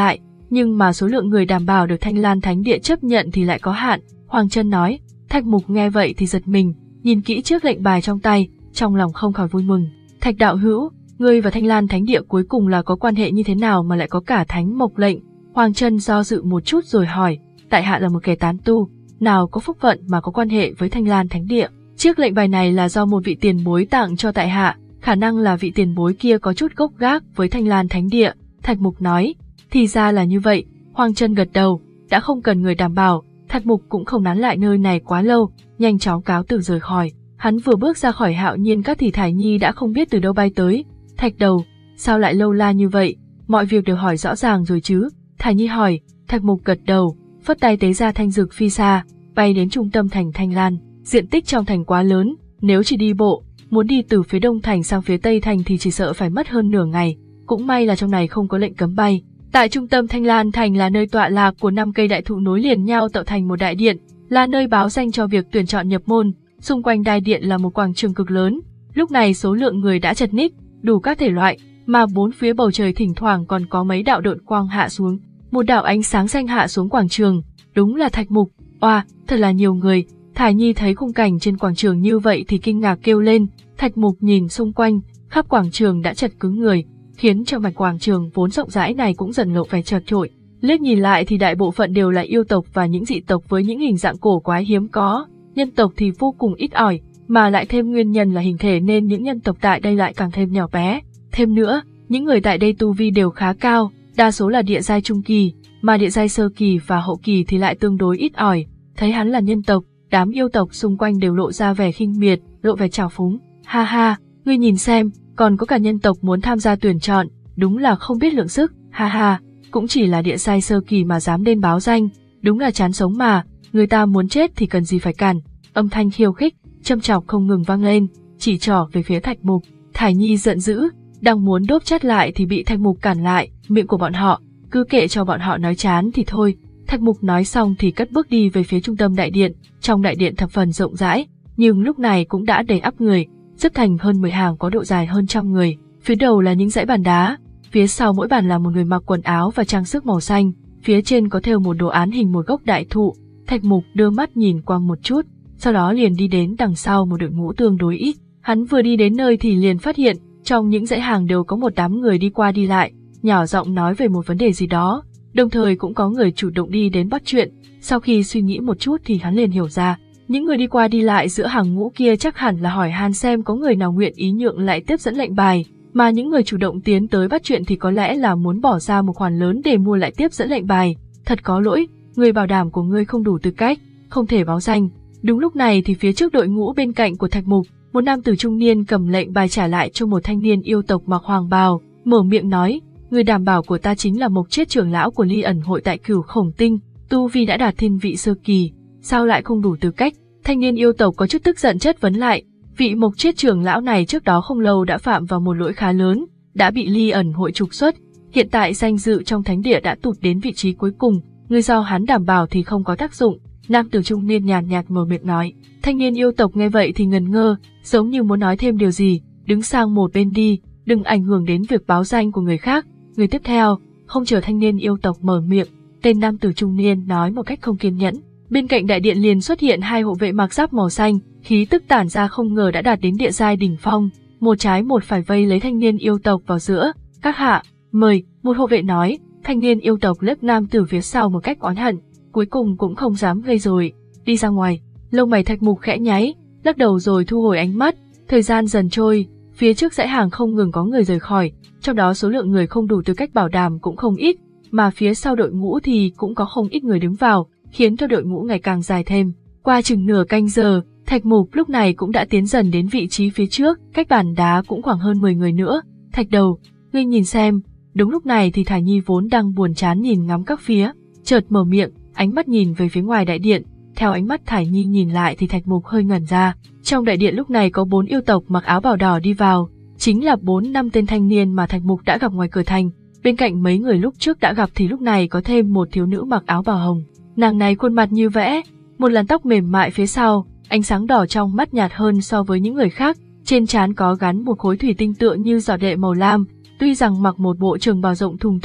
nhưng mà số lượng người đảm bảo được Thanh Lan Thánh Địa chấp nhận thì lại có hạn, Hoàng Chân nói. Thạch Mục nghe vậy thì giật mình, nhìn kỹ trước lệnh bài trong tay, trong lòng không khỏi vui mừng. Thạch đạo hữu, ngươi và Thanh Lan Thánh Địa cuối cùng là có quan hệ như thế nào mà lại có cả thánh mộc lệnh? Hoàng Chân do dự một chút rồi hỏi, tại hạ là một kẻ tán tu, nào có phúc phận mà có quan hệ với Thanh Lan Thánh Địa. Chiếc lệnh bài này là do một vị tiền bối tặng cho tại hạ, khả năng là vị tiền bối kia có chút gốc gác với Thanh Lan Thánh Địa. Thạch Mục nói, thì ra là như vậy. Hoàng Chân gật đầu, đã không cần người đảm bảo, Thạch Mục cũng không nán lại nơi này quá lâu, nhanh chóng cáo từ rời khỏi. Hắn vừa bước ra khỏi Hạo Nhiên Các thì Thải Nhi đã không biết từ đâu bay tới. Thạch đầu, sao lại lâu la như vậy, mọi việc đều hỏi rõ ràng rồi chứ? Thải Nhi hỏi. Thạch Mục gật đầu, phất tay tế ra thanh dược phi xa, bay đến trung tâm thành Thanh Lan. Diện tích trong thành quá lớn, nếu chỉ đi bộ, muốn đi từ phía đông thành sang phía tây thành thì chỉ sợ phải mất hơn nửa ngày. Cũng may là trong này không có lệnh cấm bay. Tại trung tâm Thanh Lan thành là nơi tọa lạc của năm cây đại thụ nối liền nhau tạo thành một đại điện, là nơi báo danh cho việc tuyển chọn nhập môn. Xung quanh đại điện là một quảng trường cực lớn. Lúc này số lượng người đã chật ních, đủ các thể loại, mà bốn phía bầu trời thỉnh thoảng còn có mấy đạo độn quang hạ xuống. Một đạo ánh sáng xanh hạ xuống quảng trường, đúng là Thạch Mục. Oa, thật là nhiều người. Thải Nhi thấy khung cảnh trên quảng trường như vậy thì kinh ngạc kêu lên. Thạch Mục nhìn xung quanh, khắp quảng trường đã chật cứng người, khiến cho mạch quảng trường vốn rộng rãi này cũng dần lộ vẻ chật chội. Liếc nhìn lại thì đại bộ phận đều là yêu tộc và những dị tộc với những hình dạng cổ quái hiếm có, nhân tộc thì vô cùng ít ỏi, mà lại thêm nguyên nhân là hình thể nên những nhân tộc tại đây lại càng thêm nhỏ bé. Thêm nữa, những người tại đây tu vi đều khá cao, đa số là địa giai trung kỳ, mà địa giai sơ kỳ và hậu kỳ thì lại tương đối ít ỏi. Thấy hắn là nhân tộc, đám yêu tộc xung quanh đều lộ ra vẻ khinh miệt, lộ vẻ trào phúng. Ha ha, ngươi nhìn xem, còn có cả nhân tộc muốn tham gia tuyển chọn, đúng là không biết lượng sức. Ha ha, cũng chỉ là địa giai sơ kỳ mà dám đến báo danh, đúng là chán sống mà, người ta muốn chết thì cần gì phải cản. Âm thanh khiêu khích, châm chọc không ngừng vang lên, chỉ trỏ về phía Thạch Mục. Thải Nhi giận dữ, đang muốn đốp chát lại thì bị Thạch Mục cản lại, miệng của bọn họ, cứ kệ cho bọn họ nói chán thì thôi. Thạch Mục nói xong thì cất bước đi về phía trung tâm đại điện. Trong đại điện thập phần rộng rãi, nhưng lúc này cũng đã đầy ắp người, xếp thành hơn mười hàng có độ dài hơn trăm người. Phía đầu là những dãy bàn đá, phía sau mỗi bàn là một người mặc quần áo và trang sức màu xanh, phía trên có thêu một đồ án hình một gốc đại thụ. Thạch Mục đưa mắt nhìn qua một chút, sau đó liền đi đến đằng sau một đội ngũ tương đối ít. Hắn vừa đi đến nơi thì liền phát hiện, trong những dãy hàng đều có một đám người đi qua đi lại, nhỏ giọng nói về một vấn đề gì đó, đồng thời cũng có người chủ động đi đến bắt chuyện. Sau khi suy nghĩ một chút thì hắn liền hiểu ra, những người đi qua đi lại giữa hàng ngũ kia chắc hẳn là hỏi han xem có người nào nguyện ý nhượng lại tiếp dẫn lệnh bài, mà những người chủ động tiến tới bắt chuyện thì có lẽ là muốn bỏ ra một khoản lớn để mua lại tiếp dẫn lệnh bài. Thật có lỗi, người bảo đảm của ngươi không đủ tư cách, không thể báo danh. Đúng lúc này thì phía trước đội ngũ bên cạnh của Thạch Mục, một nam tử trung niên cầm lệnh bài trả lại cho một thanh niên yêu tộc mặc hoàng bào, mở miệng nói, người đảm bảo của ta chính là Mộc Chiết trưởng lão của Ly ẩn hội tại Cửu Khổng Tinh, tu vi đã đạt thiên vị sơ kỳ, sao lại không đủ tư cách? Thanh niên yêu tộc có chút tức giận chất vấn lại, vị Mộc Chiết trưởng lão này trước đó không lâu đã phạm vào một lỗi khá lớn, đã bị Ly ẩn hội trục xuất, hiện tại danh dự trong thánh địa đã tụt đến vị trí cuối cùng, người do hắn đảm bảo thì không có tác dụng. Nam tử trung niên nhàn nhạt mở miệng nói. Thanh niên yêu tộc nghe vậy thì ngần ngơ, giống như muốn nói thêm điều gì, đứng sang một bên đi, đừng ảnh hưởng đến việc báo danh của người khác. Người tiếp theo, không chờ thanh niên yêu tộc mở miệng, tên nam tử trung niên nói một cách không kiên nhẫn. Bên cạnh đại điện liền xuất hiện hai hộ vệ mặc giáp màu xanh, khí tức tản ra không ngờ đã đạt đến địa giai đỉnh phong, một trái một phải vây lấy thanh niên yêu tộc vào giữa. Các hạ, mời, một hộ vệ nói. Thanh niên yêu tộc liếc nam tử phía sau một cách oán hận, cuối cùng cũng không dám gây rồi, đi ra ngoài. Lông mày Thạch Mục khẽ nháy, lắc đầu rồi thu hồi ánh mắt. Thời gian dần trôi, phía trước dãy hàng không ngừng có người rời khỏi, trong đó số lượng người không đủ tư cách bảo đảm cũng không ít, mà phía sau đội ngũ thì cũng có không ít người đứng vào, khiến cho đội ngũ ngày càng dài thêm. Qua chừng nửa canh giờ, Thạch Mục lúc này cũng đã tiến dần đến vị trí phía trước, cách bàn đá cũng khoảng hơn mười người nữa. Thạch đầu, ngươi nhìn xem. Đúng lúc này thì Thải Nhi vốn đang buồn chán nhìn ngắm các phía, chợt mở miệng, ánh mắt nhìn về phía ngoài đại điện. Theo ánh mắt Thải Nhi nhìn lại thì Thạch Mục hơi ngẩn ra. Trong đại điện lúc này có bốn yêu tộc mặc áo bào đỏ đi vào, chính là bốn năm tên thanh niên mà Thạch Mục đã gặp ngoài cửa thành. Bên cạnh mấy người lúc trước đã gặp thì lúc này có thêm một thiếu nữ mặc áo bào hồng. Nàng này khuôn mặt như vẽ, một làn tóc mềm mại phía sau, ánh sáng đỏ trong mắt nhạt hơn so với những người khác. Trên trán có gắn một khối thủy tinh tựa như giọt lệ màu lam. Tuy rằng mặc một bộ trường bào rộng thùng thình,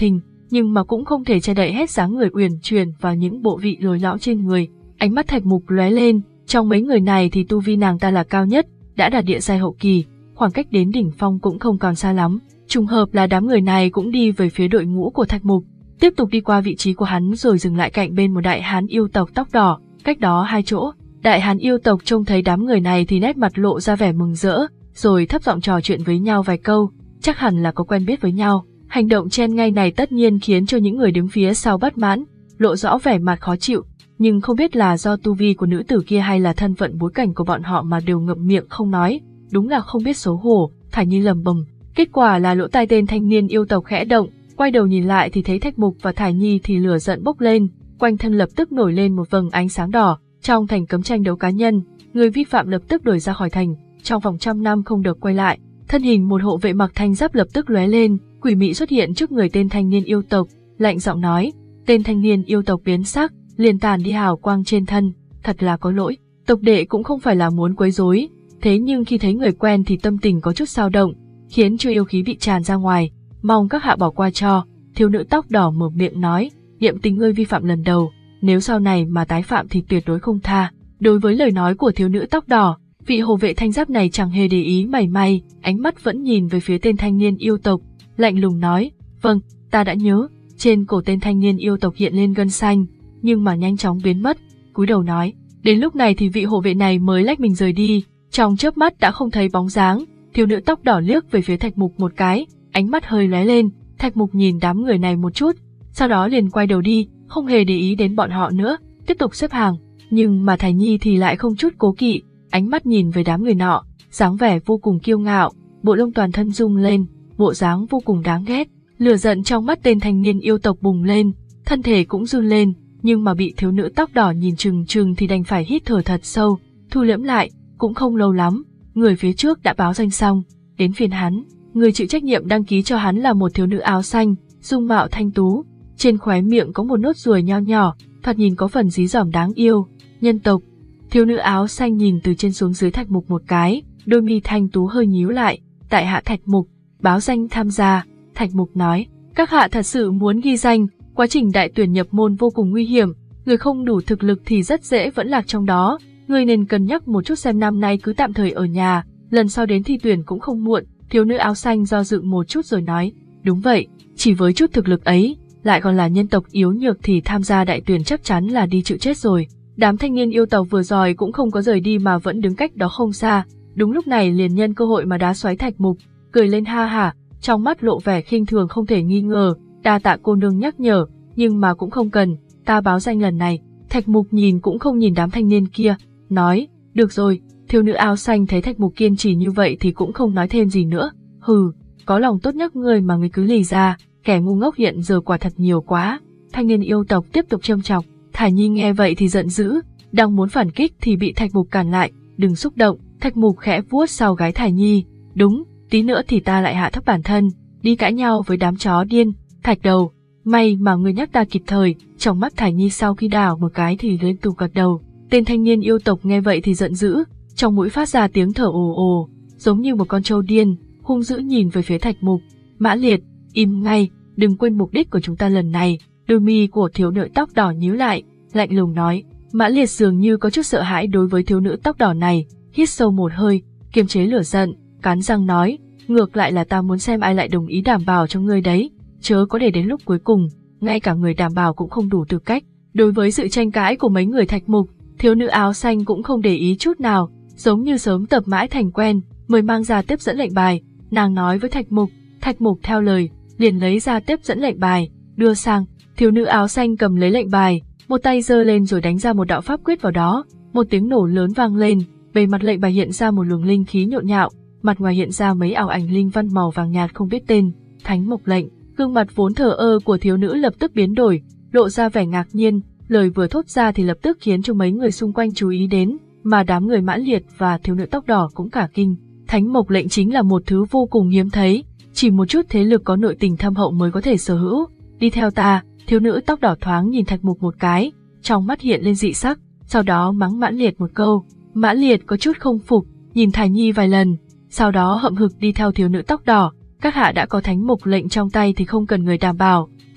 nhưng mà cũng không thể che đậy hết dáng người uyển chuyển và những bộ vị lồi lõm trên người. Ánh mắt Thạch Mục lóe lên, trong mấy người này thì tu vi nàng ta là cao nhất, đã đạt địa giai hậu kỳ, khoảng cách đến đỉnh phong cũng không còn xa lắm. Trùng hợp là đám người này cũng đi về phía đội ngũ của Thạch Mục, tiếp tục đi qua vị trí của hắn rồi dừng lại cạnh bên một đại hán yêu tộc tóc đỏ, cách đó hai chỗ. Đại hán yêu tộc trông thấy đám người này thì nét mặt lộ ra vẻ mừng rỡ, rồi thấp giọng trò chuyện với nhau vài câu, chắc hẳn là có quen biết với nhau. Hành động chen ngay này tất nhiên khiến cho những người đứng phía sau bất mãn, lộ rõ vẻ mặt khó chịu, nhưng không biết là do tu vi của nữ tử kia hay là thân phận bối cảnh của bọn họ mà đều ngậm miệng không nói, đúng là không biết xấu hổ. Thải Nhi lầm bầm, kết quả là lỗ tai tên thanh niên yêu tộc khẽ động, quay đầu nhìn lại thì thấy Thạch Mục và Thải Nhi thì lửa giận bốc lên, quanh thân lập tức nổi lên một vầng ánh sáng đỏ. Trong thành cấm tranh đấu cá nhân, người vi phạm lập tức đuổi ra khỏi thành, trong vòng trăm năm không được quay lại. Thân hình một hộ vệ mặc thanh giáp lập tức lóe lên, quỷ mị xuất hiện trước người tên thanh niên yêu tộc, lạnh giọng nói. Tên thanh niên yêu tộc biến sắc, liền tàn đi hào quang trên thân, thật là có lỗi. Tộc đệ cũng không phải là muốn quấy rối, thế nhưng khi thấy người quen thì tâm tình có chút dao động, khiến cho yêu khí bị tràn ra ngoài, mong các hạ bỏ qua cho. Thiếu nữ tóc đỏ mở miệng nói, niệm tình ngươi vi phạm lần đầu, nếu sau này mà tái phạm thì tuyệt đối không tha. Đối với lời nói của thiếu nữ tóc đỏ, vị hộ vệ thanh giáp này chẳng hề để ý mảy may, ánh mắt vẫn nhìn về phía tên thanh niên yêu tộc, lạnh lùng nói, vâng, ta đã nhớ. Trên cổ tên thanh niên yêu tộc hiện lên gân xanh, nhưng mà nhanh chóng biến mất, cúi đầu nói. Đến lúc này thì vị hộ vệ này mới lách mình rời đi, trong chớp mắt đã không thấy bóng dáng. Thiếu nữ tóc đỏ liếc về phía Thạch Mục một cái, ánh mắt hơi lóe lên. Thạch Mục nhìn đám người này một chút, sau đó liền quay đầu đi, không hề để ý đến bọn họ nữa, tiếp tục xếp hàng. Nhưng mà Thải Nhi thì lại không chút cố kỵ, ánh mắt nhìn về đám người nọ, dáng vẻ vô cùng kiêu ngạo, bộ lông toàn thân rung lên, bộ dáng vô cùng đáng ghét. Lửa giận trong mắt tên thanh niên yêu tộc bùng lên, thân thể cũng run lên, nhưng mà bị thiếu nữ tóc đỏ nhìn chừng chừng thì đành phải hít thở thật sâu, thu liễm lại. Cũng không lâu lắm, người phía trước đã báo danh xong, đến phiên hắn. Người chịu trách nhiệm đăng ký cho hắn là một thiếu nữ áo xanh, dung mạo thanh tú, trên khóe miệng có một nốt ruồi nho nhỏ, thoạt nhìn có phần dí dỏm đáng yêu. Nhân tộc. Thiếu nữ áo xanh nhìn từ trên xuống dưới Thạch Mục một cái, đôi mi thanh tú hơi nhíu lại. Tại hạ Thạch Mục, báo danh tham gia. Thạch Mục nói, các hạ thật sự muốn ghi danh, quá trình đại tuyển nhập môn vô cùng nguy hiểm, người không đủ thực lực thì rất dễ vẫn lạc trong đó, người nên cân nhắc một chút xem năm nay cứ tạm thời ở nhà, lần sau đến thi tuyển cũng không muộn. Thiếu nữ áo xanh do dự một chút rồi nói, đúng vậy, chỉ với chút thực lực ấy, lại còn là nhân tộc yếu nhược thì tham gia đại tuyển chắc chắn là đi chịu chết rồi. Đám thanh niên yêu tộc vừa rồi cũng không có rời đi mà vẫn đứng cách đó không xa, đúng lúc này liền nhân cơ hội mà đá xoáy Thạch Mục, cười lên ha hả, trong mắt lộ vẻ khinh thường không thể nghi ngờ. Đa tạ cô nương nhắc nhở, nhưng mà cũng không cần, ta báo danh lần này. Thạch Mục nhìn cũng không nhìn đám thanh niên kia, nói, được rồi. Thiếu nữ áo xanh thấy Thạch Mục kiên trì như vậy thì cũng không nói thêm gì nữa. Hừ, có lòng tốt nhắc ngươi mà ngươi cứ lì ra, kẻ ngu ngốc hiện giờ quả thật nhiều quá. Thanh niên yêu tộc tiếp tục châm chọc. Thải Nhi nghe vậy thì giận dữ, đang muốn phản kích thì bị Thạch Mục cản lại. Đừng xúc động. Thạch Mục khẽ vuốt sau gái Thải Nhi. Đúng, tí nữa thì ta lại hạ thấp bản thân, đi cãi nhau với đám chó điên. Thạch đầu, may mà ngươi nhắc ta kịp thời. Trong mắt Thải Nhi sau khi đảo một cái thì liên tục gật đầu. Tên thanh niên yêu tộc nghe vậy thì giận dữ, trong mũi phát ra tiếng thở ồ ồ, giống như một con trâu điên, hung dữ nhìn về phía Thạch Mục. Mã Liệt, im ngay, đừng quên mục đích của chúng ta lần này. Đôi mi của thiếu nữ tóc đỏ nhíu lại, lạnh lùng nói. Mã Liệt dường như có chút sợ hãi đối với thiếu nữ tóc đỏ này, hít sâu một hơi, kiềm chế lửa giận, cắn răng nói, ngược lại là ta muốn xem ai lại đồng ý đảm bảo cho ngươi đấy, chớ có để đến lúc cuối cùng, ngay cả người đảm bảo cũng không đủ tư cách. Đối với sự tranh cãi của mấy người Thạch Mục, thiếu nữ áo xanh cũng không để ý chút nào, giống như sớm tập mãi thành quen, mới mang ra tiếp dẫn lệnh bài. Nàng nói với Thạch Mục, Thạch Mục theo lời, liền lấy ra tiếp dẫn lệnh bài, đưa sang. Thiếu nữ áo xanh cầm lấy lệnh bài, một tay giơ lên rồi đánh ra một đạo pháp quyết vào đó, một tiếng nổ lớn vang lên, bề mặt lệnh bài hiện ra một luồng linh khí nhộn nhạo, mặt ngoài hiện ra mấy ảo ảnh linh văn màu vàng nhạt không biết tên. Thánh Mộc lệnh. Gương mặt vốn thờ ơ của thiếu nữ lập tức biến đổi, lộ ra vẻ ngạc nhiên, lời vừa thốt ra thì lập tức khiến cho mấy người xung quanh chú ý đến, mà đám người Mã Liệt và thiếu nữ tóc đỏ cũng cả kinh. Thánh Mộc lệnh chính là một thứ vô cùng hiếm thấy, chỉ một chút thế lực có nội tình thâm hậu mới có thể sở hữu. Đi theo ta. Thiếu nữ tóc đỏ thoáng nhìn Thạch Mục một cái, trong mắt hiện lên dị sắc, sau đó mắng Mã Liệt một câu. Mã Liệt có chút không phục, nhìn Thải Nhi vài lần, sau đó hậm hực đi theo thiếu nữ tóc đỏ. Các hạ đã có Thánh Mộc lệnh trong tay thì không cần người đảm bảo.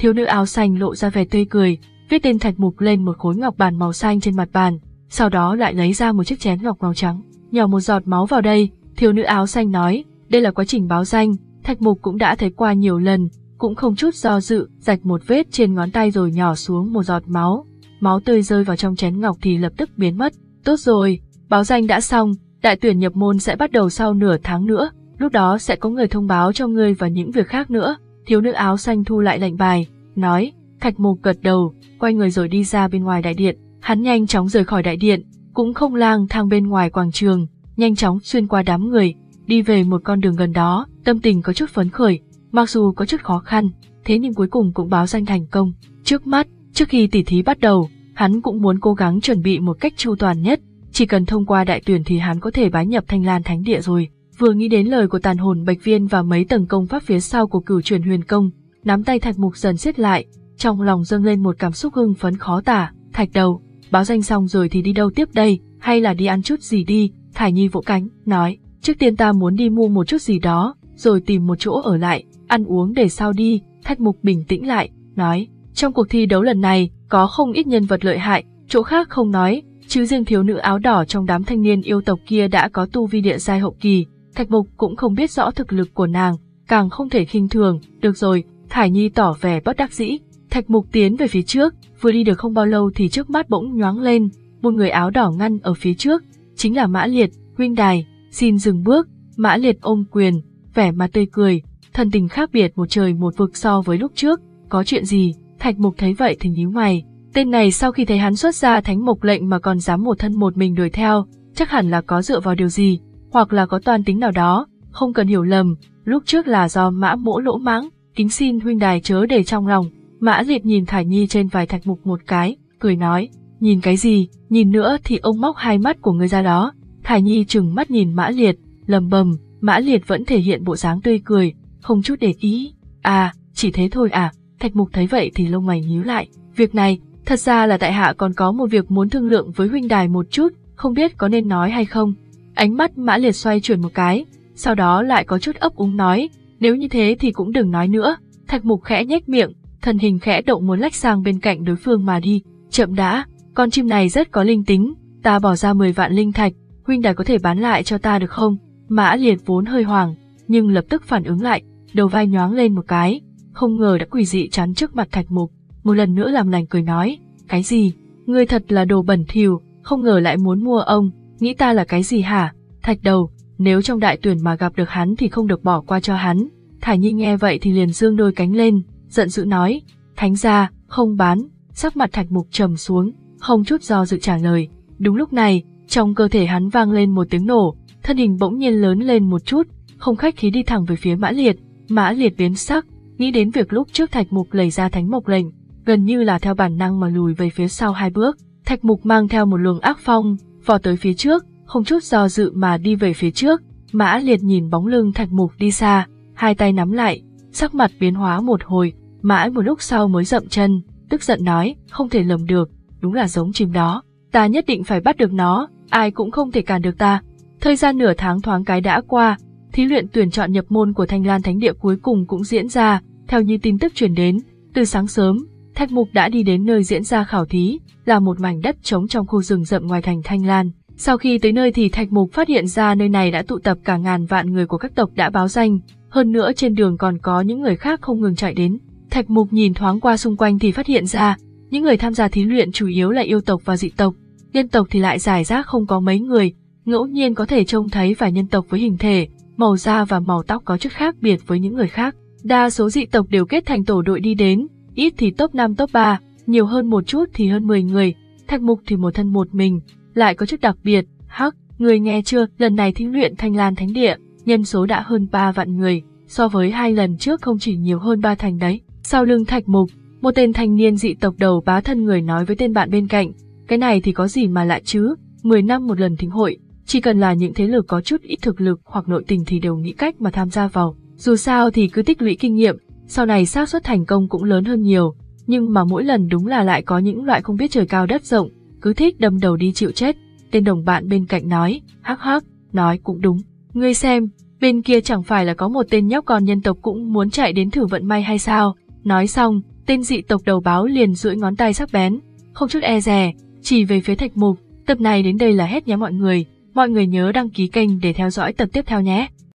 Thiếu nữ áo xanh lộ ra vẻ tươi cười, viết tên Thạch Mục lên một khối ngọc bàn màu xanh trên mặt bàn, sau đó lại lấy ra một chiếc chén ngọc màu trắng, nhỏ một giọt máu vào đây. Thiếu nữ áo xanh nói, đây là quá trình báo danh, Thạch Mục cũng đã thấy qua nhiều lần, cũng không chút do dự, rạch một vết trên ngón tay rồi nhỏ xuống một giọt máu. Máu tươi rơi vào trong chén ngọc thì lập tức biến mất. Tốt rồi, báo danh đã xong, đại tuyển nhập môn sẽ bắt đầu sau nửa tháng nữa, lúc đó sẽ có người thông báo cho ngươi và những việc khác nữa. Thiếu nữ áo xanh thu lại lệnh bài, nói. Thạch Mục gật đầu, quay người rồi đi ra bên ngoài đại điện. Hắn nhanh chóng rời khỏi đại điện, cũng không lang thang bên ngoài quảng trường, nhanh chóng xuyên qua đám người, đi về một con đường gần đó, tâm tình có chút phấn khởi, mặc dù có chút khó khăn, thế nhưng cuối cùng cũng báo danh thành công. Trước mắt, trước khi tỉ thí bắt đầu, hắn cũng muốn cố gắng chuẩn bị một cách chu toàn nhất, chỉ cần thông qua đại tuyển thì hắn có thể bái nhập Thanh Lan Thánh Địa rồi. Vừa nghĩ đến lời của tàn hồn bạch viên và mấy tầng công pháp phía sau của Cửu Truyền Huyền Công, nắm tay Thạch Mục dần siết lại, trong lòng dâng lên một cảm xúc hưng phấn khó tả. Thạch đầu, báo danh xong rồi thì đi đâu tiếp đây, hay là đi ăn chút gì đi? Thải Nhi vỗ cánh, nói, trước tiên ta muốn đi mua một chút gì đó, rồi tìm một chỗ ở lại, ăn uống để sau đi. Thạch Mục bình tĩnh lại, nói, trong cuộc thi đấu lần này, có không ít nhân vật lợi hại, chỗ khác không nói, chứ riêng thiếu nữ áo đỏ trong đám thanh niên yêu tộc kia đã có tu vi địa giai hậu kỳ, Thạch Mục cũng không biết rõ thực lực của nàng, càng không thể khinh thường. Được rồi, Thải Nhi tỏ vẻ bất đắc dĩ. Thạch Mục tiến về phía trước, vừa đi được không bao lâu thì trước mắt bỗng nhoáng lên, một người áo đỏ ngăn ở phía trước, chính là Mã Liệt. Huynh đài, xin dừng bước. Mã Liệt ôm quyền, vẻ mặt tươi cười, thần tình khác biệt một trời một vực so với lúc trước. Có chuyện gì? Thạch Mục thấy vậy thì nhíu mày. Tên này sau khi thấy hắn xuất ra thánh mộc lệnh mà còn dám một thân một mình đuổi theo, chắc hẳn là có dựa vào điều gì, hoặc là có toan tính nào đó. Không cần hiểu lầm, lúc trước là do Mã Mỗ lỗ mãng, kính xin huynh đài chớ để trong lòng. Mã Liệt nhìn Thải Nhi trên vai Thạch Mục một cái, cười nói, nhìn cái gì, nhìn nữa thì ông móc hai mắt của ngươi ra đó. Thải Nhi trừng mắt nhìn Mã Liệt, lầm bầm. Mã Liệt vẫn thể hiện bộ dáng tươi cười, không chút để ý. À, chỉ thế thôi à? Thạch Mục thấy vậy thì lông mày nhíu lại. Việc này, thật ra là tại hạ còn có một việc muốn thương lượng với huynh đài một chút, không biết có nên nói hay không. Ánh mắt Mã Liệt xoay chuyển một cái, sau đó lại có chút ấp úng nói, nếu như thế thì cũng đừng nói nữa. Thạch Mục khẽ nhếch miệng, thân hình khẽ động muốn lách sang bên cạnh đối phương mà đi. Chậm đã, con chim này rất có linh tính, ta bỏ ra mười vạn linh thạch, huynh đài có thể bán lại cho ta được không? Mã Liệt vốn hơi hoảng, nhưng lập tức phản ứng lại, đầu vai nhoáng lên một cái, không ngờ đã quỷ dị chắn trước mặt Thạch Mục, một lần nữa làm lành cười nói, cái gì? Ngươi thật là đồ bẩn thỉu, không ngờ lại muốn mua ông, nghĩ ta là cái gì hả? Thạch đầu, nếu trong đại tuyển mà gặp được hắn thì không được bỏ qua cho hắn. Thải Nhi nghe vậy thì liền giương đôi cánh lên, giận dữ nói, thánh gia, không bán. Sắc mặt Thạch Mục trầm xuống, không chút do dự trả lời. Đúng lúc này, trong cơ thể hắn vang lên một tiếng nổ, thân hình bỗng nhiên lớn lên một chút, không khách khí đi thẳng về phía Mã Liệt. Mã Liệt biến sắc, nghĩ đến việc lúc trước Thạch Mục lấy ra thánh mộc lệnh, gần như là theo bản năng mà lùi về phía sau hai bước. Thạch Mục mang theo một luồng ác phong, vò tới phía trước, không chút do dự mà đi về phía trước. Mã Liệt nhìn bóng lưng Thạch Mục đi xa, hai tay nắm lại, sắc mặt biến hóa một hồi, mãi một lúc sau mới dậm chân, tức giận nói, không thể lầm được, đúng là giống chim đó, ta nhất định phải bắt được nó, ai cũng không thể cản được ta. Thời gian nửa tháng thoáng cái đã qua, thí luyện tuyển chọn nhập môn của Thanh Lan Thánh Địa cuối cùng cũng diễn ra. Theo như tin tức truyền đến, từ sáng sớm, Thạch Mục đã đi đến nơi diễn ra khảo thí, là một mảnh đất trống trong khu rừng rậm ngoài thành Thanh Lan. Sau khi tới nơi thì Thạch Mục phát hiện ra nơi này đã tụ tập cả ngàn vạn người của các tộc đã báo danh, hơn nữa trên đường còn có những người khác không ngừng chạy đến. Thạch Mục nhìn thoáng qua xung quanh thì phát hiện ra, những người tham gia thí luyện chủ yếu là yêu tộc và dị tộc, nhân tộc thì lại rải rác không có mấy người, ngẫu nhiên có thể trông thấy vài nhân tộc với hình thể, màu da và màu tóc có chút khác biệt với những người khác. Đa số dị tộc đều kết thành tổ đội đi đến, ít thì top năm top ba, nhiều hơn một chút thì hơn mười người. Thạch Mục thì một thân một mình, lại có chút đặc biệt. Hắc, người nghe chưa, lần này thí luyện Thanh Lan Thánh Địa, nhân số đã hơn ba vạn người, so với hai lần trước không chỉ nhiều hơn ba thành đấy. Sau lưng Thạch Mục, một tên thanh niên dị tộc đầu bá thân người nói với tên bạn bên cạnh, cái này thì có gì mà lạ chứ, mười năm một lần thính hội, chỉ cần là những thế lực có chút ít thực lực hoặc nội tình thì đều nghĩ cách mà tham gia vào. Dù sao thì cứ tích lũy kinh nghiệm, sau này xác suất thành công cũng lớn hơn nhiều, nhưng mà mỗi lần đúng là lại có những loại không biết trời cao đất rộng, cứ thích đâm đầu đi chịu chết. Tên đồng bạn bên cạnh nói, hắc hắc, nói cũng đúng, ngươi xem, bên kia chẳng phải là có một tên nhóc con nhân tộc cũng muốn chạy đến thử vận may hay sao? Nói xong, Tên dị tộc đầu báo liền duỗi ngón tay sắc bén, không chút e dè, chỉ về phía Thạch Mục. Tập này đến đây là hết nhé mọi người. Mọi người nhớ đăng ký kênh để theo dõi tập tiếp theo nhé.